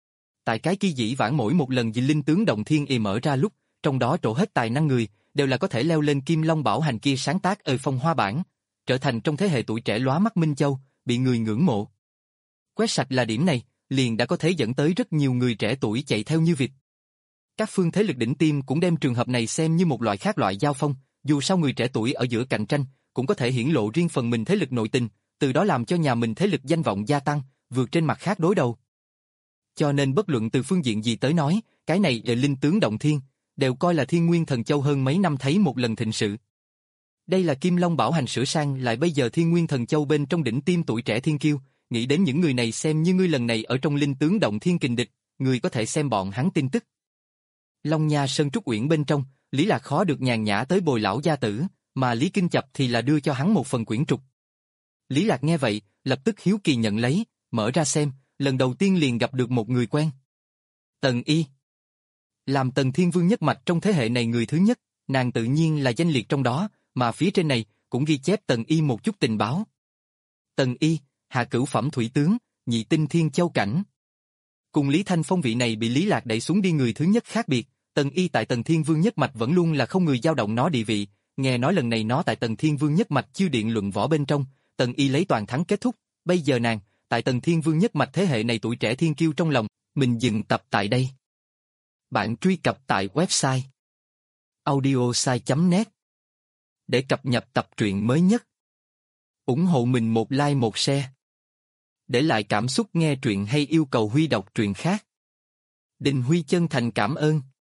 Tại cái kia dĩ vãng mỗi một lần dị linh tướng động thiên y mở ra lúc, trong đó trổ hết tài năng người, đều là có thể leo lên Kim Long Bảo Hành kia sáng tác ở phong hoa bản, trở thành trong thế hệ tuổi trẻ lóa mắt Minh Châu, bị người ngưỡng mộ. Quét sạch là điểm này, liền đã có thể dẫn tới rất nhiều người trẻ tuổi chạy theo như vịt. Các phương thế lực đỉnh tiêm cũng đem trường hợp này xem như một loại khác loại giao phong, dù sao người trẻ tuổi ở giữa cạnh tranh, cũng có thể hiển lộ riêng phần mình thế lực nội tình, từ đó làm cho nhà mình thế lực danh vọng gia tăng, vượt trên mặt khác đối đầu. Cho nên bất luận từ phương diện gì tới nói, cái này là linh tướng động thiên, đều coi là Thiên Nguyên Thần Châu hơn mấy năm thấy một lần thịnh sự. Đây là Kim Long Bảo Hành sửa sang lại bây giờ Thiên Nguyên Thần Châu bên trong đỉnh tiêm tuổi trẻ thiên kiêu, nghĩ đến những người này xem như ngươi lần này ở trong linh tướng động thiên kình địch, người có thể xem bọn hắn tin tức. Long Nha Sơn Trúc Uyển bên trong, Lý Lạc khó được nhàn nhã tới bồi lão gia tử, mà Lý Kinh Chập thì là đưa cho hắn một phần quyển trục. Lý Lạc nghe vậy, lập tức hiếu kỳ nhận lấy, mở ra xem, lần đầu tiên liền gặp được một người quen. Tần Y. Làm Tần Thiên Vương nhất mạch trong thế hệ này người thứ nhất, nàng tự nhiên là danh liệt trong đó, mà phía trên này cũng ghi chép Tần Y một chút tình báo. Tần Y, hạ cửu phẩm thủy tướng, nhị tinh Thiên Châu cảnh. Cùng Lý Thanh Phong vị này bị Lý Lạc đẩy xuống đi người thứ nhất khác biệt, Tần Y tại Tần Thiên Vương nhất mạch vẫn luôn là không người dao động nó địa vị, nghe nói lần này nó tại Tần Thiên Vương nhất mạch chiêu điện luận võ bên trong, Tần Y lấy toàn thắng kết thúc, bây giờ nàng, tại Tần Thiên Vương nhất mạch thế hệ này tuổi trẻ thiên kiêu trong lòng, mình dừng tập tại đây. Bạn truy cập tại website audiosai chấm net để cập nhật tập truyện mới nhất. Ủng hộ mình một like một share. Để lại cảm xúc nghe truyện hay yêu cầu Huy đọc truyện khác. Đình Huy chân thành cảm ơn.